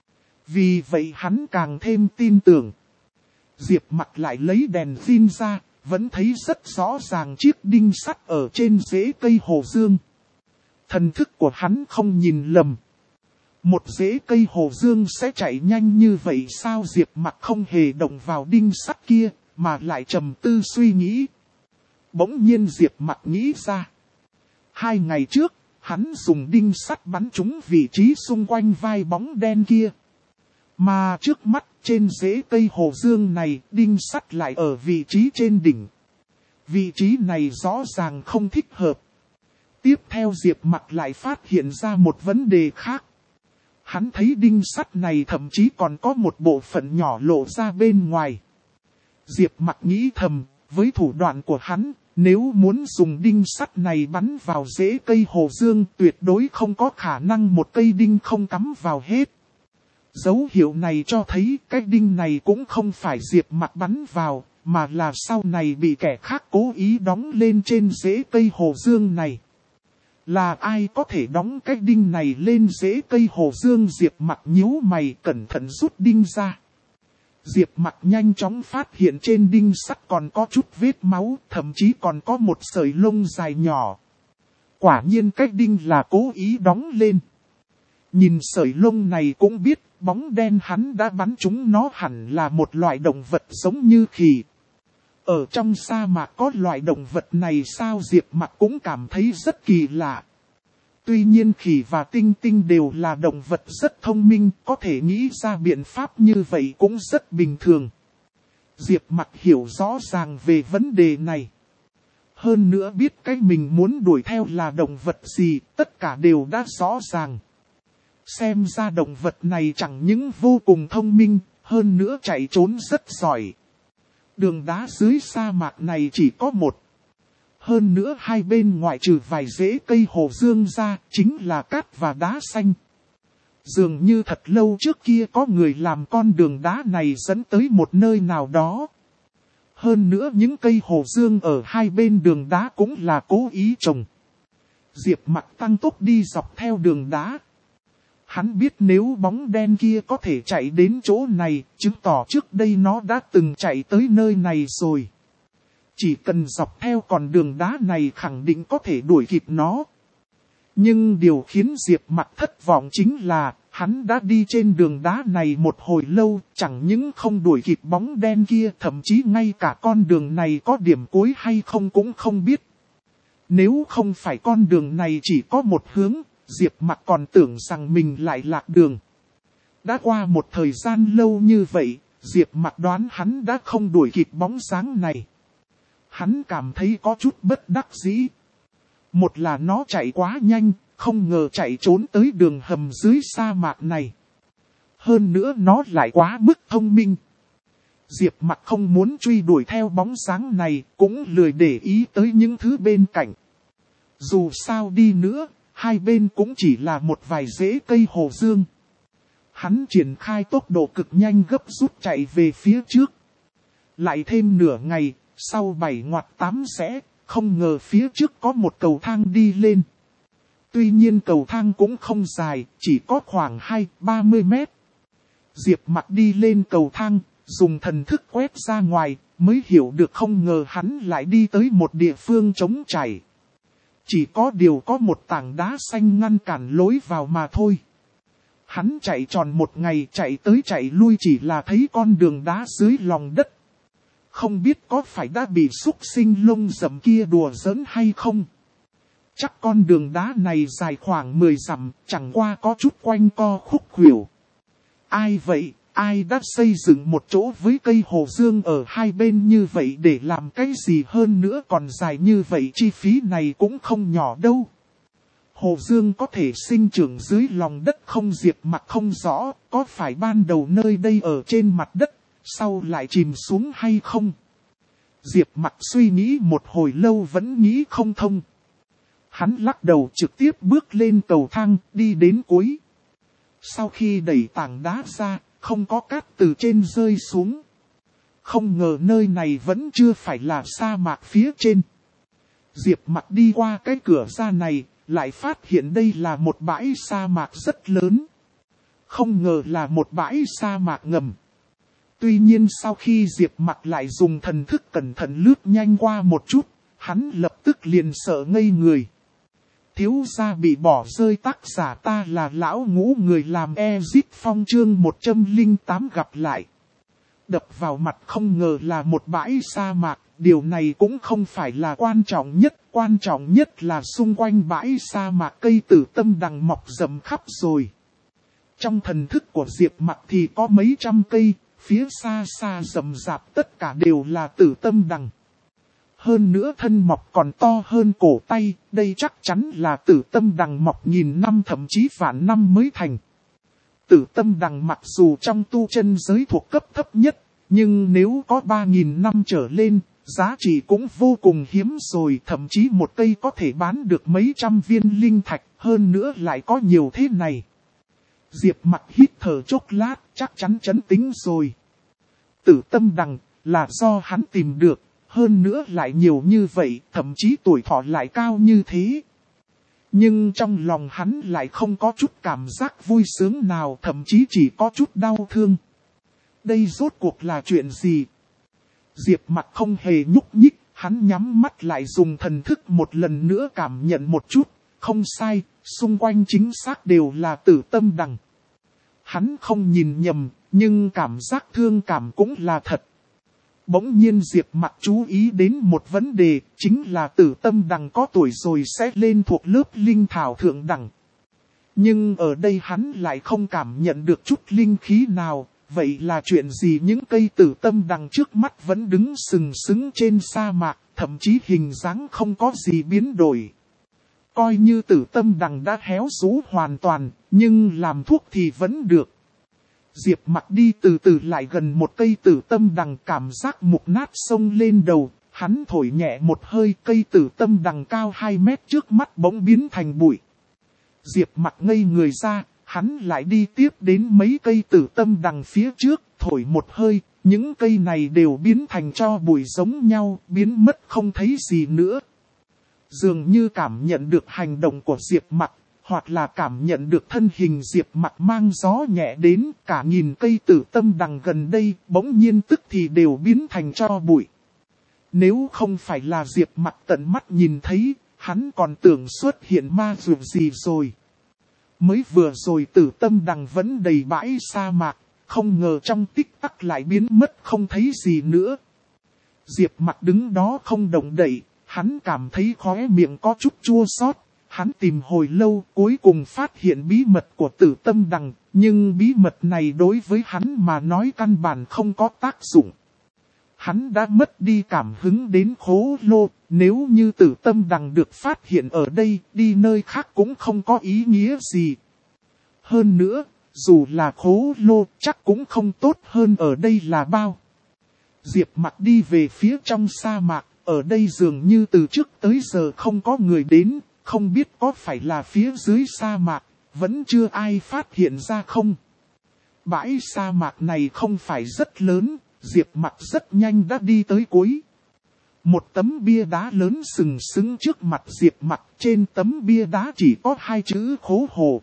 Vì vậy hắn càng thêm tin tưởng. Diệp Mặc lại lấy đèn pin ra, vẫn thấy rất rõ ràng chiếc đinh sắt ở trên rễ cây hồ dương. Thần thức của hắn không nhìn lầm. Một rễ cây hồ dương sẽ chạy nhanh như vậy sao? Diệp Mặc không hề động vào đinh sắt kia, mà lại trầm tư suy nghĩ. Bỗng nhiên Diệp Mặc nghĩ ra. Hai ngày trước, hắn dùng đinh sắt bắn trúng vị trí xung quanh vai bóng đen kia. Mà trước mắt trên rễ cây hồ dương này, đinh sắt lại ở vị trí trên đỉnh. Vị trí này rõ ràng không thích hợp. Tiếp theo Diệp Mặc lại phát hiện ra một vấn đề khác. Hắn thấy đinh sắt này thậm chí còn có một bộ phận nhỏ lộ ra bên ngoài. Diệp Mặc nghĩ thầm, với thủ đoạn của hắn, nếu muốn dùng đinh sắt này bắn vào rễ cây hồ dương, tuyệt đối không có khả năng một cây đinh không cắm vào hết. Dấu hiệu này cho thấy cái đinh này cũng không phải Diệp Mặc bắn vào, mà là sau này bị kẻ khác cố ý đóng lên trên rễ cây hồ dương này. Là ai có thể đóng cái đinh này lên rễ cây hồ dương? Diệp Mặc nhíu mày cẩn thận rút đinh ra. Diệp Mặc nhanh chóng phát hiện trên đinh sắt còn có chút vết máu, thậm chí còn có một sợi lông dài nhỏ. Quả nhiên cái đinh là cố ý đóng lên. Nhìn sợi lông này cũng biết bóng đen hắn đã bắn trúng nó hẳn là một loại động vật giống như khỉ. Ở trong sa mạc có loại động vật này sao? Diệp Mặc cũng cảm thấy rất kỳ lạ. Tuy nhiên khỉ và tinh tinh đều là động vật rất thông minh, có thể nghĩ ra biện pháp như vậy cũng rất bình thường. Diệp Mặc hiểu rõ ràng về vấn đề này. Hơn nữa biết cái mình muốn đuổi theo là động vật gì, tất cả đều đã rõ ràng. Xem ra động vật này chẳng những vô cùng thông minh, hơn nữa chạy trốn rất giỏi. Đường đá dưới sa mạc này chỉ có một. Hơn nữa hai bên ngoại trừ vài rễ cây hồ dương ra, chính là cát và đá xanh. Dường như thật lâu trước kia có người làm con đường đá này dẫn tới một nơi nào đó. Hơn nữa những cây hồ dương ở hai bên đường đá cũng là cố ý trồng. Diệp Mặc tăng tốc đi dọc theo đường đá. Hắn biết nếu bóng đen kia có thể chạy đến chỗ này, chứng tỏ trước đây nó đã từng chạy tới nơi này rồi. Chỉ cần dọc theo con đường đá này khẳng định có thể đuổi kịp nó. Nhưng điều khiến Diệp Mặc thất vọng chính là, hắn đã đi trên đường đá này một hồi lâu, chẳng những không đuổi kịp bóng đen kia, thậm chí ngay cả con đường này có điểm cuối hay không cũng không biết. Nếu không phải con đường này chỉ có một hướng, Diệp Mặc còn tưởng rằng mình lại lạc đường. Đã qua một thời gian lâu như vậy, Diệp Mặc đoán hắn đã không đuổi kịp bóng dáng này. Hắn cảm thấy có chút bất đắc dĩ. Một là nó chạy quá nhanh, không ngờ chạy trốn tới đường hầm dưới sa mạc này. Hơn nữa nó lại quá mức thông minh. Diệp Mặc không muốn truy đuổi theo bóng dáng này, cũng lười để ý tới những thứ bên cạnh. Dù sao đi nữa, hai bên cũng chỉ là một vài rễ cây hồ dương. Hắn triển khai tốc độ cực nhanh gấp rút chạy về phía trước. Lại thêm nửa ngày, sau bảy ngoặt tám rẽ, không ngờ phía trước có một cầu thang đi lên. Tuy nhiên cầu thang cũng không dài, chỉ có khoảng hai đến ba mươi mét. Diệp Mặc đi lên cầu thang, dùng thần thức quét ra ngoài, mới hiểu được không ngờ hắn lại đi tới một địa phương trống trải. Chỉ có điều có một tảng đá xanh ngăn cản lối vào mà thôi. Hắn chạy tròn một ngày, chạy tới chạy lui chỉ là thấy con đường đá dưới lòng đất. Không biết có phải đã bị súc sinh lông rậm kia đùa giỡn hay không? Chắc con đường đá này dài khoảng mười dặm, chẳng qua có chút quanh co khúc khuỷu. Ai vậy? Ai đã xây dựng một chỗ với cây hồ dương ở hai bên như vậy để làm cái gì? Hơn nữa còn dài như vậy, chi phí này cũng không nhỏ đâu. Hồ dương có thể sinh trưởng dưới lòng đất không? Diệp Mặc không rõ, có phải ban đầu nơi đây ở trên mặt đất, sau lại chìm xuống hay không? Diệp Mặc suy nghĩ một hồi lâu vẫn nghĩ không thông. Hắn lắc đầu trực tiếp bước lên cầu thang, đi đến cuối. Sau khi đẩy tảng đá ra, không có cát từ trên rơi xuống. Không ngờ nơi này vẫn chưa phải là sa mạc phía trên. Diệp Mặc đi qua cái cửa ra này, lại phát hiện đây là một bãi sa mạc rất lớn. Không ngờ là một bãi sa mạc ngầm. Tuy nhiên sau khi Diệp Mặc lại dùng thần thức cẩn thận lướt nhanh qua một chút, hắn lập tức liền sợ ngây người. Thiếu gia bị bỏ rơi. Tác giả ta là lão ngũ, người làm Exit Phong chương một trăm lẻ tám gặp lại. Đập vào mặt không ngờ là một bãi sa mạc, điều này cũng không phải là quan trọng nhất, quan trọng nhất là xung quanh bãi sa mạc cây tử tâm đằng mọc rậm khắp rồi. Trong thần thức của Diệp Mặc thì có mấy trăm cây, phía xa xa rậm rạp tất cả đều là tử tâm đằng. Hơn nữa thân mọc còn to hơn cổ tay, đây chắc chắn là tử tâm đằng mọc nghìn năm thậm chí vạn năm mới thành. Tử tâm đằng mặc dù trong tu chân giới thuộc cấp thấp nhất, nhưng nếu có ba nghìn năm trở lên, giá trị cũng vô cùng hiếm rồi, thậm chí một cây có thể bán được mấy trăm viên linh thạch, hơn nữa lại có nhiều thế này. Diệp Mặc hít thở chốc lát, chắc chắn trấn tĩnh rồi. Tử tâm đằng, là do hắn tìm được, hơn nữa lại nhiều như vậy, thậm chí tuổi thọ lại cao như thế. Nhưng trong lòng hắn lại không có chút cảm giác vui sướng nào, thậm chí chỉ có chút đau thương. Đây rốt cuộc là chuyện gì? Diệp Mặc không hề nhúc nhích, hắn nhắm mắt lại dùng thần thức một lần nữa cảm nhận một chút. Không sai, xung quanh chính xác đều là tử tâm đằng. Hắn không nhìn nhầm, nhưng cảm giác thương cảm cũng là thật. Bỗng nhiên Diệp Mặc chú ý đến một vấn đề, chính là tử tâm đằng có tuổi rồi sẽ lên thuộc lớp linh thảo thượng đẳng. Nhưng ở đây hắn lại không cảm nhận được chút linh khí nào, vậy là chuyện gì? Những cây tử tâm đằng trước mắt vẫn đứng sừng sững trên sa mạc, thậm chí hình dáng không có gì biến đổi. Coi như tử tâm đằng đã héo rũ hoàn toàn, nhưng làm thuốc thì vẫn được. Diệp Mặc đi từ từ lại gần một cây tử tâm đằng, cảm giác mục nát xông lên đầu, hắn thổi nhẹ một hơi, cây tử tâm đằng cao hai mét trước mắt bỗng biến thành bụi. Diệp Mặc ngây người ra, hắn lại đi tiếp đến mấy cây tử tâm đằng phía trước, thổi một hơi, những cây này đều biến thành tro bụi giống nhau, biến mất không thấy gì nữa. Dường như cảm nhận được hành động của Diệp Mặc, hoặc là cảm nhận được thân hình Diệp Mặc mang gió nhẹ đến, cả nghìn cây tử tâm đằng gần đây, bỗng nhiên tức thì đều biến thành tro bụi. Nếu không phải là Diệp Mặc tận mắt nhìn thấy, hắn còn tưởng xuất hiện ma dược gì rồi. Mới vừa rồi tử tâm đằng vẫn đầy bãi sa mạc, không ngờ trong tích tắc lại biến mất không thấy gì nữa. Diệp Mặc đứng đó không động đậy, hắn cảm thấy khóe miệng có chút chua xót. Hắn tìm hồi lâu, cuối cùng phát hiện bí mật của tử tâm đằng, nhưng bí mật này đối với hắn mà nói căn bản không có tác dụng. Hắn đã mất đi cảm hứng đến khố lô, nếu như tử tâm đằng được phát hiện ở đây, đi nơi khác cũng không có ý nghĩa gì. Hơn nữa, dù là khố lô, chắc cũng không tốt hơn ở đây là bao. Diệp Mặc đi về phía trong sa mạc, ở đây dường như từ trước tới giờ không có người đến. Không biết có phải là phía dưới sa mạc, vẫn chưa ai phát hiện ra không? Bãi sa mạc này không phải rất lớn, Diệp Mặc rất nhanh đã đi tới cuối. Một tấm bia đá lớn sừng sững trước mặt Diệp Mặc, trên tấm bia đá chỉ có hai chữ khố hồ.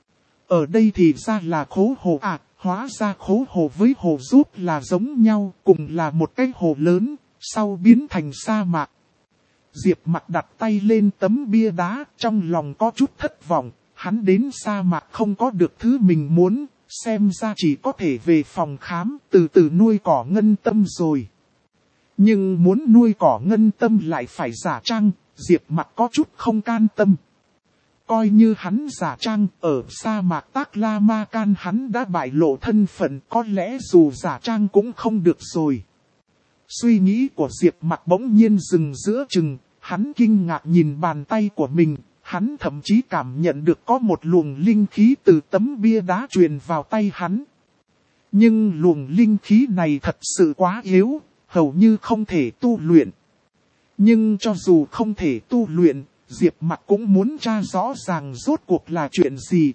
Ở đây thì ra là khố hồ à, hóa ra khố hồ với hồ giúp là giống nhau, cùng là một cái hồ lớn, sau biến thành sa mạc. Diệp Mặc đặt tay lên tấm bia đá, trong lòng có chút thất vọng, hắn đến sa mạc không có được thứ mình muốn, xem ra chỉ có thể về phòng khám, từ từ nuôi cỏ ngân tâm rồi. Nhưng muốn nuôi cỏ ngân tâm lại phải giả trang, Diệp Mặc có chút không can tâm. Coi như hắn giả trang, ở sa mạc Tác La Ma Can hắn đã bại lộ thân phận, có lẽ dù giả trang cũng không được rồi. Suy nghĩ của Diệp Mặc bỗng nhiên dừng giữa chừng, hắn kinh ngạc nhìn bàn tay của mình, hắn thậm chí cảm nhận được có một luồng linh khí từ tấm bia đá truyền vào tay hắn. Nhưng luồng linh khí này thật sự quá yếu, hầu như không thể tu luyện. Nhưng cho dù không thể tu luyện, Diệp Mặc cũng muốn tra rõ ràng rốt cuộc là chuyện gì.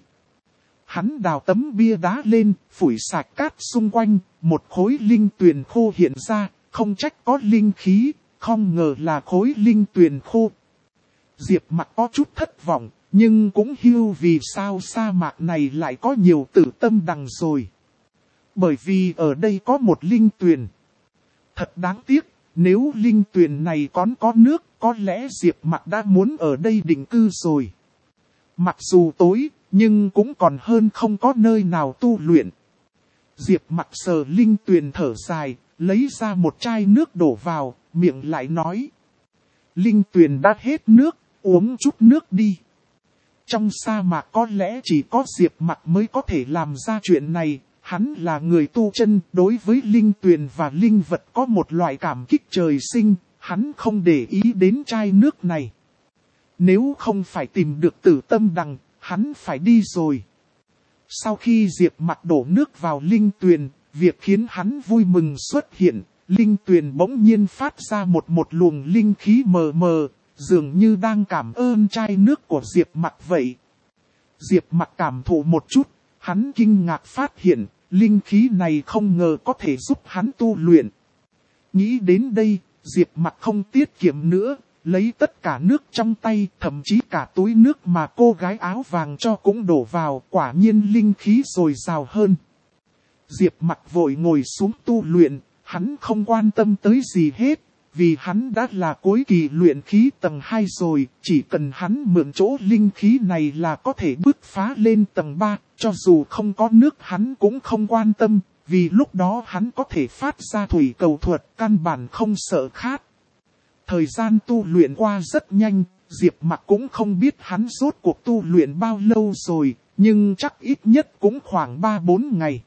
Hắn đào tấm bia đá lên, phủi sạch cát xung quanh, một khối linh tuyền khô hiện ra, không trách có linh khí, không ngờ là khối linh tuyền khô. Diệp Mặc có chút thất vọng, nhưng cũng hiểu vì sao sa mạc này lại có nhiều tử tâm đằng rồi. Bởi vì ở đây có một linh tuyền. Thật đáng tiếc, nếu linh tuyền này còn có nước, có lẽ Diệp Mặc đã muốn ở đây định cư rồi. Mặc dù tối, nhưng cũng còn hơn không có nơi nào tu luyện. Diệp Mặc sờ linh tuyền thở dài, lấy ra một chai nước đổ vào, miệng lại nói. Linh tuyền đã hết nước, uống chút nước đi. Trong sa mạc có lẽ chỉ có Diệp Mặc mới có thể làm ra chuyện này. Hắn là người tu chân, đối với linh tuyền và linh vật có một loại cảm kích trời sinh, hắn không để ý đến chai nước này. Nếu không phải tìm được tử tâm đằng, hắn phải đi rồi. Sau khi Diệp Mặc đổ nước vào linh tuyền, việc khiến hắn vui mừng xuất hiện, linh tuyền bỗng nhiên phát ra một một luồng linh khí mờ mờ, dường như đang cảm ơn chai nước của Diệp Mặc vậy. Diệp Mặc cảm thụ một chút, hắn kinh ngạc phát hiện, linh khí này không ngờ có thể giúp hắn tu luyện. Nghĩ đến đây, Diệp Mặc không tiết kiệm nữa, lấy tất cả nước trong tay, thậm chí cả túi nước mà cô gái áo vàng cho cũng đổ vào, quả nhiên linh khí dồi dào hơn. Diệp Mặc vội ngồi xuống tu luyện, hắn không quan tâm tới gì hết, vì hắn đã là cuối kỳ luyện khí tầng hai rồi, chỉ cần hắn mượn chỗ linh khí này là có thể bứt phá lên tầng ba, cho dù không có nước hắn cũng không quan tâm, vì lúc đó hắn có thể phát ra thủy cầu thuật, căn bản không sợ khát. Thời gian tu luyện qua rất nhanh, Diệp Mặc cũng không biết hắn rốt cuộc tu luyện bao lâu rồi, nhưng chắc ít nhất cũng khoảng ba bốn ngày.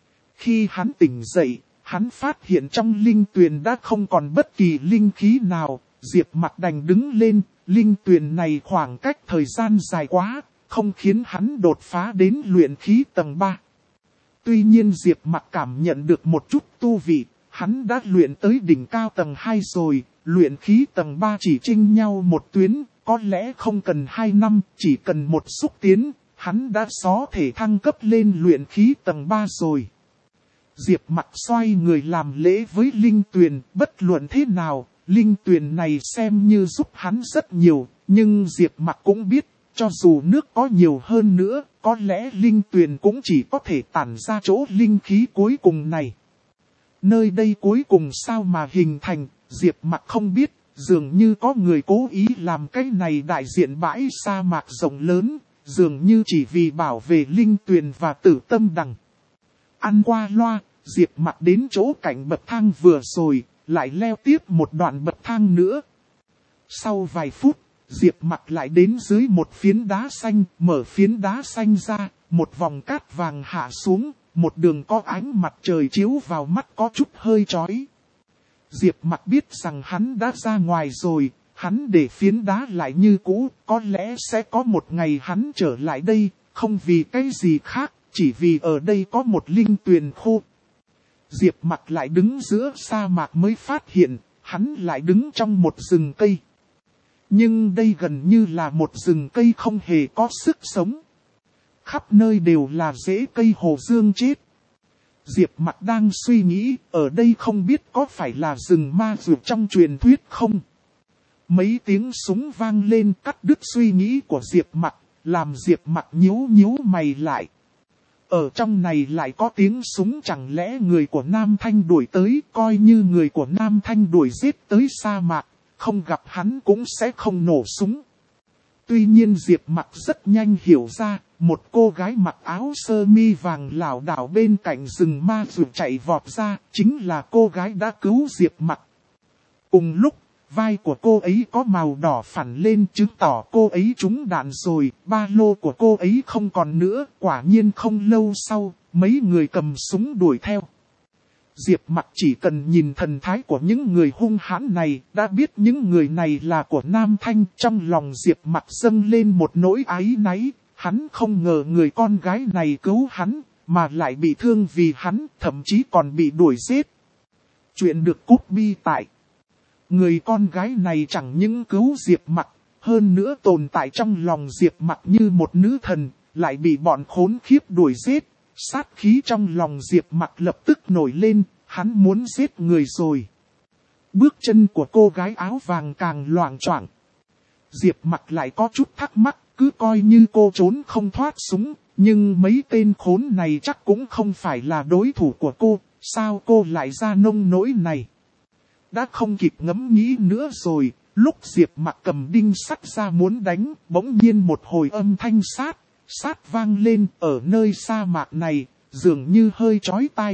Khi hắn tỉnh dậy, hắn phát hiện trong linh tuyền đã không còn bất kỳ linh khí nào, Diệp Mặc đành đứng lên, linh tuyền này khoảng cách thời gian dài quá, không khiến hắn đột phá đến luyện khí tầng ba. Tuy nhiên Diệp Mặc cảm nhận được một chút tu vị, hắn đã luyện tới đỉnh cao tầng hai rồi, luyện khí tầng ba chỉ chênh nhau một tuyến, có lẽ không cần hai năm, chỉ cần một xúc tiến, hắn đã có thể thăng cấp lên luyện khí tầng ba rồi. Diệp Mặc xoay người làm lễ với linh tuyền, bất luận thế nào, linh tuyền này xem như giúp hắn rất nhiều, nhưng Diệp Mặc cũng biết, cho dù nước có nhiều hơn nữa, có lẽ linh tuyền cũng chỉ có thể tản ra chỗ linh khí cuối cùng này. Nơi đây cuối cùng sao mà hình thành, Diệp Mặc không biết, dường như có người cố ý làm cái này đại diện bãi sa mạc rộng lớn, dường như chỉ vì bảo vệ linh tuyền và tử tâm đằng. Ăn qua loa, Diệp Mặc đến chỗ cạnh bậc thang vừa rồi, lại leo tiếp một đoạn bậc thang nữa. Sau vài phút, Diệp Mặc lại đến dưới một phiến đá xanh, mở phiến đá xanh ra, một vòng cát vàng hạ xuống, một đường có ánh mặt trời chiếu vào mắt có chút hơi chói. Diệp Mặc biết rằng hắn đã ra ngoài rồi, hắn để phiến đá lại như cũ, có lẽ sẽ có một ngày hắn trở lại đây, không vì cái gì khác, chỉ vì ở đây có một linh tuyền khô. Diệp Mặc lại đứng giữa sa mạc mới phát hiện, hắn lại đứng trong một rừng cây. Nhưng đây gần như là một rừng cây không hề có sức sống. Khắp nơi đều là rễ cây hồ dương chết. Diệp Mặc đang suy nghĩ, ở đây không biết có phải là rừng ma dược trong truyền thuyết không? Mấy tiếng súng vang lên cắt đứt suy nghĩ của Diệp Mặc, làm Diệp Mặc nhíu nhíu mày lại. Ở trong này lại có tiếng súng, chẳng lẽ người của Nam Thanh đuổi tới, coi như người của Nam Thanh đuổi giết tới sa mạc, không gặp hắn cũng sẽ không nổ súng. Tuy nhiên Diệp Mặc rất nhanh hiểu ra, một cô gái mặc áo sơ mi vàng lảo đảo bên cạnh rừng ma dược chạy vọt ra, chính là cô gái đã cứu Diệp Mặc. Cùng lúc, vai của cô ấy có màu đỏ phản lên chứng tỏ cô ấy trúng đạn rồi, ba lô của cô ấy không còn nữa, quả nhiên không lâu sau, mấy người cầm súng đuổi theo. Diệp Mặc chỉ cần nhìn thần thái của những người hung hãn này, đã biết những người này là của Nam Thanh. Trong lòng Diệp Mặc dâng lên một nỗi áy náy, hắn không ngờ người con gái này cứu hắn, mà lại bị thương vì hắn, thậm chí còn bị đuổi giết. Chuyện được cốt bi tại. Người con gái này chẳng những cứu Diệp Mặc, hơn nữa tồn tại trong lòng Diệp Mặc như một nữ thần, lại bị bọn khốn khiếp đuổi giết. Sát khí trong lòng Diệp Mặc lập tức nổi lên, hắn muốn giết người rồi. Bước chân của cô gái áo vàng càng loạng choạng. Diệp Mặc lại có chút thắc mắc, cứ coi như cô trốn không thoát súng, nhưng mấy tên khốn này chắc cũng không phải là đối thủ của cô, sao cô lại ra nông nỗi này? Đã không kịp ngẫm nghĩ nữa rồi, lúc Diệp Mặc cầm đinh sắt ra muốn đánh, bỗng nhiên một hồi âm thanh sát, sát vang lên ở nơi sa mạc này, dường như hơi chói tai.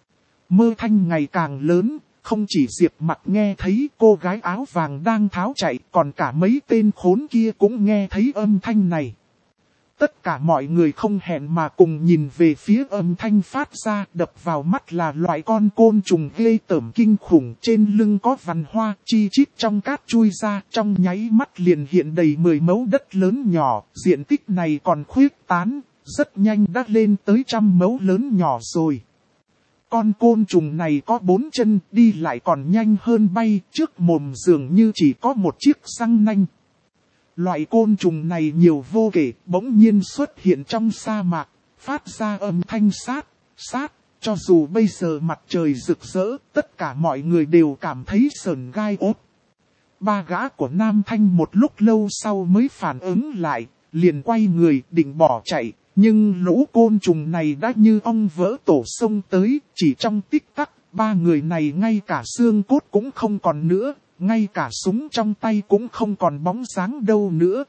Mơ thanh ngày càng lớn, không chỉ Diệp Mặc nghe thấy cô gái áo vàng đang tháo chạy, còn cả mấy tên khốn kia cũng nghe thấy âm thanh này. Tất cả mọi người không hẹn mà cùng nhìn về phía âm thanh phát ra, đập vào mắt là loại con côn trùng ghê tởm kinh khủng, trên lưng có vằn hoa chi chít trong cát chui ra, trong nháy mắt liền hiện đầy mười mẫu đất lớn nhỏ, diện tích này còn khuyết tán, rất nhanh đã lên tới trăm mẫu lớn nhỏ rồi. Con côn trùng này có bốn chân, đi lại còn nhanh hơn bay, trước mồm dường như chỉ có một chiếc răng nanh. Loại côn trùng này nhiều vô kể, bỗng nhiên xuất hiện trong sa mạc, phát ra âm thanh sát, sát, cho dù bây giờ mặt trời rực rỡ, tất cả mọi người đều cảm thấy sởn gai ốt. Ba gã của Nam Thanh một lúc lâu sau mới phản ứng lại, liền quay người định bỏ chạy, nhưng lũ côn trùng này đã như ong vỡ tổ sông tới, chỉ trong tích tắc, ba người này ngay cả xương cốt cũng không còn nữa, ngay cả súng trong tay cũng không còn bóng dáng đâu nữa.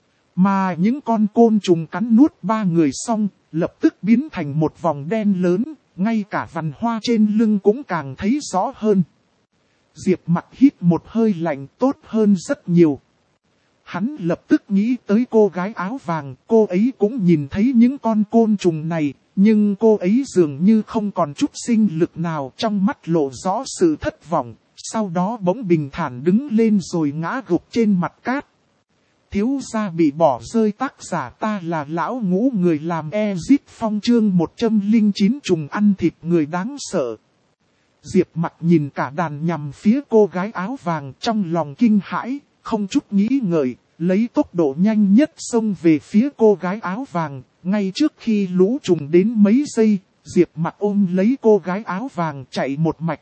Mà những con côn trùng cắn nuốt ba người xong, lập tức biến thành một vòng đen lớn, ngay cả vằn hoa trên lưng cũng càng thấy rõ hơn. Diệp Mặc hít một hơi lạnh, tốt hơn rất nhiều. Hắn lập tức nghĩ tới cô gái áo vàng, cô ấy cũng nhìn thấy những con côn trùng này, nhưng cô ấy dường như không còn chút sinh lực nào, trong mắt lộ rõ sự thất vọng, sau đó bỗng bình thản đứng lên rồi ngã gục trên mặt cát. Thiếu gia bị bỏ rơi, tác giả ta là lão ngũ, người làm Ezit Phong, chương một trăm lẻ chín trùng ăn thịt người đáng sợ. Diệp Mặc nhìn cả đàn nhằm phía cô gái áo vàng, trong lòng kinh hãi, không chút nghĩ ngợi, lấy tốc độ nhanh nhất xông về phía cô gái áo vàng. Ngay trước khi lũ trùng đến mấy giây, Diệp Mặc ôm lấy cô gái áo vàng chạy một mạch.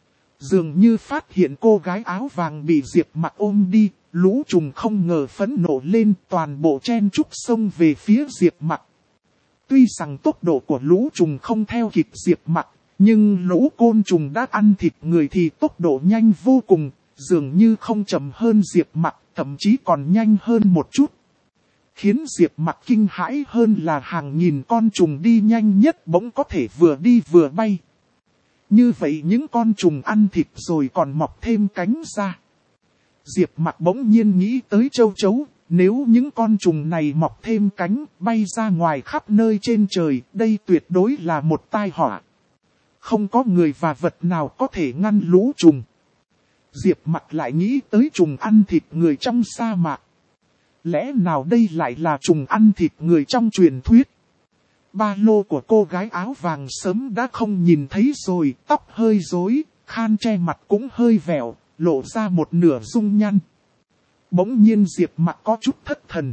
Dường như phát hiện cô gái áo vàng bị Diệp Mặc ôm đi, lũ trùng không ngờ phẫn nộ lên, toàn bộ chen chúc xông về phía Diệp Mặc. Tuy rằng tốc độ của lũ trùng không theo kịp Diệp Mặc, nhưng lũ côn trùng đã ăn thịt người thì tốc độ nhanh vô cùng, dường như không chậm hơn Diệp Mặc, thậm chí còn nhanh hơn một chút. Khiến Diệp Mặc kinh hãi hơn là hàng nghìn con trùng đi nhanh nhất bỗng có thể vừa đi vừa bay. Như vậy những con trùng ăn thịt rồi còn mọc thêm cánh ra. Diệp Mặc bỗng nhiên nghĩ tới châu chấu, nếu những con trùng này mọc thêm cánh, bay ra ngoài khắp nơi trên trời, đây tuyệt đối là một tai họa. Không có người và vật nào có thể ngăn lũ trùng. Diệp Mặc lại nghĩ tới trùng ăn thịt người trong sa mạc. Lẽ nào đây lại là trùng ăn thịt người trong truyền thuyết? Ba lô của cô gái áo vàng sớm đã không nhìn thấy rồi, tóc hơi rối, khăn che mặt cũng hơi vẹo, lộ ra một nửa dung nhăn. Bỗng nhiên Diệp Mặc có chút thất thần.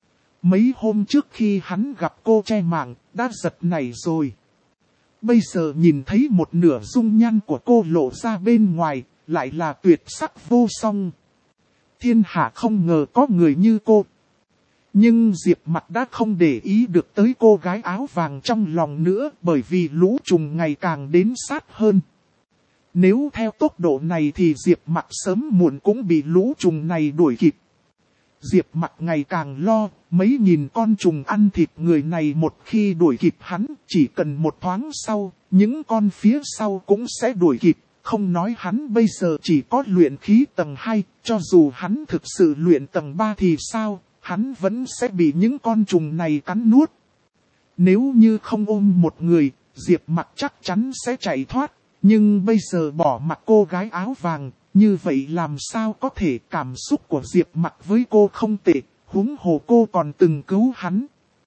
Mấy hôm trước khi hắn gặp cô che mạng, đã giật nảy rồi. Bây giờ nhìn thấy một nửa dung nhăn của cô lộ ra bên ngoài, lại là tuyệt sắc vô song. Thiên hạ không ngờ có người như cô. Nhưng Diệp Mặc đã không để ý được tới cô gái áo vàng trong lòng nữa, bởi vì lũ trùng ngày càng đến sát hơn. Nếu theo tốc độ này thì Diệp Mặc sớm muộn cũng bị lũ trùng này đuổi kịp. Diệp Mặc ngày càng lo, mấy nghìn con trùng ăn thịt người này một khi đuổi kịp hắn, chỉ cần một thoáng sau, những con phía sau cũng sẽ đuổi kịp. Không nói hắn bây giờ chỉ có luyện khí tầng hai, cho dù hắn thực sự luyện tầng ba thì sao, hắn vẫn sẽ bị những con trùng này cắn nuốt. Nếu như không ôm một người, Diệp Mặc chắc chắn sẽ chạy thoát, nhưng bây giờ bỏ mặc cô gái áo vàng, như vậy làm sao có thể? Cảm xúc của Diệp Mặc với cô không tệ, huống hồ cô còn từng cứu hắn.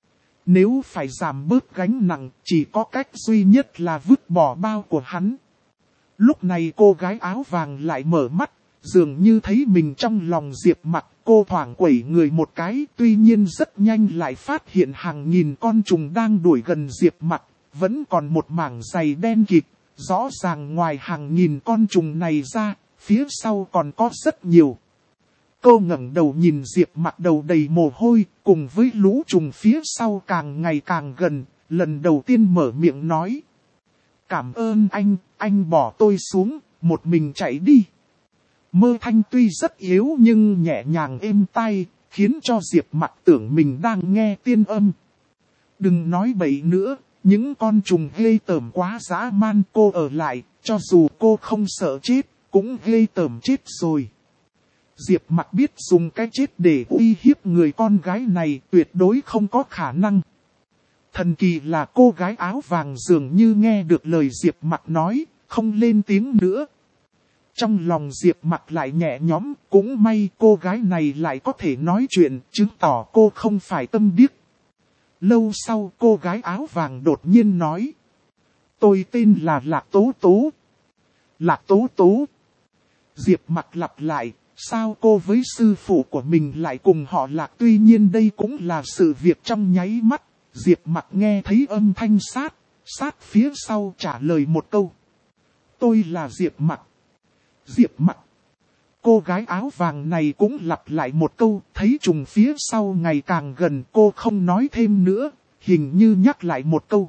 Nếu phải giảm bớt gánh nặng, chỉ có cách duy nhất là vứt bỏ bao của hắn. Lúc này cô gái áo vàng lại mở mắt, dường như thấy mình trong lòng Diệp Mặc, cô thoảng quẩy người một cái, tuy nhiên rất nhanh lại phát hiện hàng nghìn con trùng đang đuổi gần Diệp Mặc, vẫn còn một mảng dày đen kịt, rõ ràng ngoài hàng nghìn con trùng này ra, phía sau còn có rất nhiều. Cô ngẩng đầu nhìn Diệp Mặc đầu đầy mồ hôi, cùng với lũ trùng phía sau càng ngày càng gần, lần đầu tiên mở miệng nói. Cảm ơn anh, anh bỏ tôi xuống, một mình chạy đi. Mơ thanh tuy rất yếu nhưng nhẹ nhàng êm tai, khiến cho Diệp Mặc tưởng mình đang nghe tiên âm. Đừng nói bậy nữa, những con trùng ghê tởm quá dã man, cô ở lại, cho dù cô không sợ chết, cũng ghê tởm chết rồi. Diệp Mặc biết dùng cái chết để uy hiếp người con gái này tuyệt đối không có khả năng. Thần kỳ là cô gái áo vàng dường như nghe được lời Diệp Mặc nói, không lên tiếng nữa. Trong lòng Diệp Mặc lại nhẹ nhõm, cũng may cô gái này lại có thể nói chuyện, chứng tỏ cô không phải tâm điếc. Lâu sau cô gái áo vàng đột nhiên nói. Tôi tên là Lạc Tố Tố. Lạc Tố Tố. Diệp Mặc lặp lại, sao cô với sư phụ của mình lại cùng họ Lạc? Tuy nhiên đây cũng là sự việc trong nháy mắt. Diệp Mặc nghe thấy âm thanh sát, sát phía sau trả lời một câu. Tôi là Diệp Mặc. Diệp Mặc. Cô gái áo vàng này cũng lặp lại một câu, thấy trùng phía sau ngày càng gần, cô không nói thêm nữa, hình như nhắc lại một câu.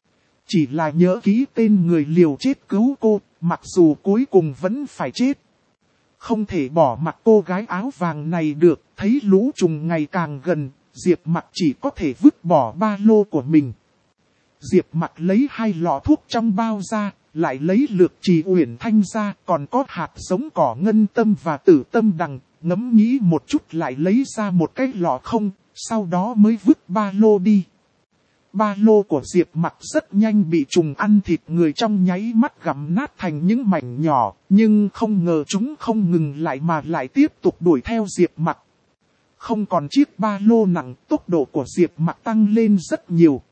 Chỉ là nhớ kỹ tên người liều chết cứu cô, mặc dù cuối cùng vẫn phải chết. Không thể bỏ mặc cô gái áo vàng này được, thấy lũ trùng ngày càng gần, Diệp Mặc chỉ có thể vứt bỏ ba lô của mình. Diệp Mặc lấy hai lọ thuốc trong bao ra, lại lấy lược trì uyển thanh ra, còn có hạt giống cỏ ngân tâm và tử tâm đằng, ngẫm nghĩ một chút lại lấy ra một cái lọ không, sau đó mới vứt ba lô đi. Ba lô của Diệp Mặc rất nhanh bị trùng ăn thịt người trong nháy mắt gặm nát thành những mảnh nhỏ, nhưng không ngờ chúng không ngừng lại mà lại tiếp tục đuổi theo Diệp Mặc. Không còn chiếc ba lô nặng, tốc độ của Diệp Mặc tăng lên rất nhiều.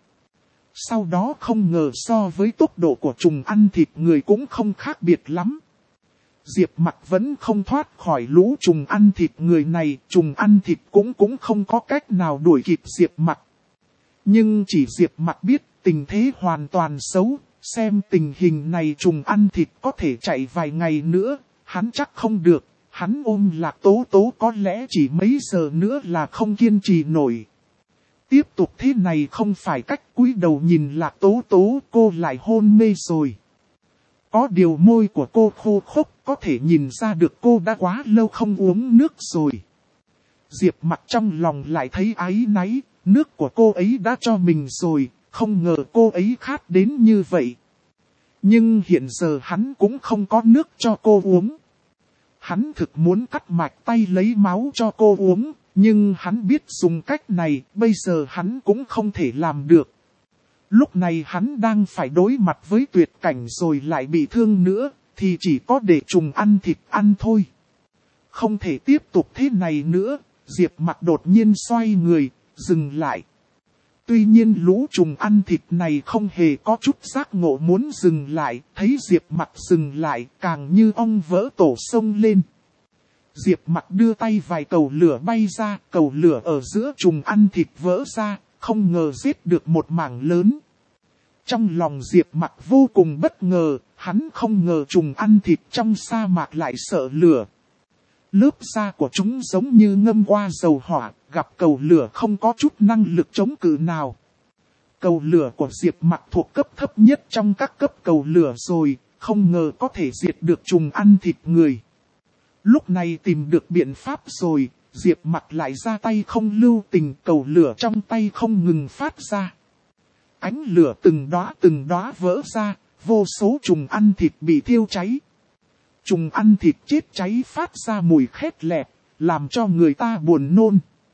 Sau đó không ngờ so với tốc độ của trùng ăn thịt người cũng không khác biệt lắm. Diệp Mặc vẫn không thoát khỏi lũ trùng ăn thịt người này, trùng ăn thịt cũng cũng không có cách nào đuổi kịp Diệp Mặc. Nhưng chỉ Diệp Mặc biết tình thế hoàn toàn xấu, xem tình hình này trùng ăn thịt có thể chạy vài ngày nữa, hắn chắc không được, hắn ôm Lạc Tố Tố có lẽ chỉ mấy giờ nữa là không kiên trì nổi. Tiếp tục thế này không phải cách, cúi đầu nhìn Lạc Tố Tố, cô lại hôn mê rồi. Có điều môi của cô khô khốc, có thể nhìn ra được cô đã quá lâu không uống nước rồi. Diệp Mặc trong lòng lại thấy áy náy, nước của cô ấy đã cho mình rồi, không ngờ cô ấy khát đến như vậy. Nhưng hiện giờ hắn cũng không có nước cho cô uống. Hắn thực muốn cắt mạch tay lấy máu cho cô uống, nhưng hắn biết dùng cách này, bây giờ hắn cũng không thể làm được. Lúc này hắn đang phải đối mặt với tuyệt cảnh rồi lại bị thương nữa, thì chỉ có để trùng ăn thịt ăn thôi. Không thể tiếp tục thế này nữa, Diệp Mặc đột nhiên xoay người, dừng lại. Tuy nhiên lũ trùng ăn thịt này không hề có chút giác ngộ muốn dừng lại, thấy Diệp Mặc dừng lại càng như ong vỡ tổ sông lên. Diệp Mặc đưa tay vài cầu lửa bay ra, cầu lửa ở giữa trùng ăn thịt vỡ ra, không ngờ giết được một mảng lớn. Trong lòng Diệp Mặc vô cùng bất ngờ, hắn không ngờ trùng ăn thịt trong sa mạc lại sợ lửa. Lớp da của chúng giống như ngâm qua dầu hỏa, gặp cầu lửa không có chút năng lực chống cự nào. Cầu lửa của Diệp Mặc thuộc cấp thấp nhất trong các cấp cầu lửa rồi, không ngờ có thể diệt được trùng ăn thịt người. Lúc này tìm được biện pháp rồi, Diệp Mặc lại ra tay không lưu tình, cầu lửa trong tay không ngừng phát ra. Ánh lửa từng đóa từng đóa vỡ ra, vô số trùng ăn thịt bị thiêu cháy. Trùng ăn thịt chết cháy phát ra mùi khét lẹt, làm cho người ta buồn nôn.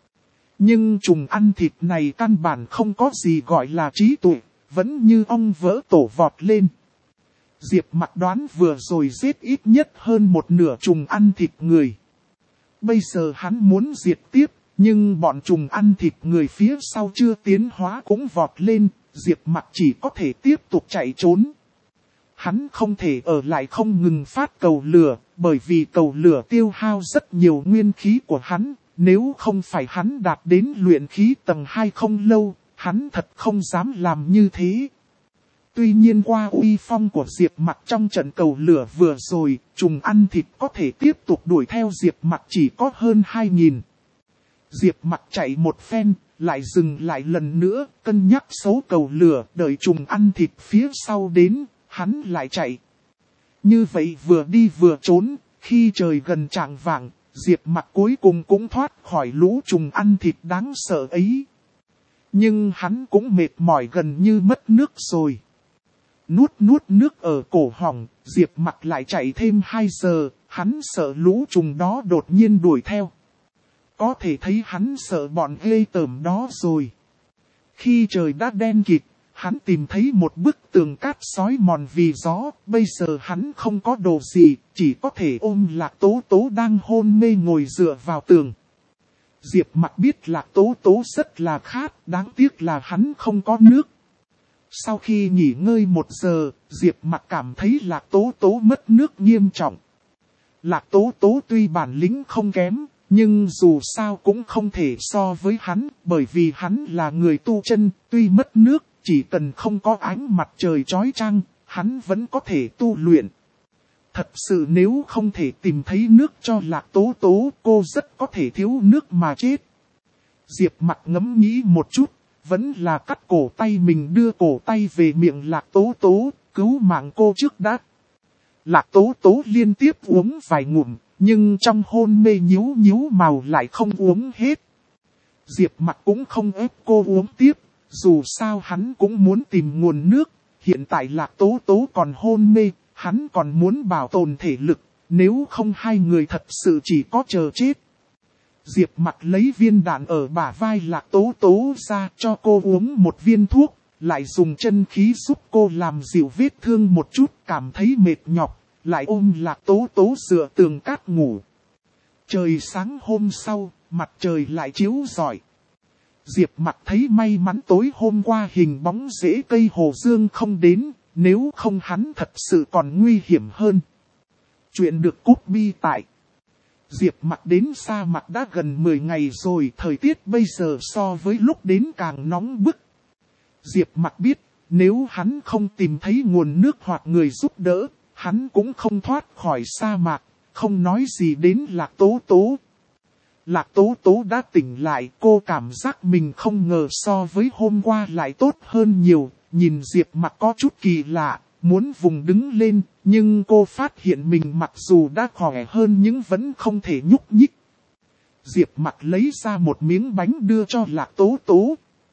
Nhưng trùng ăn thịt này căn bản không có gì gọi là trí tuệ, vẫn như ong vỡ tổ vọt lên. Diệp Mặc đoán vừa rồi giết ít nhất hơn một nửa trùng ăn thịt người. Bây giờ hắn muốn diệt tiếp, nhưng bọn trùng ăn thịt người phía sau chưa tiến hóa cũng vọt lên, Diệp Mặc chỉ có thể tiếp tục chạy trốn. Hắn không thể ở lại không ngừng phát cầu lửa, bởi vì cầu lửa tiêu hao rất nhiều nguyên khí của hắn, nếu không phải hắn đạt đến luyện khí tầng hai không lâu, hắn thật không dám làm như thế. Tuy nhiên qua uy phong của Diệp Mặc trong trận cầu lửa vừa rồi, trùng ăn thịt có thể tiếp tục đuổi theo Diệp Mặc chỉ có hơn hai nghìn. Diệp Mặc chạy một phen, lại dừng lại lần nữa, cân nhắc số cầu lửa, đợi trùng ăn thịt phía sau đến, hắn lại chạy. Như vậy vừa đi vừa trốn, khi trời gần chạng vạng, Diệp Mặc cuối cùng cũng thoát khỏi lũ trùng ăn thịt đáng sợ ấy. Nhưng hắn cũng mệt mỏi gần như mất nước rồi. Nuốt nuốt nước ở cổ họng, Diệp Mặc lại chạy thêm hai giờ, hắn sợ lũ trùng đó đột nhiên đuổi theo. Có thể thấy hắn sợ bọn ghê tởm đó rồi. Khi trời đã đen kịt, hắn tìm thấy một bức tường cát xói mòn vì gió, bây giờ hắn không có đồ gì, chỉ có thể ôm Lạc Tố Tố đang hôn mê ngồi dựa vào tường. Diệp Mặc biết Lạc Tố Tố rất là khát, đáng tiếc là hắn không có nước. Sau khi nghỉ ngơi một giờ, Diệp Mặc cảm thấy Lạc Tố Tố mất nước nghiêm trọng. Lạc Tố Tố tuy bản lĩnh không kém, Nhưng dù sao cũng không thể so với hắn, bởi vì hắn là người tu chân, tuy mất nước, chỉ cần không có ánh mặt trời chói chang, hắn vẫn có thể tu luyện. Thật sự nếu không thể tìm thấy nước cho Lạc Tố Tố, cô rất có thể thiếu nước mà chết. Diệp Mặc ngẫm nghĩ một chút, vẫn là cắt cổ tay mình đưa cổ tay về miệng Lạc Tố Tố, cứu mạng cô trước đã. Lạc Tố Tố liên tiếp uống vài ngụm, nhưng trong hôn mê nhíu nhíu màu lại không uống hết. Diệp Mặc cũng không ép cô uống tiếp, dù sao hắn cũng muốn tìm nguồn nước, hiện tại Lạc Tố Tố còn hôn mê, hắn còn muốn bảo tồn thể lực, nếu không hai người thật sự chỉ có chờ chết. Diệp Mặc lấy viên đạn ở bả vai Lạc Tố Tố ra cho cô uống một viên thuốc, lại dùng chân khí giúp cô làm dịu vết thương một chút, cảm thấy mệt nhọc, lại ôm Lạc Tố Tố dựa tường cát ngủ. Trời sáng hôm sau, mặt trời lại chiếu rọi. Diệp Mặc thấy may mắn tối hôm qua hình bóng rễ cây hồ dương không đến, nếu không hắn thật sự còn nguy hiểm hơn. Chuyện được copy tại Diệp Mặc đến sa mạc đã gần mười ngày rồi, thời tiết bây giờ so với lúc đến càng nóng bức. Diệp Mặc biết, nếu hắn không tìm thấy nguồn nước hoặc người giúp đỡ, hắn cũng không thoát khỏi sa mạc, không nói gì đến Lạc Tố Tố. Lạc Tố Tố đã tỉnh lại, cô cảm giác mình không ngờ so với hôm qua lại tốt hơn nhiều, nhìn Diệp Mặc có chút kỳ lạ, muốn vùng đứng lên, nhưng cô phát hiện mình mặc dù đã khỏe hơn nhưng vẫn không thể nhúc nhích. Diệp Mặc lấy ra một miếng bánh đưa cho Lạc Tố Tố.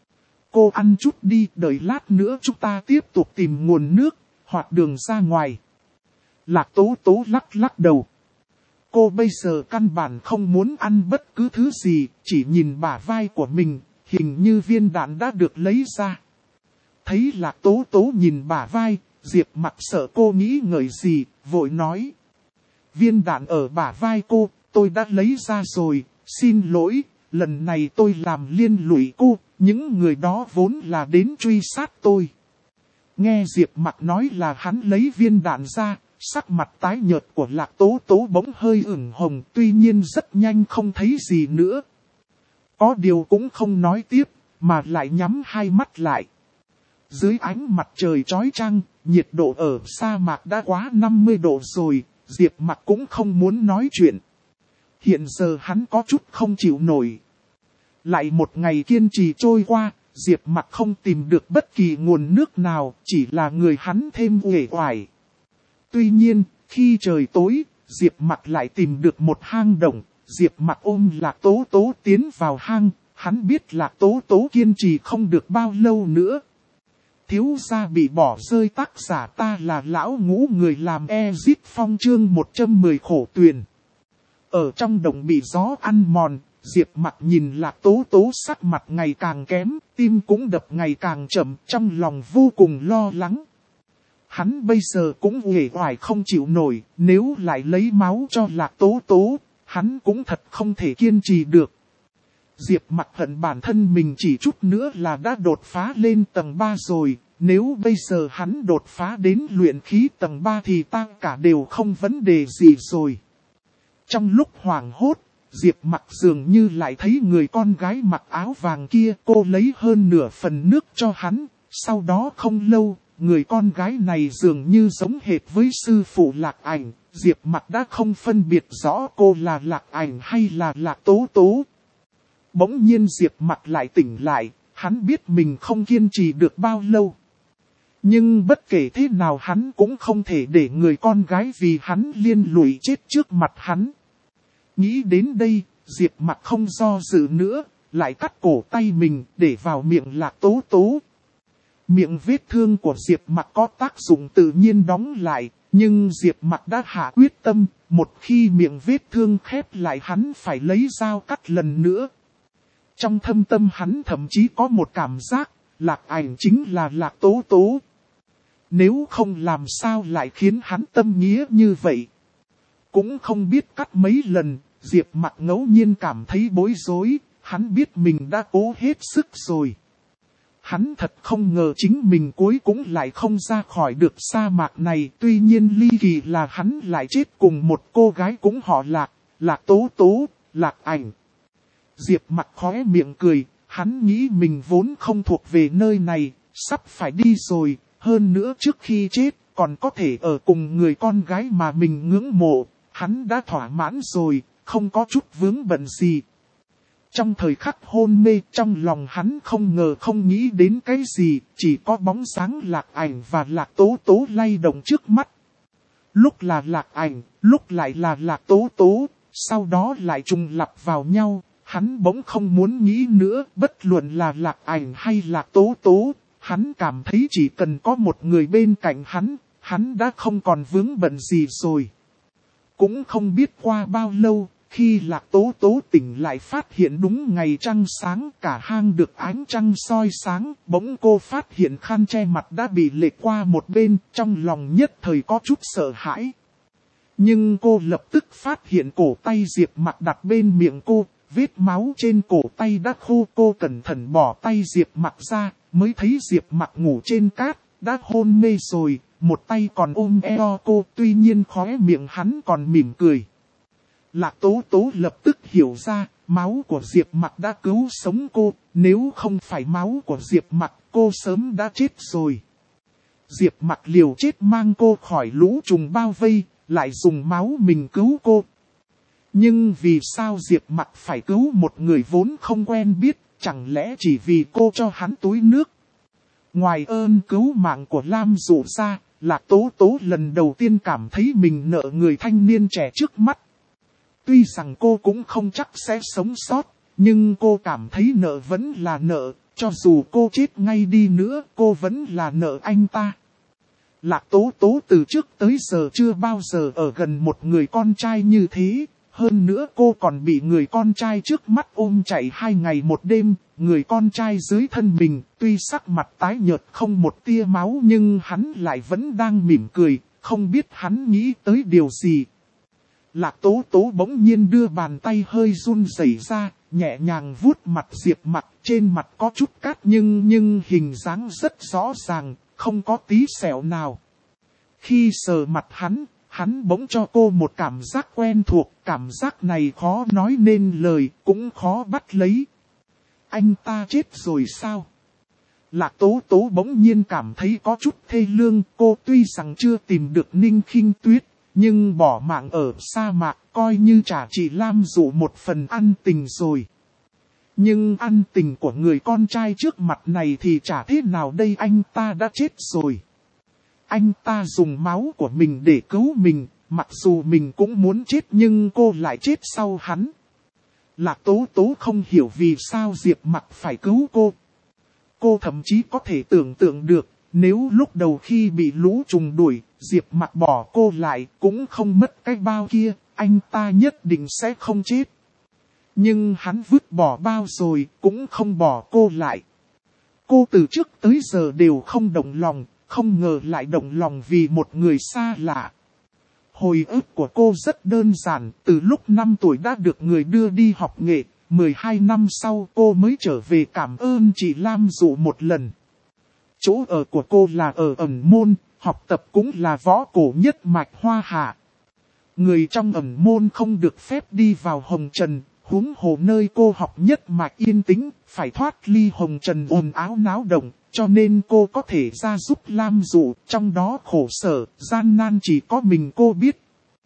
Cô ăn chút đi, đợi lát nữa chúng ta tiếp tục tìm nguồn nước, hoặc đường ra ngoài. Lạc Tố Tố lắc lắc đầu. Cô bây giờ căn bản không muốn ăn bất cứ thứ gì, chỉ nhìn bả vai của mình, hình như viên đạn đã được lấy ra. Thấy Lạc Tố Tố nhìn bả vai, Diệp Mặc sợ cô nghĩ ngợi gì, vội nói. Viên đạn ở bả vai cô, tôi đã lấy ra rồi, xin lỗi, lần này tôi làm liên lụy cô, những người đó vốn là đến truy sát tôi. Nghe Diệp Mặc nói là hắn lấy viên đạn ra, sắc mặt tái nhợt của Lạc Tố Tố bỗng hơi ửng hồng, tuy nhiên rất nhanh không thấy gì nữa. Có điều cũng không nói tiếp, mà lại nhắm hai mắt lại. Dưới ánh mặt trời chói chang, nhiệt độ ở sa mạc đã quá năm mươi độ rồi, Diệp Mặc cũng không muốn nói chuyện. Hiện giờ hắn có chút không chịu nổi. Lại một ngày kiên trì trôi qua, Diệp Mặc không tìm được bất kỳ nguồn nước nào, chỉ là người hắn thêm uể oải. Tuy nhiên, khi trời tối, Diệp Mặc lại tìm được một hang động, Diệp Mặc ôm Lạc Tố Tố tiến vào hang, hắn biết Lạc Tố Tố kiên trì không được bao lâu nữa. Thiếu gia bị bỏ rơi, tác giả ta là lão ngũ người làm Ezit Phong chương một trăm mười khổ tuyền. Ở trong động bị gió ăn mòn, Diệp Mặc nhìn Lạc Tố Tố sắc mặt ngày càng kém, tim cũng đập ngày càng chậm, trong lòng vô cùng lo lắng. Hắn bây giờ cũng uể oải không chịu nổi, nếu lại lấy máu cho Lạc Tố Tố, hắn cũng thật không thể kiên trì được. Diệp Mặc hận bản thân mình chỉ chút nữa là đã đột phá lên tầng ba rồi, nếu bây giờ hắn đột phá đến luyện khí tầng ba thì ta cả đều không vấn đề gì rồi. Trong lúc hoảng hốt, Diệp Mặc dường như lại thấy người con gái mặc áo vàng kia, cô lấy hơn nửa phần nước cho hắn, sau đó không lâu, người con gái này dường như giống hệt với sư phụ Lạc Ảnh, Diệp Mặc đã không phân biệt rõ cô là Lạc Ảnh hay là Lạc Tố Tố. Bỗng nhiên Diệp Mặc lại tỉnh lại, hắn biết mình không kiên trì được bao lâu. Nhưng bất kể thế nào hắn cũng không thể để người con gái vì hắn liên lụy chết trước mặt hắn. Nghĩ đến đây, Diệp Mặc không do dự nữa, lại cắt cổ tay mình để vào miệng Lạc Tố Tố. Miệng vết thương của Diệp Mặc có tác dụng tự nhiên đóng lại, nhưng Diệp Mặc đã hạ quyết tâm, một khi miệng vết thương khép lại hắn phải lấy dao cắt lần nữa. Trong thâm tâm hắn thậm chí có một cảm giác, Lạc Ảnh chính là Lạc Tố Tố. Nếu không làm sao lại khiến hắn tâm nghĩa như vậy. Cũng không biết cắt mấy lần, Diệp Mặc ngẫu nhiên cảm thấy bối rối, hắn biết mình đã cố hết sức rồi. Hắn thật không ngờ chính mình cuối cũng lại không ra khỏi được sa mạc này, tuy nhiên ly kỳ là hắn lại chết cùng một cô gái cũng họ Lạc, Lạc Tố Tố. Lạc Ảnh. Diệp Mặc khóe miệng cười, hắn nghĩ mình vốn không thuộc về nơi này, sắp phải đi rồi, hơn nữa trước khi chết, còn có thể ở cùng người con gái mà mình ngưỡng mộ, hắn đã thỏa mãn rồi, không có chút vướng bận gì. Trong thời khắc hôn mê, trong lòng hắn không ngờ không nghĩ đến cái gì, chỉ có bóng sáng Lạc Ảnh và Lạc Tố Tố lay động trước mắt. Lúc là Lạc Ảnh, lúc lại là Lạc Tố Tố, sau đó lại trùng lặp vào nhau, hắn bỗng không muốn nghĩ nữa, bất luận là Lạc Ảnh hay Lạc Tố Tố, hắn cảm thấy chỉ cần có một người bên cạnh hắn, hắn đã không còn vướng bận gì rồi. Cũng không biết qua bao lâu, khi Lạc Tố Tố tỉnh lại phát hiện đúng ngày trăng sáng, cả hang được ánh trăng soi sáng, bỗng cô phát hiện khăn che mặt đã bị lệch qua một bên, trong lòng nhất thời có chút sợ hãi. Nhưng cô lập tức phát hiện cổ tay Diệp Mặc đặt bên miệng cô, vết máu trên cổ tay đã khô, cô cẩn thận bỏ tay Diệp Mặc ra, mới thấy Diệp Mặc ngủ trên cát, đã hôn mê rồi, một tay còn ôm eo cô, tuy nhiên khóe miệng hắn còn mỉm cười. Lạc Tố Tố lập tức hiểu ra, máu của Diệp Mặc đã cứu sống cô, nếu không phải máu của Diệp Mặc, cô sớm đã chết rồi. Diệp Mặc liều chết mang cô khỏi lũ trùng bao vây, lại dùng máu mình cứu cô. Nhưng vì sao Diệp Mặc phải cứu một người vốn không quen biết, chẳng lẽ chỉ vì cô cho hắn túi nước? Ngoài ơn cứu mạng của Lam Dụ ra, Lạc Tố Tố lần đầu tiên cảm thấy mình nợ người thanh niên trẻ trước mắt. Tuy rằng cô cũng không chắc sẽ sống sót, nhưng cô cảm thấy nợ vẫn là nợ, cho dù cô chết ngay đi nữa, cô vẫn là nợ anh ta. Lạc Tố Tố từ trước tới giờ chưa bao giờ ở gần một người con trai như thế, hơn nữa cô còn bị người con trai trước mắt ôm chạy hai ngày một đêm, người con trai dưới thân mình, tuy sắc mặt tái nhợt không một tia máu nhưng hắn lại vẫn đang mỉm cười, không biết hắn nghĩ tới điều gì. Lạc Tố Tố bỗng nhiên đưa bàn tay hơi run rẩy ra, nhẹ nhàng vuốt mặt Diệp Mặc, trên mặt có chút cát nhưng nhưng hình dáng rất rõ ràng, không có tí sẹo nào. Khi sờ mặt hắn, hắn bỗng cho cô một cảm giác quen thuộc, cảm giác này khó nói nên lời, cũng khó bắt lấy. Anh ta chết rồi sao? Lạc Tố Tố bỗng nhiên cảm thấy có chút thê lương, cô tuy rằng chưa tìm được Ninh Khinh Tuyết, nhưng bỏ mạng ở sa mạc coi như trả chị Lam Dụ một phần ân tình rồi. Nhưng ân tình của người con trai trước mặt này thì chả thế nào đây, anh ta đã chết rồi. Anh ta dùng máu của mình để cứu mình, mặc dù mình cũng muốn chết nhưng cô lại chết sau hắn. Lạc Tố Tố không hiểu vì sao Diệp Mặc phải cứu cô. Cô thậm chí có thể tưởng tượng được, nếu lúc đầu khi bị lũ trùng đuổi, Diệp Mặc bỏ cô lại cũng không mất cái bao kia, anh ta nhất định sẽ không chết. Nhưng hắn vứt bỏ bao rồi, cũng không bỏ cô lại. Cô từ trước tới giờ đều không động lòng, không ngờ lại động lòng vì một người xa lạ. Hồi ức của cô rất đơn giản, từ lúc năm tuổi đã được người đưa đi học nghệ, mười hai năm sau cô mới trở về cảm ơn chị Lam Dụ một lần. Chỗ ở của cô là ở ẩn môn, học tập cũng là võ cổ nhất mạch Hoa Hạ. Người trong ẩn môn không được phép đi vào hồng trần, huống hồ nơi cô học nhất mạch yên tĩnh, phải thoát ly hồng trần ồn áo náo động, cho nên cô có thể ra giúp Lam Dụ, trong đó khổ sở, gian nan chỉ có mình cô biết.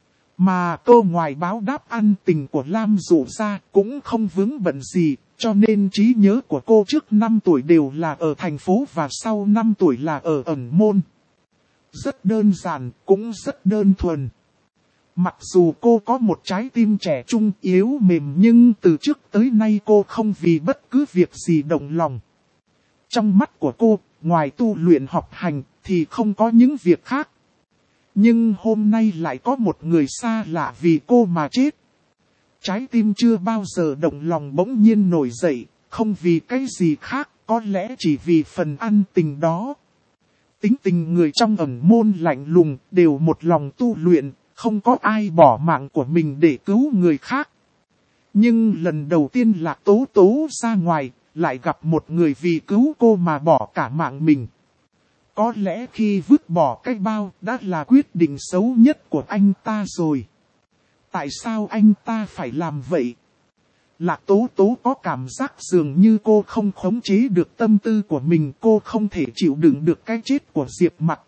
Mà cô ngoài báo đáp ân tình của Lam Dụ ra cũng không vướng bận gì, cho nên trí nhớ của cô trước năm tuổi đều là ở thành phố và sau năm tuổi là ở ẩn môn. Rất đơn giản, cũng rất đơn thuần. Mặc dù cô có một trái tim trẻ trung yếu mềm nhưng từ trước tới nay cô không vì bất cứ việc gì động lòng. Trong mắt của cô, ngoài tu luyện học hành thì không có những việc khác. Nhưng hôm nay lại có một người xa lạ vì cô mà chết. Trái tim chưa bao giờ động lòng bỗng nhiên nổi dậy, không vì cái gì khác, có lẽ chỉ vì phần ân tình đó. Tính tình người trong ẩn môn lạnh lùng, đều một lòng tu luyện, không có ai bỏ mạng của mình để cứu người khác. Nhưng lần đầu tiên Lạc Tố Tố ra ngoài, lại gặp một người vì cứu cô mà bỏ cả mạng mình. Có lẽ khi vứt bỏ cái bao đã là quyết định xấu nhất của anh ta rồi. Tại sao anh ta phải làm vậy? Lạc Tố Tố có cảm giác dường như cô không khống chế được tâm tư của mình, cô không thể chịu đựng được cái chết của Diệp Mặc.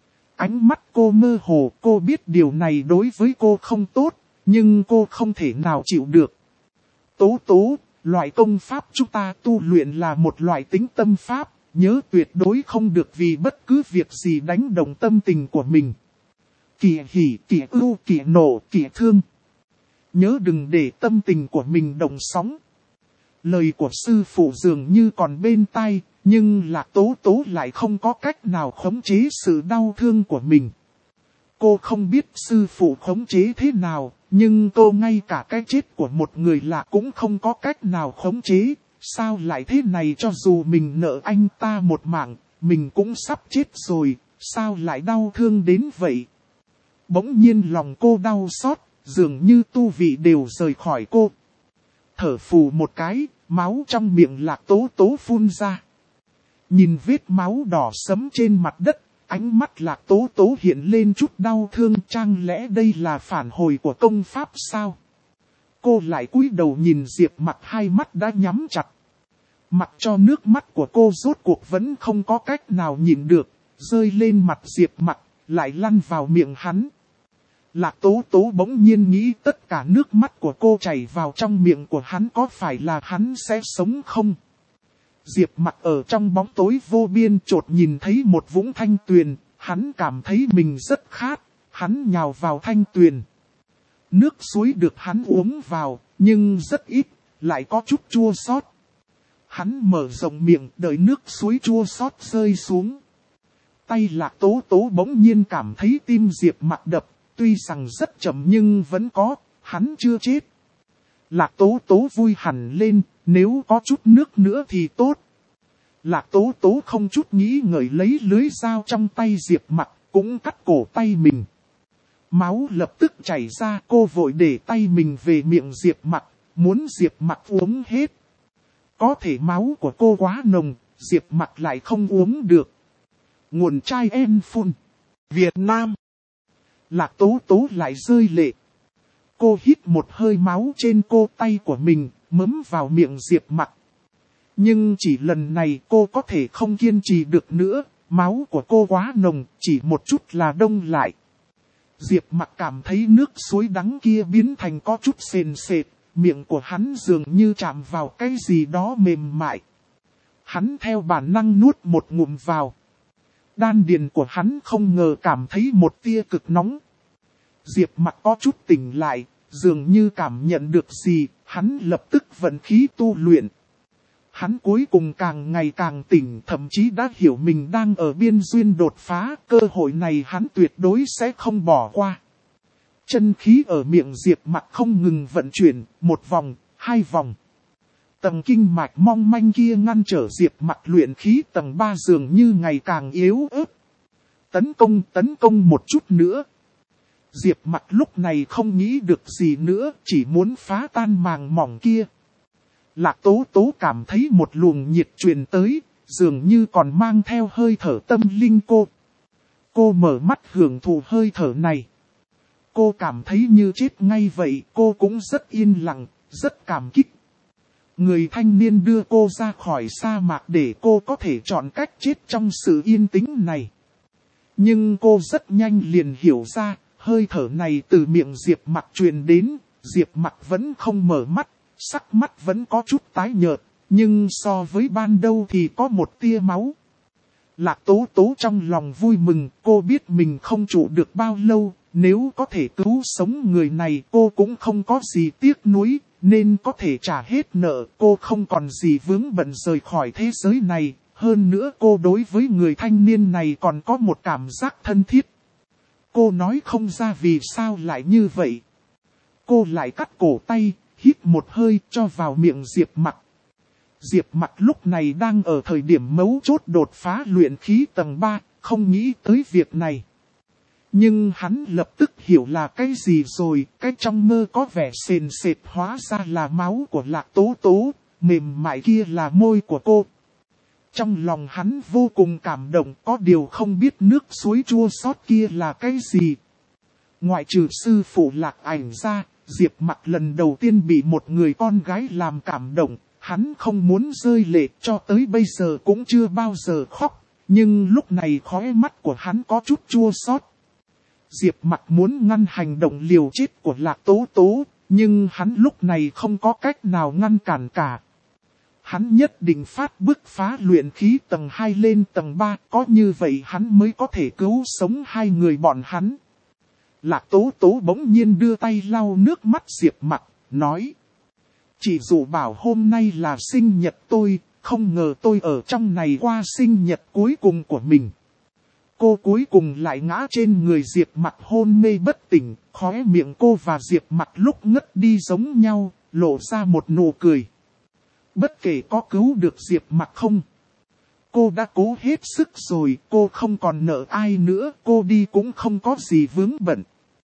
Ánh mắt cô mơ hồ, cô biết điều này đối với cô không tốt, nhưng cô không thể nào chịu được. Tố Tố, loại công pháp chúng ta tu luyện là một loại tính tâm pháp, nhớ tuyệt đối không được vì bất cứ việc gì đánh động tâm tình của mình. Kỷ hỉ, kỷ ưu, kỷ nộ, kỷ thương. Nhớ đừng để tâm tình của mình động sóng. Lời của sư phụ dường như còn bên tai, nhưng Lạc Tố Tố lại không có cách nào khống chế sự đau thương của mình. Cô không biết sư phụ khống chế thế nào, nhưng cô ngay cả cái chết của một người lạ cũng không có cách nào khống chế. Sao lại thế này, cho dù mình nợ anh ta một mạng, mình cũng sắp chết rồi, sao lại đau thương đến vậy? Bỗng nhiên lòng cô đau xót, dường như tu vị đều rời khỏi cô. Thở phù một cái, máu trong miệng Lạc Tố Tố phun ra. Nhìn vết máu đỏ sẫm trên mặt đất, ánh mắt Lạc Tố Tố hiện lên chút đau thương, chẳng lẽ đây là phản hồi của công pháp sao? Cô lại cúi đầu nhìn Diệp Mặc, hai mắt đã nhắm chặt. Mặc cho nước mắt của cô rốt cuộc vẫn không có cách nào nhìn được, rơi lên mặt Diệp Mặc, lại lăn vào miệng hắn. Lạc Tố Tố bỗng nhiên nghĩ tất cả nước mắt của cô chảy vào trong miệng của hắn, có phải là hắn sẽ sống không? Diệp Mặc ở trong bóng tối vô biên chợt nhìn thấy một vũng thanh tuyền, hắn cảm thấy mình rất khát, hắn nhào vào thanh tuyền. Nước suối được hắn uống vào, nhưng rất ít, lại có chút chua xót. Hắn mở rộng miệng đợi nước suối chua xót rơi xuống. Tay Lạc Tố Tố bỗng nhiên cảm thấy tim Diệp Mặc đập, tuy rằng rất chậm nhưng vẫn có, hắn chưa chết. Lạc Tố Tố vui hẳn lên, nếu có chút nước nữa thì tốt. Lạc Tố Tố không chút nghĩ ngợi lấy lưới dao trong tay Diệp Mặc, cũng cắt cổ tay mình. Máu lập tức chảy ra, cô vội để tay mình về miệng Diệp Mặc, muốn Diệp Mặc uống hết. Có thể máu của cô quá nồng, Diệp Mặc lại không uống được. Nguồn chai en phun. Việt Nam. Lạc Tố Tố lại rơi lệ. Cô hít một hơi máu trên cô tay của mình, mớm vào miệng Diệp Mặc. Nhưng chỉ lần này cô có thể không kiên trì được nữa, máu của cô quá nồng, chỉ một chút là đông lại. Diệp Mặc cảm thấy nước suối đắng kia biến thành có chút sền sệt, miệng của hắn dường như chạm vào cái gì đó mềm mại. Hắn theo bản năng nuốt một ngụm vào. Đan điền của hắn không ngờ cảm thấy một tia cực nóng. Diệp Mặc có chút tỉnh lại, dường như cảm nhận được gì, hắn lập tức vận khí tu luyện. Hắn cuối cùng càng ngày càng tỉnh, thậm chí đã hiểu mình đang ở biên duyên đột phá, cơ hội này hắn tuyệt đối sẽ không bỏ qua. Chân khí ở miệng Diệp Mặc không ngừng vận chuyển, một vòng, hai vòng. Tầng kinh mạch mong manh kia ngăn trở Diệp Mặc luyện khí tầng ba dường như ngày càng yếu ớt. Tấn công, tấn công một chút nữa. Diệp Mặc lúc này không nghĩ được gì nữa, chỉ muốn phá tan màng mỏng kia. Lạc Tố Tố cảm thấy một luồng nhiệt truyền tới, dường như còn mang theo hơi thở tâm linh cô. Cô mở mắt hưởng thụ hơi thở này. Cô cảm thấy như chết ngay vậy, cô cũng rất yên lặng, rất cảm kích. Người thanh niên đưa cô ra khỏi sa mạc để cô có thể chọn cách chết trong sự yên tĩnh này. Nhưng cô rất nhanh liền hiểu ra, hơi thở này từ miệng Diệp Mặc truyền đến, Diệp Mặc vẫn không mở mắt, sắc mắt vẫn có chút tái nhợt, nhưng so với ban đầu thì có một tia máu. Lạc Tố Tố trong lòng vui mừng, cô biết mình không trụ được bao lâu, nếu có thể cứu sống người này cô cũng không có gì tiếc nuối, nên có thể trả hết nợ, cô không còn gì vướng bận rời khỏi thế giới này, hơn nữa cô đối với người thanh niên này còn có một cảm giác thân thiết. Cô nói không ra vì sao lại như vậy. Cô lại cắt cổ tay, hít một hơi cho vào miệng Diệp Mặc. Diệp Mặc lúc này đang ở thời điểm mấu chốt đột phá luyện khí tầng ba, không nghĩ tới việc này. Nhưng hắn lập tức hiểu là cái gì rồi, cái trong mơ có vẻ sền sệt hóa ra là máu của Lạc Tố Tố, mềm mại kia là môi của cô. Trong lòng hắn vô cùng cảm động, có điều không biết nước suối chua xót kia là cái gì. Ngoại trừ sư phụ Lạc Ảnh ra, Diệp Mặc lần đầu tiên bị một người con gái làm cảm động, hắn không muốn rơi lệ, cho tới bây giờ cũng chưa bao giờ khóc, nhưng lúc này khóe mắt của hắn có chút chua xót. Diệp Mặc muốn ngăn hành động liều chết của Lạc Tố Tố, nhưng hắn lúc này không có cách nào ngăn cản cả. Hắn nhất định phát bứt phá luyện khí tầng hai lên tầng ba, có như vậy hắn mới có thể cứu sống hai người bọn hắn. Lạc Tố Tố bỗng nhiên đưa tay lau nước mắt Diệp Mặc, nói: Chị dụ bảo hôm nay là sinh nhật tôi, không ngờ tôi ở trong này qua sinh nhật cuối cùng của mình. Cô cuối cùng lại ngã trên người Diệp Mặc hôn mê bất tỉnh, khóe miệng cô và Diệp Mặc lúc ngất đi giống nhau, lộ ra một nụ cười. Bất kể có cứu được Diệp Mặc không, cô đã cố hết sức rồi, cô không còn nợ ai nữa, cô đi cũng không có gì vướng bận.